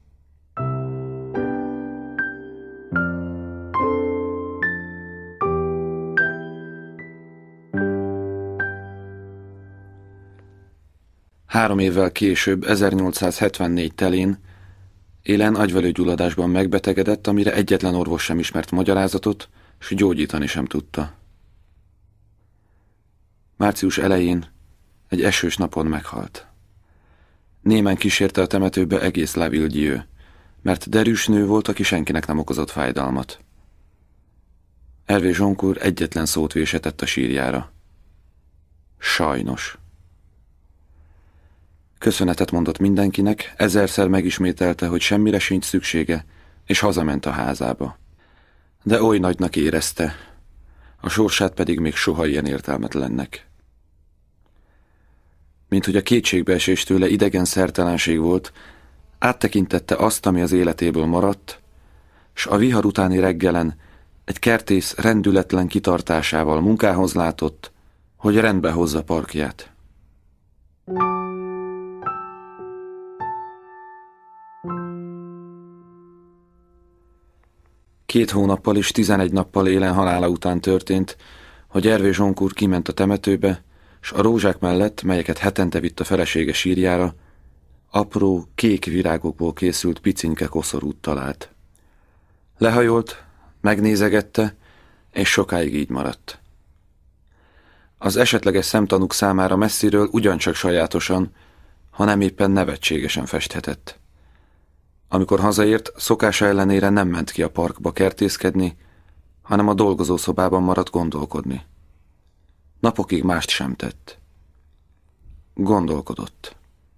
Három évvel később, 1874 telén élen agyvelőgyulladásban megbetegedett, amire egyetlen orvos sem ismert magyarázatot, s gyógyítani sem tudta. Március elején egy esős napon meghalt. Némen kísérte a temetőbe egész La Villedieu, mert derűs nő volt, aki senkinek nem okozott fájdalmat. Hervé Zsonkúr egyetlen szót vésetett a sírjára. Sajnos. Köszönetet mondott mindenkinek, 1000-szer megismételte, hogy semmire sincs szüksége, és hazament a házába. De oly nagynak érezte, a sorsát pedig még soha ilyen értelmetlennek. Mint hogy a kétségbeesés tőle idegen szertelenség volt, áttekintette azt, ami az életéből maradt, s a vihar utáni reggelen egy kertész rendületlen kitartásával munkához látott, hogy rendbe hozza parkját. Két hónappal és 11 nappal élen halála után történt, hogy Hervé Zsonkúr kiment a temetőbe, s a rózsák mellett, melyeket hetente vitt a felesége sírjára, apró, kék virágokból készült picinke koszorút talált. Lehajolt, megnézegette, és sokáig így maradt. Az esetleges szemtanúk számára messziről ugyancsak sajátosan, hanem éppen nevetségesen festhetett. Amikor hazaért, szokása ellenére nem ment ki a parkba kertészkedni, hanem a dolgozószobában maradt gondolkodni. Napokig mást sem tett. Gondolkodott.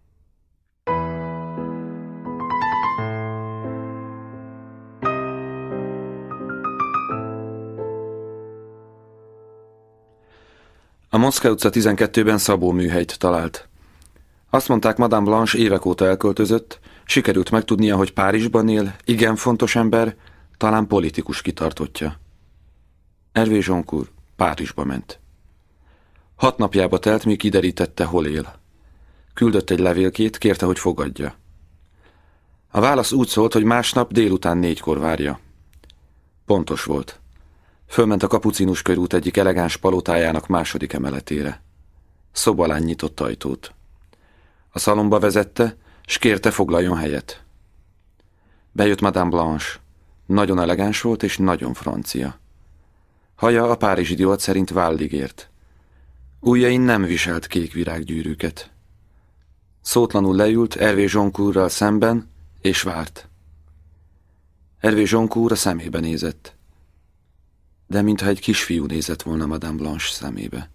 A Moszkva utca 12-ben Szabó műhelyt talált. Azt mondták, Madame Blanche évek óta elköltözött, Sikerült megtudnia, hogy Párizsban él, igen fontos ember, talán politikus kitartottja. Hervé Joncourt Párizsba ment. 6 napjába telt, míg kiderítette, hol él. Küldött egy levélkét, kérte, hogy fogadja. A válasz úgy szólt, hogy másnap délután 4-kor várja. Pontos volt. Fölment a Kapucinus körút egyik elegáns palotájának 2. emeletére. Szobalán nyitott ajtót. A szalomba vezette, s kérte, foglaljon helyet. Bejött Madame Blanche. Nagyon elegáns volt és nagyon francia. Haja a párizsi divat szerint vállig ért. Ujjain nem viselt kék virággyűrűket. Szótlanul leült Hervé Joncourtral szemben, és várt. Hervé Joncourt a szemébe nézett. De mintha egy kisfiú nézett volna Madame Blanche szemébe.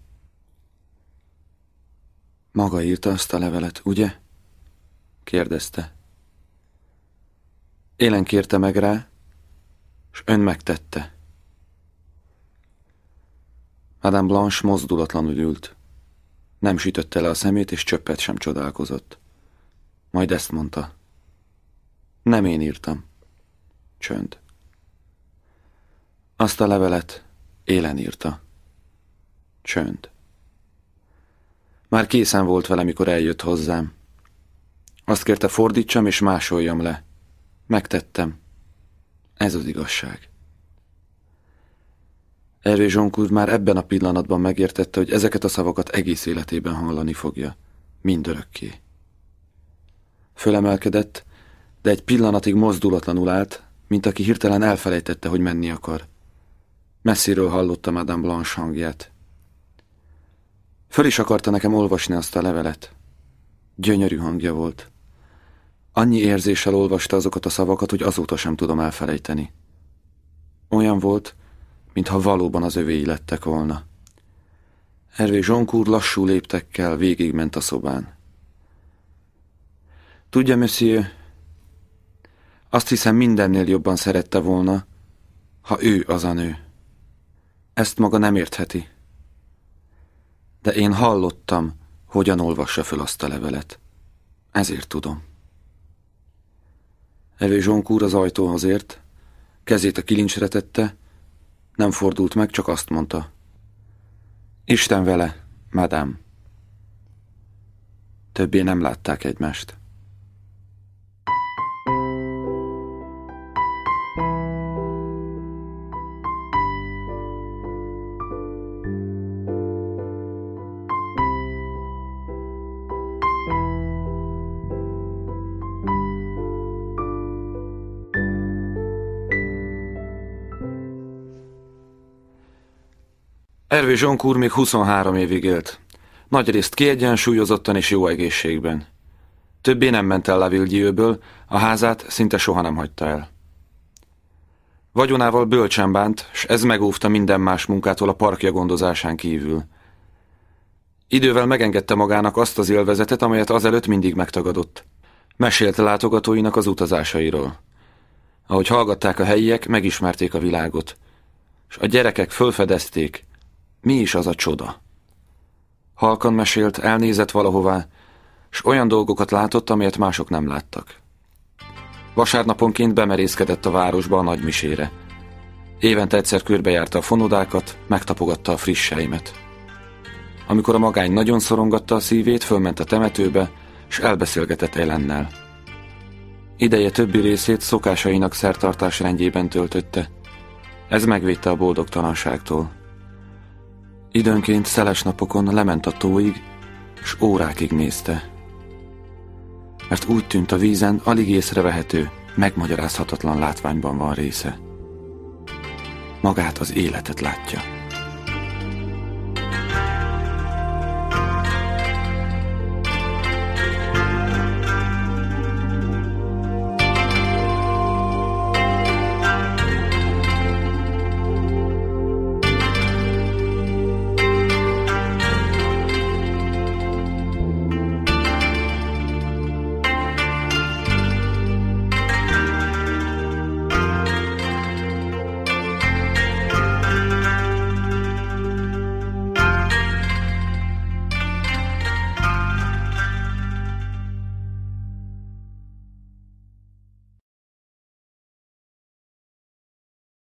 Maga írta azt a levelet, ugye? Kérdezte. Élen kérte meg rá, s ön megtette. Madame Blanche mozdulatlanul ült. Nem sütötte le a szemét, és csöppet sem csodálkozott. Majd ezt mondta. Nem én írtam. Csönd. Azt a levelet élen írta. Csönd. Már készen volt vele, mikor eljött hozzám. Azt kérte, fordítsam és másoljam le. Megtettem. Ez az igazság. Hervé Joncourt már ebben a pillanatban megértette, hogy ezeket a szavakat egész életében hallani fogja. Mindörökké. Fölemelkedett, de egy pillanatig mozdulatlanul állt, mint aki hirtelen elfelejtette, hogy menni akar. Messziről hallotta Madame Blanche hangját. Föl is akarta nekem olvasni azt a levelet. Gyönyörű hangja volt. Annyi érzéssel olvasta azokat a szavakat, hogy azóta sem tudom elfelejteni. Olyan volt, mintha valóban az övéi lettek volna. Hervé Joncourt lassú léptekkel végigment a szobán. Tudja, monsieur, azt hiszem, mindennél jobban szerette volna, ha ő az a nő. Ezt maga nem értheti. De én hallottam, hogyan olvassa föl azt a levelet. Ezért tudom. Hervé Joncourt az ajtóhoz ért, kezét a kilincsre tette, nem fordult meg, csak azt mondta. Isten vele, madame. Többé nem látták egymást. Hervé Joncourt még 23 évig élt. Nagyrészt kiegyensúlyozottan és jó egészségben. Többé nem ment el Lavilledieu-ből, a házát szinte soha nem hagyta el. Vagyonával bölcsen bánt, s ez megóvta minden más munkától a parkja gondozásán kívül. Idővel megengedte magának azt az élvezetet, amelyet azelőtt mindig megtagadott. Mesélte látogatóinak az utazásairól. Ahogy hallgatták a helyiek, megismerték a világot, s a gyerekek fölfedezték, mi is az a csoda. Halkan mesélt, elnézett valahová, s olyan dolgokat látott, amelyet mások nem láttak. Vasárnaponként bemerészkedett a városba a nagymisére. Évente egyszer körbejárta a fonodákat, megtapogatta a friss selymet. Amikor a magány nagyon szorongatta a szívét, fölment a temetőbe, s elbeszélgetett Hélènnel. Ideje többi részét szokásainak szertartás rendjében töltötte. Ez megvédte a boldogtalanságtól. Időnként szeles napokon lement a tóig, s órákig nézte. Mert úgy tűnt, a vízen alig észrevehető, megmagyarázhatatlan látványban van része. Magát, az életet látja.